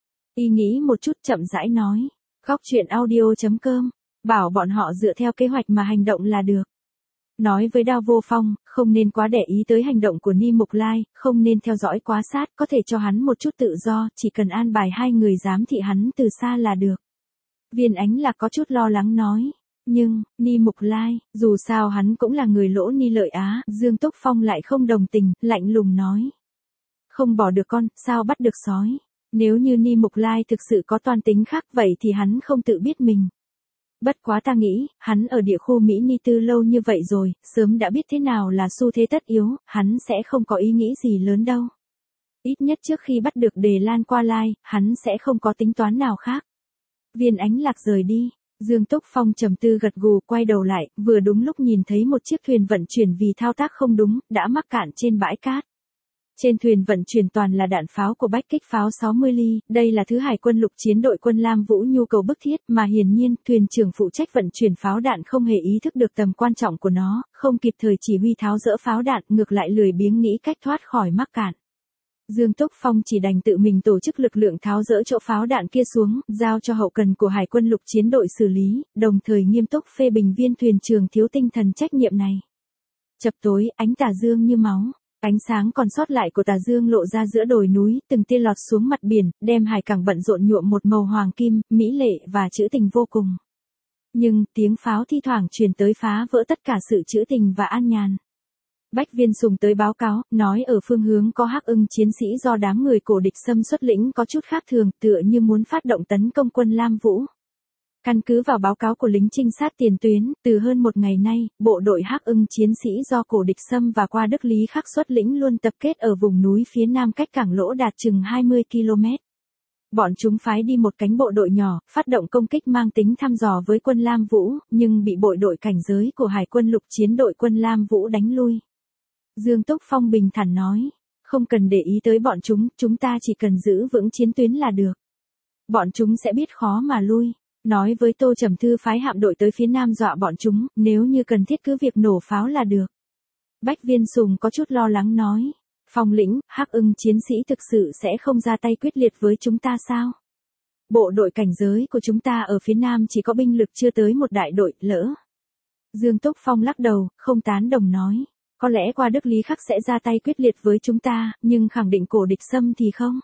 Y nghĩ một chút chậm rãi nói, góc truyện audio chấm com, bảo bọn họ dựa theo kế hoạch mà hành động là được. Nói với Đao Vô Phong, không nên quá để ý tới hành động của Ni Mục Lai, không nên theo dõi quá sát, có thể cho hắn một chút tự do, chỉ cần an bài hai người giám thị hắn từ xa là được. Viên Ánh Lạc có chút lo lắng nói, nhưng, Ni Mục Lai, dù sao hắn cũng là người Lỗ Ni Lợi Á, Dương Túc Phong lại không đồng tình, lạnh lùng nói. Không bỏ được con, sao bắt được sói? Nếu như Ni Mục Lai thực sự có toan tính khác vậy thì hắn không tự biết mình. Bất quá ta nghĩ, hắn ở địa khu Mỹ Ni Tư lâu như vậy rồi, sớm đã biết thế nào là xu thế tất yếu, hắn sẽ không có ý nghĩ gì lớn đâu. Ít nhất trước khi bắt được Đề Lan qua lai, hắn sẽ không có tính toán nào khác. Viên Ánh Lạc rời đi. Dương Túc Phong trầm tư gật gù quay đầu lại, vừa đúng lúc nhìn thấy một chiếc thuyền vận chuyển vì thao tác không đúng, đã mắc cạn trên bãi cát. Trên thuyền vận chuyển toàn là đạn pháo của bách kích pháo sáu mươi ly, đây là thứ Hải quân lục chiến đội quân Lam Vũ nhu cầu bức thiết, mà hiển nhiên, thuyền trưởng phụ trách vận chuyển pháo đạn không hề ý thức được tầm quan trọng của nó, không kịp thời chỉ huy tháo dỡ pháo đạn, ngược lại lười biếng nghĩ cách thoát khỏi mắc cạn. Dương Túc Phong chỉ đành tự mình tổ chức lực lượng tháo dỡ chỗ pháo đạn kia xuống, giao cho hậu cần của Hải quân lục chiến đội xử lý, đồng thời nghiêm túc phê bình viên thuyền trưởng thiếu tinh thần trách nhiệm này. Chập tối, ánh tà dương như máu. Ánh sáng còn sót lại của tà dương lộ ra giữa đồi núi, từng tia lọt xuống mặt biển, đem hải cảng bận rộn nhuộm một màu hoàng kim, mỹ lệ và trữ tình vô cùng. Nhưng, tiếng pháo thi thoảng truyền tới phá vỡ tất cả sự trữ tình và an nhàn. Bách Viên Sùng tới báo cáo, nói ở phương hướng có Hắc Ưng chiến sĩ do đám người cổ địch xâm xuất lĩnh có chút khác thường, tựa như muốn phát động tấn công quân Lam Vũ. Căn cứ vào báo cáo của lính trinh sát tiền tuyến, từ hơn một ngày nay, bộ đội Hắc Ưng chiến sĩ do cổ địch xâm và qua Đức Lý Khắc xuất lĩnh luôn tập kết ở vùng núi phía nam cách cảng Lỗ Đạt chừng hai mươi ki lô mét. Bọn chúng phái đi một cánh bộ đội nhỏ, phát động công kích mang tính thăm dò với quân Lam Vũ, nhưng bị bộ đội cảnh giới của Hải quân lục chiến đội quân Lam Vũ đánh lui. Dương Túc Phong bình thản nói, không cần để ý tới bọn chúng, chúng ta chỉ cần giữ vững chiến tuyến là được. Bọn chúng sẽ biết khó mà lui. Nói với Tô Trầm Thư phái hạm đội tới phía nam dọa bọn chúng, nếu như cần thiết cứ việc nổ pháo là được. Bách Viên Sùng có chút lo lắng nói, Phong lĩnh, Hắc Ưng chiến sĩ thực sự sẽ không ra tay quyết liệt với chúng ta sao? Bộ đội cảnh giới của chúng ta ở phía nam chỉ có binh lực chưa tới một đại đội, lỡ. Dương Túc Phong lắc đầu, không tán đồng nói, có lẽ qua Đức Lý Khắc sẽ ra tay quyết liệt với chúng ta, nhưng khẳng định cổ địch xâm thì không.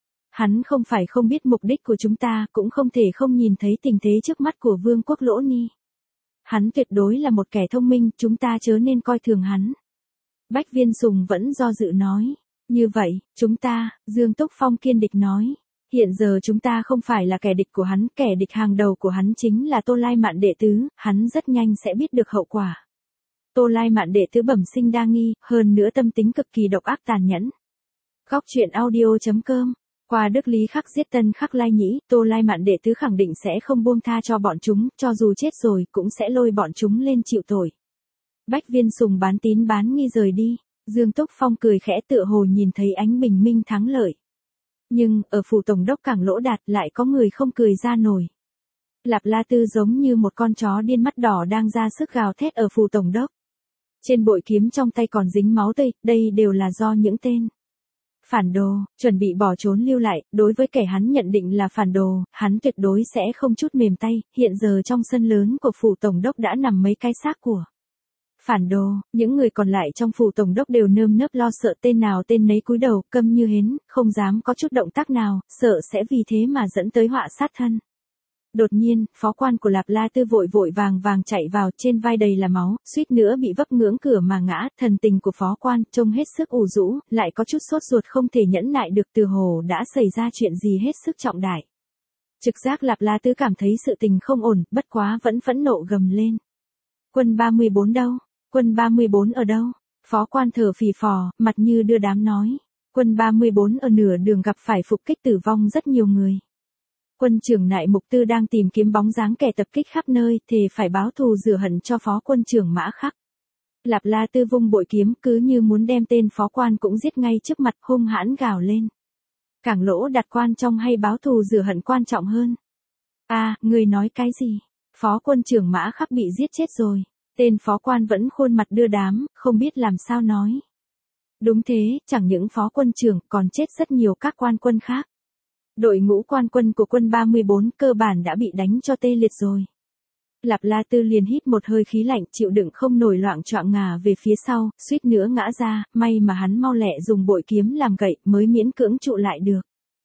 Hắn không phải không biết mục đích của chúng ta, cũng không thể không nhìn thấy tình thế trước mắt của Vương quốc Lỗ Ni. Hắn tuyệt đối là một kẻ thông minh, chúng ta chớ nên coi thường hắn. Bách Viên Sùng vẫn do dự nói. Như vậy, chúng ta, Dương Túc Phong kiên định nói. Hiện giờ chúng ta không phải là kẻ địch của hắn, kẻ địch hàng đầu của hắn chính là Tô Lai Mạn đệ tứ, hắn rất nhanh sẽ biết được hậu quả. Tô Lai Mạn đệ tứ bẩm sinh đa nghi, hơn nữa tâm tính cực kỳ độc ác tàn nhẫn. Góc truyện audio chấm com. Qua Đức Lý Khắc giết Tân Khắc Lai Nhĩ, Tô Lai Mạn đệ tứ khẳng định sẽ không buông tha cho bọn chúng, cho dù chết rồi cũng sẽ lôi bọn chúng lên chịu tội. Bách Viên Sùng bán tín bán nghi rời đi, Dương Túc Phong cười khẽ tựa hồ nhìn thấy ánh bình minh thắng lợi. Nhưng, ở phủ tổng đốc cảng Lỗ Đạt lại có người không cười ra nổi. Lạp La Tư giống như một con chó điên mắt đỏ đang ra sức gào thét ở phủ tổng đốc. Trên bội kiếm trong tay còn dính máu tươi, đây đều là do những tên phản đồ, chuẩn bị bỏ trốn lưu lại, đối với kẻ hắn nhận định là phản đồ, hắn tuyệt đối sẽ không chút mềm tay, hiện giờ trong sân lớn của phủ tổng đốc đã nằm mấy cái xác của phản đồ, những người còn lại trong phủ tổng đốc đều nơm nớp lo sợ tên nào tên nấy cúi đầu, câm như hến, không dám có chút động tác nào, sợ sẽ vì thế mà dẫn tới họa sát thân. Đột nhiên, phó quan của Lạp La Tư vội vội vàng vàng chạy vào, trên vai đầy là máu, suýt nữa bị vấp ngưỡng cửa mà ngã, thần tình của phó quan trông hết sức ủ rũ, lại có chút sốt ruột không thể nhẫn nại được, từ hồ đã xảy ra chuyện gì hết sức trọng đại. Trực giác Lạp La Tư cảm thấy sự tình không ổn, bất quá vẫn phẫn nộ gầm lên. Quân ba mươi bốn đâu? Quân ba mươi bốn ở đâu? Phó quan thở phì phò, mặt như đưa đám nói. Quân ba mươi bốn ở nửa đường gặp phải phục kích tử vong rất nhiều người. Quân trưởng Nại Mục Tư đang tìm kiếm bóng dáng kẻ tập kích khắp nơi, thề phải báo thù rửa hận cho phó quân trưởng Mã Khắc. Lạp La Tư vung bội kiếm cứ như muốn đem tên phó quan cũng giết ngay trước mặt, hung hãn gào lên. Cảng Lỗ Đạt quan trọng hay báo thù rửa hận quan trọng hơn? A, à, người nói cái gì? Phó quân trưởng Mã Khắc bị giết chết rồi. Tên phó quan vẫn khuôn mặt đưa đám, không biết làm sao nói. Đúng thế, chẳng những phó quân trưởng còn chết rất nhiều các quan quân khác. Đội ngũ quan quân của quân ba mươi bốn cơ bản đã bị đánh cho tê liệt rồi. Lạp La Tư liền hít một hơi khí lạnh, chịu đựng không nổi loạng choạng ngả về phía sau, suýt nữa ngã ra, may mà hắn mau lẹ dùng bội kiếm làm gậy mới miễn cưỡng trụ lại được.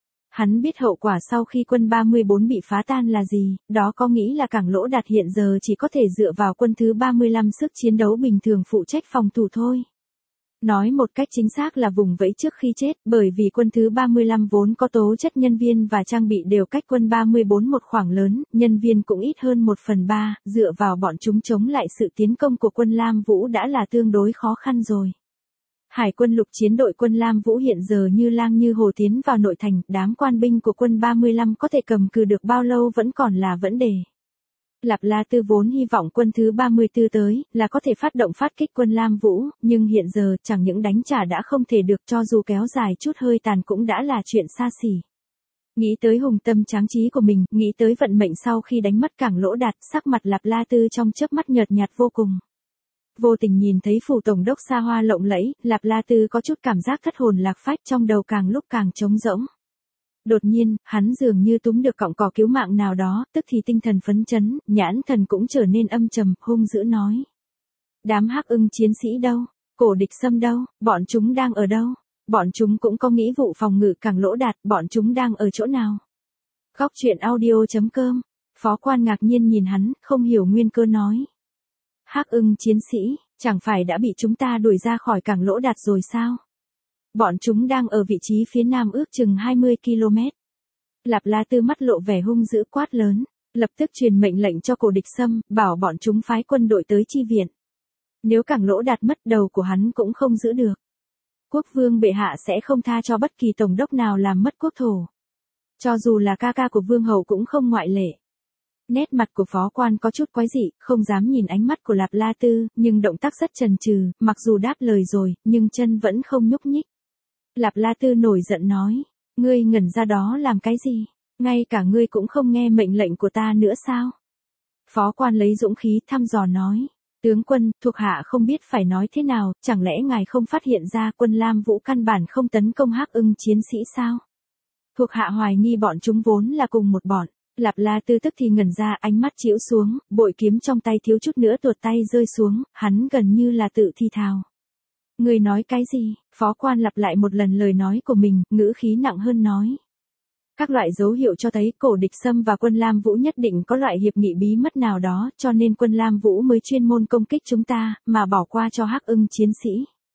Hắn biết hậu quả sau khi quân ba mươi bốn bị phá tan là gì, đó có nghĩ là cảng Lỗ Đạt hiện giờ chỉ có thể dựa vào quân thứ ba mươi lăm sức chiến đấu bình thường phụ trách phòng thủ thôi. Nói một cách chính xác là vùng vẫy trước khi chết, bởi vì quân thứ ba mươi lăm vốn có tố chất nhân viên và trang bị đều cách quân ba mươi bốn một khoảng lớn, nhân viên cũng ít hơn một phần ba, dựa vào bọn chúng chống lại sự tiến công của quân Lam Vũ đã là tương đối khó khăn rồi. Hải quân lục chiến đội quân Lam Vũ hiện giờ như lang như hồ tiến vào nội thành, đám quan binh của quân ba mươi lăm có thể cầm cự được bao lâu vẫn còn là vấn đề. Lạp La Tư vốn hy vọng quân thứ ba mươi tư tới, là có thể phát động phát kích quân Lam Vũ, nhưng hiện giờ chẳng những đánh trả đã không thể được, cho dù kéo dài chút hơi tàn cũng đã là chuyện xa xỉ. Nghĩ tới hùng tâm tráng trí của mình, nghĩ tới vận mệnh sau khi đánh mất Cảng Lỗ Đạt, sắc mặt Lạp La Tư trong chớp mắt nhợt nhạt vô cùng. Vô tình nhìn thấy phủ tổng đốc xa hoa lộng lẫy, Lạp La Tư có chút cảm giác thất hồn lạc phách, trong đầu càng lúc càng trống rỗng. Đột nhiên, hắn dường như túm được cọng cỏ cứu mạng nào đó, tức thì tinh thần phấn chấn, nhãn thần cũng trở nên âm trầm, hung dữ nói. Đám Hắc Ưng chiến sĩ đâu? Cổ Địch Sâm đâu? Bọn chúng đang ở đâu? Bọn chúng cũng có nghĩa vụ phòng ngự Cảng Lỗ Đạt, bọn chúng đang ở chỗ nào? Góc truyện audio chấm com. Phó quan ngạc nhiên nhìn hắn, không hiểu nguyên cơ nói. Hắc Ưng chiến sĩ, chẳng phải đã bị chúng ta đuổi ra khỏi Cảng Lỗ Đạt rồi sao? Bọn chúng đang ở vị trí phía nam ước chừng hai mươi ki lô mét. Lạp La Tư mắt lộ vẻ hung dữ quát lớn, lập tức truyền mệnh lệnh cho Cổ Địch Sâm, bảo bọn chúng phái quân đội tới chi viện. Nếu Cảng Lỗ Đạt mất, đầu của hắn cũng không giữ được. Quốc vương bệ hạ sẽ không tha cho bất kỳ tổng đốc nào làm mất quốc thổ. Cho dù là ca ca của vương hậu cũng không ngoại lệ. Nét mặt của phó quan có chút quái dị, không dám nhìn ánh mắt của Lạp La Tư, nhưng động tác rất chần chừ, mặc dù đáp lời rồi, nhưng chân vẫn không nhúc nhích. Lạp La Tư nổi giận nói, ngươi ngẩn ra đó làm cái gì? Ngay cả ngươi cũng không nghe mệnh lệnh của ta nữa sao? Phó quan lấy dũng khí thăm dò nói, tướng quân, thuộc hạ không biết phải nói thế nào, chẳng lẽ ngài không phát hiện ra quân Lam Vũ căn bản không tấn công Hắc Ưng chiến sĩ sao? Thuộc hạ hoài nghi bọn chúng vốn là cùng một bọn. Lạp La Tư tức thì ngẩn ra, ánh mắt chĩu xuống, bội kiếm trong tay thiếu chút nữa tuột tay rơi xuống, hắn gần như là tự thi thào. Người nói cái gì? Phó quan lặp lại một lần lời nói của mình, ngữ khí nặng hơn nói. Các loại dấu hiệu cho thấy Cổ Địch Sâm và quân Lam Vũ nhất định có loại hiệp nghị bí mật nào đó, cho nên quân Lam Vũ mới chuyên môn công kích chúng ta, mà bỏ qua cho Hắc Ưng chiến sĩ.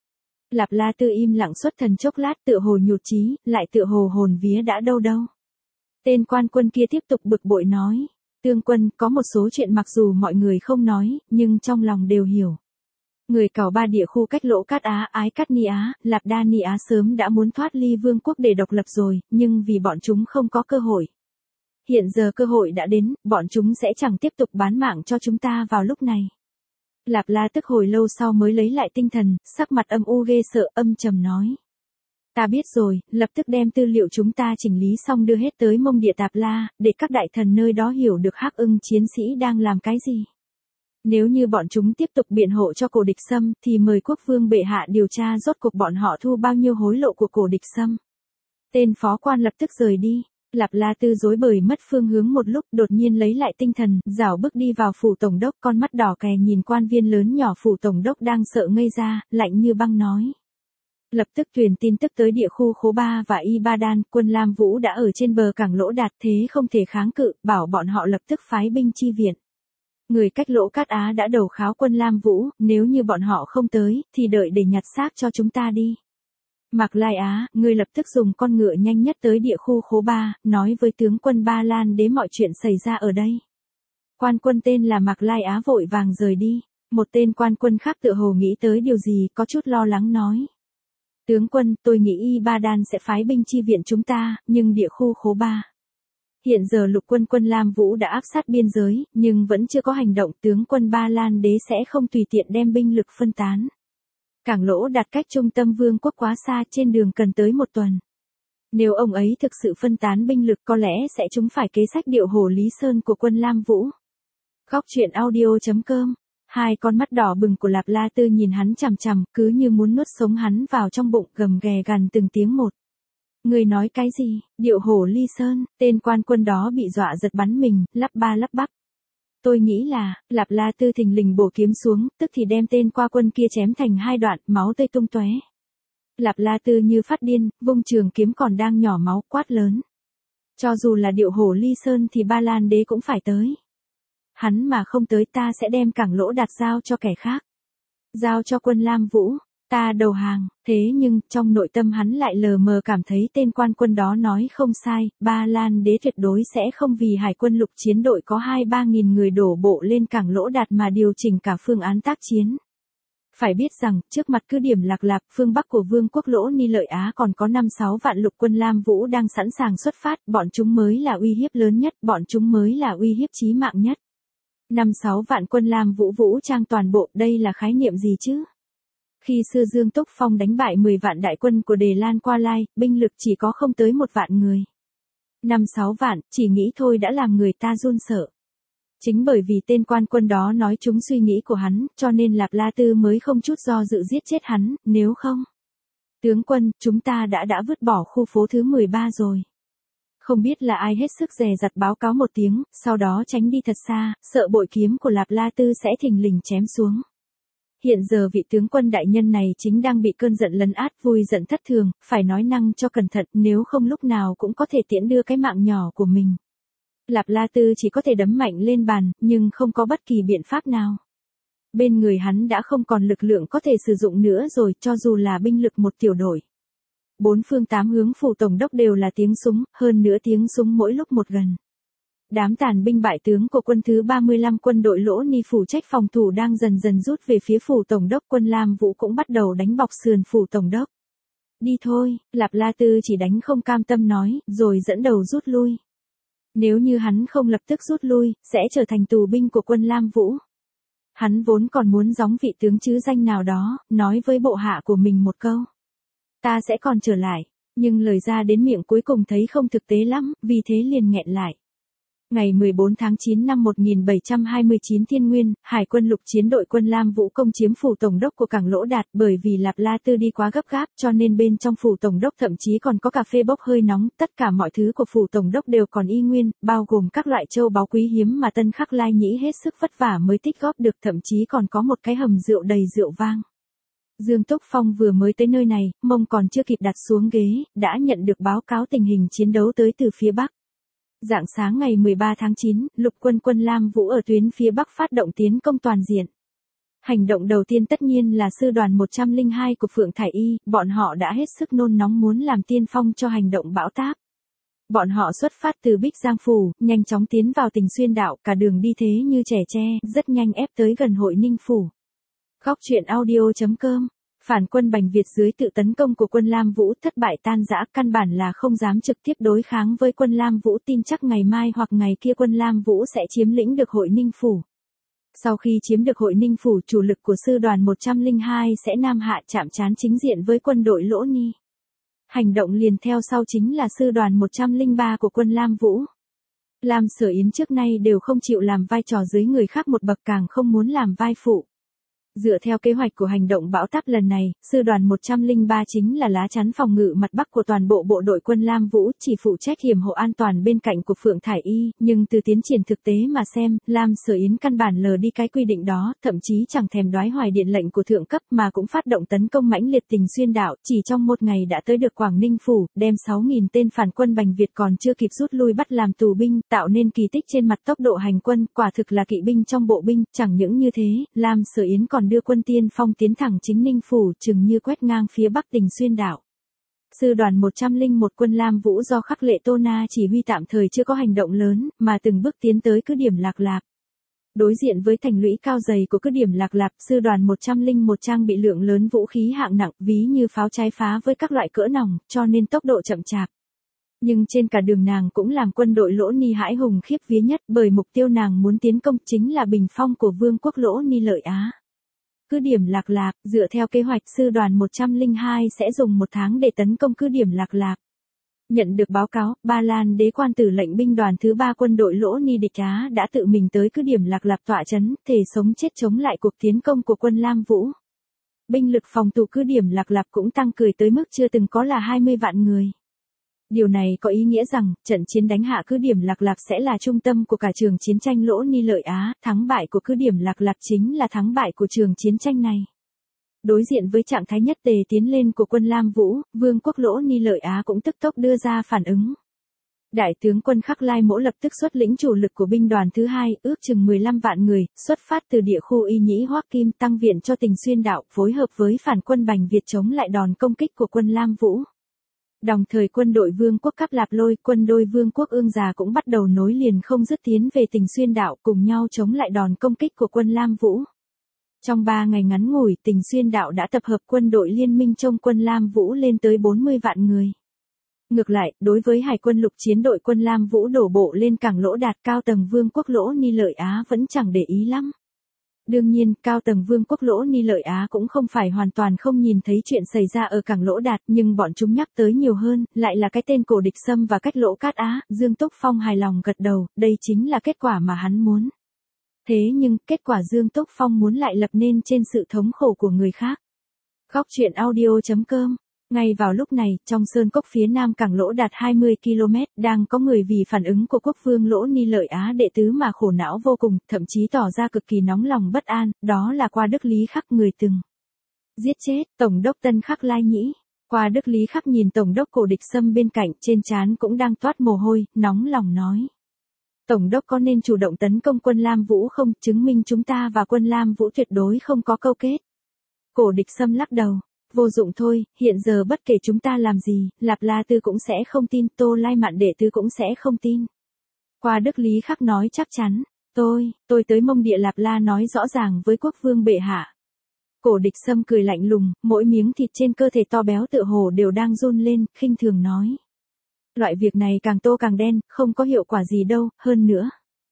Lạp La Tư im lặng xuất thần chốc lát, tựa hồ nhụt chí, lại tựa hồ hồn vía đã đâu đâu. Tên quan quân kia tiếp tục bực bội nói, tướng quân, có một số chuyện mặc dù mọi người không nói, nhưng trong lòng đều hiểu. Người Cảo Ba địa khu cách Lỗ Cát Á, Ái Cát Ni Á, Lạp Đa Ni Á sớm đã muốn thoát ly vương quốc để độc lập rồi, nhưng vì bọn chúng không có cơ hội. Hiện giờ cơ hội đã đến, bọn chúng sẽ chẳng tiếp tục bán mạng cho chúng ta vào lúc này. Lạp La tức hồi lâu sau mới lấy lại tinh thần, sắc mặt âm u ghê sợ, âm trầm nói. Ta biết rồi, lập tức đem tư liệu chúng ta chỉnh lý xong đưa hết tới Mông Địa Tạp La, để các đại thần nơi đó hiểu được Hắc Ưng chiến sĩ đang làm cái gì. Nếu như bọn chúng tiếp tục biện hộ cho Cổ Địch Sâm, thì mời quốc vương bệ hạ điều tra rốt cuộc bọn họ thu bao nhiêu hối lộ của Cổ Địch Sâm. Tên phó quan lập tức rời đi. Lạp La Tư rối bời mất phương hướng một lúc, đột nhiên lấy lại tinh thần, rảo bước đi vào phủ tổng đốc, con mắt đỏ kè nhìn quan viên lớn nhỏ phủ tổng đốc đang sợ ngây ra, lạnh như băng nói. Lập tức truyền tin tức tới địa khu Khố Ba và Ibadan, quân Lam Vũ đã ở trên bờ Cảng Lỗ Đạt, thế không thể kháng cự, bảo bọn họ lập tức phái binh chi viện. Người cách Lỗ Cát Á đã đầu kháo quân Lam Vũ, nếu như bọn họ không tới, thì đợi để nhặt xác cho chúng ta đi. Mạc Lai Á, người lập tức dùng con ngựa nhanh nhất tới địa khu Khố Ba, nói với tướng quân Ba Lan Đế mọi chuyện xảy ra ở đây. Quan quân tên là Mạc Lai Á vội vàng rời đi. Một tên quan quân khác tựa hồ nghĩ tới điều gì, có chút lo lắng nói. Tướng quân, tôi nghĩ Ibadan sẽ phái binh chi viện chúng ta, nhưng địa khu Khố Ba. Hiện giờ lục quân quân Lam Vũ đã áp sát biên giới, nhưng vẫn chưa có hành động, tướng quân Ba Lan Đế sẽ không tùy tiện đem binh lực phân tán. Cảng Lỗ Đạt cách trung tâm vương quốc quá xa, trên đường cần tới một tuần. Nếu ông ấy thực sự phân tán binh lực có lẽ sẽ trúng phải kế sách điệu hổ Lý Sơn của quân Lam Vũ. Góc truyện audio chấm com. Hai con mắt đỏ bừng của Lạp La Tư nhìn hắn chằm chằm, cứ như muốn nuốt sống hắn vào trong bụng, gầm ghè gằn từng tiếng một. Người nói cái gì? Điệu hổ Ly Sơn? Tên quan quân đó bị dọa giật bắn mình, lắp ba lắp bắp. Tôi nghĩ là, Lạp La Tư thình lình bổ kiếm xuống, tức thì đem tên qua quân kia chém thành hai đoạn, máu tươi tung tóe. Lạp La Tư như phát điên, vung trường kiếm còn đang nhỏ máu, quát lớn. Cho dù là điệu hổ Ly Sơn thì Ba Lan Đế cũng phải tới. Hắn mà không tới ta sẽ đem Cảng Lỗ Đạt giao cho kẻ khác. Giao cho quân Lam Vũ, ta đầu hàng, thế nhưng trong nội tâm hắn lại lờ mờ cảm thấy tên quan quân đó nói không sai, Ba Lan Đế tuyệt đối sẽ không vì hải quân lục chiến đội có hai ba nghìn người đổ bộ lên Cảng Lỗ Đạt mà điều chỉnh cả phương án tác chiến. Phải biết rằng, trước mặt cứ điểm Lạc Lạp, phương Bắc của Vương quốc Lỗ Ni Lợi Á còn có năm sáu vạn lục quân Lam Vũ đang sẵn sàng xuất phát, bọn chúng mới là uy hiếp lớn nhất, bọn chúng mới là uy hiếp chí mạng nhất. năm sáu vạn quân Lam Vũ vũ trang toàn bộ, đây là khái niệm gì chứ? Khi xưa Dương Túc Phong đánh bại mười vạn đại quân của Đề Lan Qua Lai, binh lực chỉ có không tới một vạn người. năm sáu vạn, chỉ nghĩ thôi đã làm người ta run sợ. Chính bởi vì tên quan quân đó nói trúng suy nghĩ của hắn, cho nên Lạp La Tư mới không chút do dự giết chết hắn, nếu không. Tướng quân, chúng ta đã đã vứt bỏ khu phố thứ mười ba rồi. Không biết là ai hết sức dè dặt báo cáo một tiếng, sau đó tránh đi thật xa, sợ bội kiếm của Lạp La Tư sẽ thình lình chém xuống. Hiện giờ vị tướng quân đại nhân này chính đang bị cơn giận lấn át, vui giận thất thường, phải nói năng cho cẩn thận, nếu không lúc nào cũng có thể tiễn đưa cái mạng nhỏ của mình. Lạp La Tư chỉ có thể đấm mạnh lên bàn, nhưng không có bất kỳ biện pháp nào. Bên người hắn đã không còn lực lượng có thể sử dụng nữa rồi, cho dù là binh lực một tiểu đội. Bốn phương tám hướng phủ tổng đốc đều là tiếng súng, hơn nữa tiếng súng mỗi lúc một gần. Đám tàn binh bại tướng của quân thứ ba mươi lăm quân đội Lỗ Ni phụ trách phòng thủ đang dần dần rút về phía phủ tổng đốc, quân Lam Vũ cũng bắt đầu đánh bọc sườn phủ tổng đốc. Đi thôi, Lạp La Tư chỉ đánh không cam tâm nói, rồi dẫn đầu rút lui. Nếu như hắn không lập tức rút lui, sẽ trở thành tù binh của quân Lam Vũ. Hắn vốn còn muốn gióng vị tướng chứ danh nào đó, nói với bộ hạ của mình một câu. Ta sẽ còn trở lại, nhưng lời ra đến miệng cuối cùng thấy không thực tế lắm, vì thế liền nghẹn lại. Ngày mười bốn tháng chín năm một nghìn bảy trăm hai mươi chín Thiên Nguyên, Hải quân lục chiến đội quân Lam Vũ công chiếm phủ tổng đốc của cảng Lỗ Đạt, bởi vì Lạp La Tư đi quá gấp gáp cho nên bên trong phủ tổng đốc thậm chí còn có cà phê bốc hơi nóng, tất cả mọi thứ của phủ tổng đốc đều còn y nguyên, bao gồm các loại châu báu quý hiếm mà Tân Khắc Lai Nhĩ hết sức vất vả mới tích góp được, thậm chí còn có một cái hầm rượu đầy rượu vang. Dương Túc Phong vừa mới tới nơi này, mông còn chưa kịp đặt xuống ghế, đã nhận được báo cáo tình hình chiến đấu tới từ phía Bắc. Rạng sáng ngày mười ba tháng chín, lục quân quân Lam Vũ ở tuyến phía Bắc phát động tiến công toàn diện. Hành động đầu tiên tất nhiên là sư đoàn một trăm lẻ hai của Phượng Thải Y, bọn họ đã hết sức nôn nóng muốn làm tiên phong cho hành động bão táp. Bọn họ xuất phát từ Bích Giang Phủ, nhanh chóng tiến vào Tình Xuyên Đạo, cả đường đi thế như trẻ tre, rất nhanh ép tới gần Hội Ninh Phủ. Góc truyện audio chấm com. Phản quân Bành Việt dưới tự tấn công của quân Lam Vũ thất bại tan rã, căn bản là không dám trực tiếp đối kháng với quân Lam Vũ, tin chắc ngày mai hoặc ngày kia quân Lam Vũ sẽ chiếm lĩnh được Hội Ninh Phủ. Sau khi chiếm được Hội Ninh Phủ, chủ lực của sư đoàn một trăm lẻ hai sẽ nam hạ chạm trán chính diện với quân đội Lỗ Ni. Hành động liền theo sau chính là sư đoàn một trăm lẻ ba của quân Lam Vũ. Lam Sở Yến trước nay đều không chịu làm vai trò dưới người khác một bậc, càng không muốn làm vai phụ. Dựa theo kế hoạch của hành động bão táp lần này, sư đoàn một trăm lẻ ba chính là lá chắn phòng ngự mặt bắc của toàn bộ bộ đội quân Lam Vũ, chỉ phụ trách hiểm hộ an toàn bên cạnh của Phượng Thải Y, nhưng từ tiến triển thực tế mà xem, Lam Sở Yến căn bản lờ đi cái quy định đó, thậm chí chẳng thèm đoái hoài điện lệnh của thượng cấp mà cũng phát động tấn công mãnh liệt Tình Xuyên Đạo, chỉ trong một ngày đã tới được Quảng Ninh Phủ, đem sáu nghìn tên phản quân Bành Việt còn chưa kịp rút lui bắt làm tù binh, tạo nên kỳ tích trên mặt tốc độ hành quân, quả thực là kỵ binh trong bộ binh. Chẳng những như thế, Lam Sở Yến còn đưa quân tiên phong tiến thẳng chính Ninh Phủ, chừng như quét ngang phía bắc Tình Xuyên Đạo. Sư đoàn một trăm lẻ một quân Lam Vũ do Khắc Lệ Tô Na chỉ huy tạm thời chưa có hành động lớn, mà từng bước tiến tới cứ điểm Lạc Lạp. Đối diện với thành lũy cao dày của cứ điểm Lạc Lạp, sư đoàn một trăm lẻ một trang bị lượng lớn vũ khí hạng nặng, ví như pháo trái phá với các loại cỡ nòng, cho nên tốc độ chậm chạp. Nhưng trên cả đường nàng cũng làm quân đội Lỗ Ni hãi hùng khiếp vía nhất, bởi mục tiêu nàng muốn tiến công chính là bình phong của Vương quốc Lỗ Ni Lợi Á. Cứ điểm Lạc Lạp, dựa theo kế hoạch sư đoàn một trăm lẻ hai sẽ dùng một tháng để tấn công cứ điểm Lạc Lạp. Nhận được báo cáo, Ba Lan đế quan tử lệnh binh đoàn thứ ba quân đội Lỗ Ni địch Á đã tự mình tới cứ điểm Lạc Lạp tọa trấn, thể sống chết chống lại cuộc tiến công của quân Lam Vũ. Binh lực phòng thủ cứ điểm Lạc Lạp cũng tăng cười tới mức chưa từng có là hai mươi vạn người. Điều này có ý nghĩa rằng, trận chiến đánh hạ cứ điểm Lạc Lạp sẽ là trung tâm của cả trường chiến tranh Lỗ Ni Lợi Á, thắng bại của cứ điểm Lạc Lạp chính là thắng bại của trường chiến tranh này. Đối diện với trạng thái nhất tề tiến lên của quân Lam Vũ, Vương quốc Lỗ Ni Lợi Á cũng tức tốc đưa ra phản ứng. Đại tướng quân Khắc Lai Mỗ lập tức xuất lĩnh chủ lực của binh đoàn thứ hai, ước chừng mười lăm vạn người, xuất phát từ địa khu Y Nhĩ Hoắc Kim tăng viện cho Tình Xuyên Đạo, phối hợp với phản quân Bành Việt chống lại đòn công kích của quân Lam Vũ. Đồng thời quân đội Vương quốc Cáp Lạp Lôi, quân đội Vương quốc Ương Già cũng bắt đầu nối liền không dứt tiến về Tình Xuyên Đạo, cùng nhau chống lại đòn công kích của quân Lam Vũ. Trong ba ngày ngắn ngủi, Tình Xuyên đạo đã tập hợp quân đội liên minh chống quân Lam Vũ lên tới bốn mươi vạn người. Ngược lại, đối với hải quân lục chiến đội quân Lam Vũ đổ bộ lên cảng Lỗ Đạt, cao tầng Vương quốc Lỗ Ni Lợi Á vẫn chẳng để ý lắm. Đương nhiên, cao tầng Vương quốc Lỗ Ni Lợi Á cũng không phải hoàn toàn không nhìn thấy chuyện xảy ra ở cảng Lỗ Đạt, nhưng bọn chúng nhắc tới nhiều hơn, lại là cái tên Cổ Địch Sâm và cách Lỗ Cát Á. Dương Túc Phong hài lòng gật đầu, đây chính là kết quả mà hắn muốn. Thế nhưng, kết quả Dương Túc Phong muốn lại lập nên trên sự thống khổ của người khác. Góc truyện audio chấm com. Ngay vào lúc này, trong sơn cốc phía nam cảng Lỗ Đạt hai mươi ki lô mét, đang có người vì phản ứng của quốc vương Lỗ Ni Lợi Á đệ tứ mà khổ não vô cùng, thậm chí tỏ ra cực kỳ nóng lòng bất an, đó là Qua Đức Lý Khắc, người từng giết chết Tổng đốc Tân Khắc Lai Nhĩ. Qua Đức Lý Khắc nhìn Tổng đốc Cổ Địch Sâm bên cạnh, trên trán cũng đang toát mồ hôi, nóng lòng nói. Tổng đốc có nên chủ động tấn công quân Lam Vũ không, chứng minh chúng ta và quân Lam Vũ tuyệt đối không có câu kết. Cổ Địch Sâm lắc đầu. Vô dụng thôi, hiện giờ bất kể chúng ta làm gì, Lạp La Tư cũng sẽ không tin, Tô Lai Mạn đệ tứ cũng sẽ không tin. Qua Đức Lý Khắc nói chắc chắn, tôi, tôi tới Mông Địa Lạp La nói rõ ràng với quốc vương bệ hạ. Cổ Địch Sâm cười lạnh lùng, mỗi miếng thịt trên cơ thể to béo tựa hồ đều đang run lên, khinh thường nói. Loại việc này càng tô càng đen, không có hiệu quả gì đâu, hơn nữa.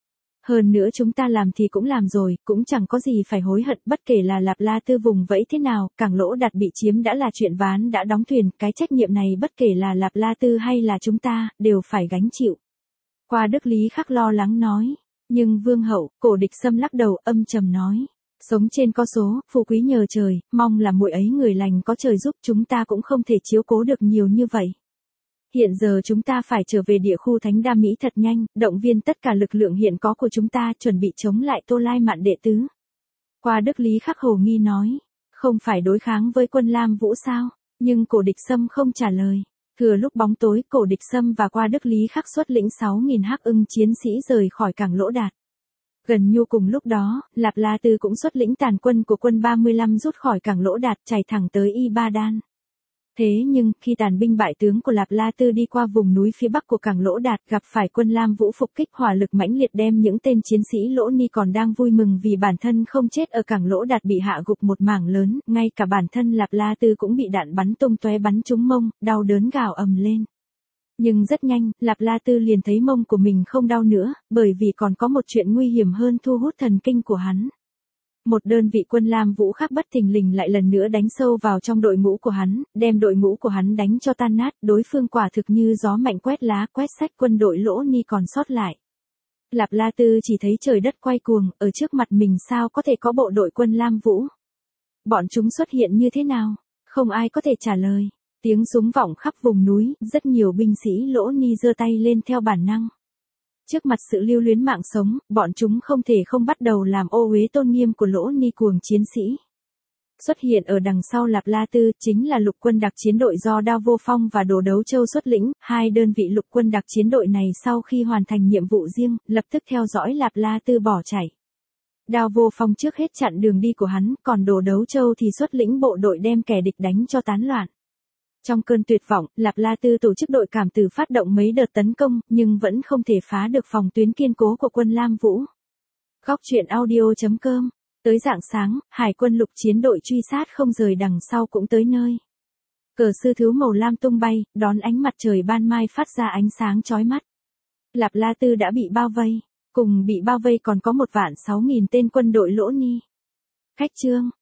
Hơn nữa chúng ta làm thì cũng làm rồi, cũng chẳng có gì phải hối hận, bất kể là Lạp La Tư vùng vẫy thế nào, cảng Lỗ Đạt bị chiếm đã là chuyện ván đã đóng thuyền, cái trách nhiệm này bất kể là Lạp La Tư hay là chúng ta, đều phải gánh chịu. Qua Đức Lý Khắc lo lắng nói, nhưng Vương hậu, Cổ Địch Sâm lắc đầu âm trầm nói, sống trên có số, phú quý nhờ trời, mong là muội ấy người lành có trời giúp, chúng ta cũng không thể chiếu cố được nhiều như vậy. Hiện giờ chúng ta phải trở về địa khu Thánh Đa Mỹ thật nhanh, động viên tất cả lực lượng hiện có của chúng ta chuẩn bị chống lại Tô Lai Mạn đệ tứ. Qua Đức Lý Khắc hồ nghi nói, không phải đối kháng với quân Lam Vũ sao, nhưng Cổ Địch Sâm không trả lời. Thừa lúc bóng tối, Cổ Địch Sâm và Qua Đức Lý Khắc xuất lĩnh sáu nghìn Hắc Ưng chiến sĩ rời khỏi cảng Lỗ Đạt. Gần như cùng lúc đó, Lạp La Tư cũng xuất lĩnh tàn quân của quân ba mươi lăm rút khỏi cảng Lỗ Đạt chạy thẳng tới Y Ba Đan. Thế nhưng, khi tàn binh bại tướng của Lạp La Tư đi qua vùng núi phía bắc của cảng Lỗ Đạt gặp phải quân Lam Vũ phục kích, hỏa lực mãnh liệt đem những tên chiến sĩ Lỗ Ni còn đang vui mừng vì bản thân không chết ở cảng Lỗ Đạt bị hạ gục một mảng lớn, ngay cả bản thân Lạp La Tư cũng bị đạn bắn tung tóe bắn trúng mông, đau đớn gào ầm lên. Nhưng rất nhanh, Lạp La Tư liền thấy mông của mình không đau nữa, bởi vì còn có một chuyện nguy hiểm hơn thu hút thần kinh của hắn. Một đơn vị quân Lam Vũ khác bất thình lình lại lần nữa đánh sâu vào trong đội ngũ của hắn, đem đội ngũ của hắn đánh cho tan nát, đối phương quả thực như gió mạnh quét lá quét sạch quân đội Lỗ Ni còn sót lại. Lạp La Tư chỉ thấy trời đất quay cuồng, ở trước mặt mình sao có thể có bộ đội quân Lam Vũ. Bọn chúng xuất hiện như thế nào? Không ai có thể trả lời. Tiếng súng vọng khắp vùng núi, rất nhiều binh sĩ Lỗ Ni giơ tay lên theo bản năng. Trước mặt sự lưu luyến mạng sống, bọn chúng không thể không bắt đầu làm ô uế tôn nghiêm của Lỗ Ni cuồng chiến sĩ. Xuất hiện ở đằng sau Lạp La Tư chính là lục quân đặc chiến đội do Đao Vô Phong và Đồ Đấu Châu xuất lĩnh, hai đơn vị lục quân đặc chiến đội này sau khi hoàn thành nhiệm vụ riêng, lập tức theo dõi Lạp La Tư bỏ chạy. Đao Vô Phong trước hết chặn đường đi của hắn, còn Đồ Đấu Châu thì xuất lĩnh bộ đội đem kẻ địch đánh cho tán loạn. Trong cơn tuyệt vọng, Lạp La Tư tổ chức đội cảm tử phát động mấy đợt tấn công, nhưng vẫn không thể phá được phòng tuyến kiên cố của quân Lam Vũ. Góc truyện audio chấm com. Tới rạng sáng, hải quân lục chiến đội truy sát không rời đằng sau cũng tới nơi. Cờ sư thiếu màu lam tung bay, đón ánh mặt trời ban mai phát ra ánh sáng chói mắt. Lạp La Tư đã bị bao vây, cùng bị bao vây còn có một vạn sáu nghìn tên quân đội Lỗ Ni. Cách chương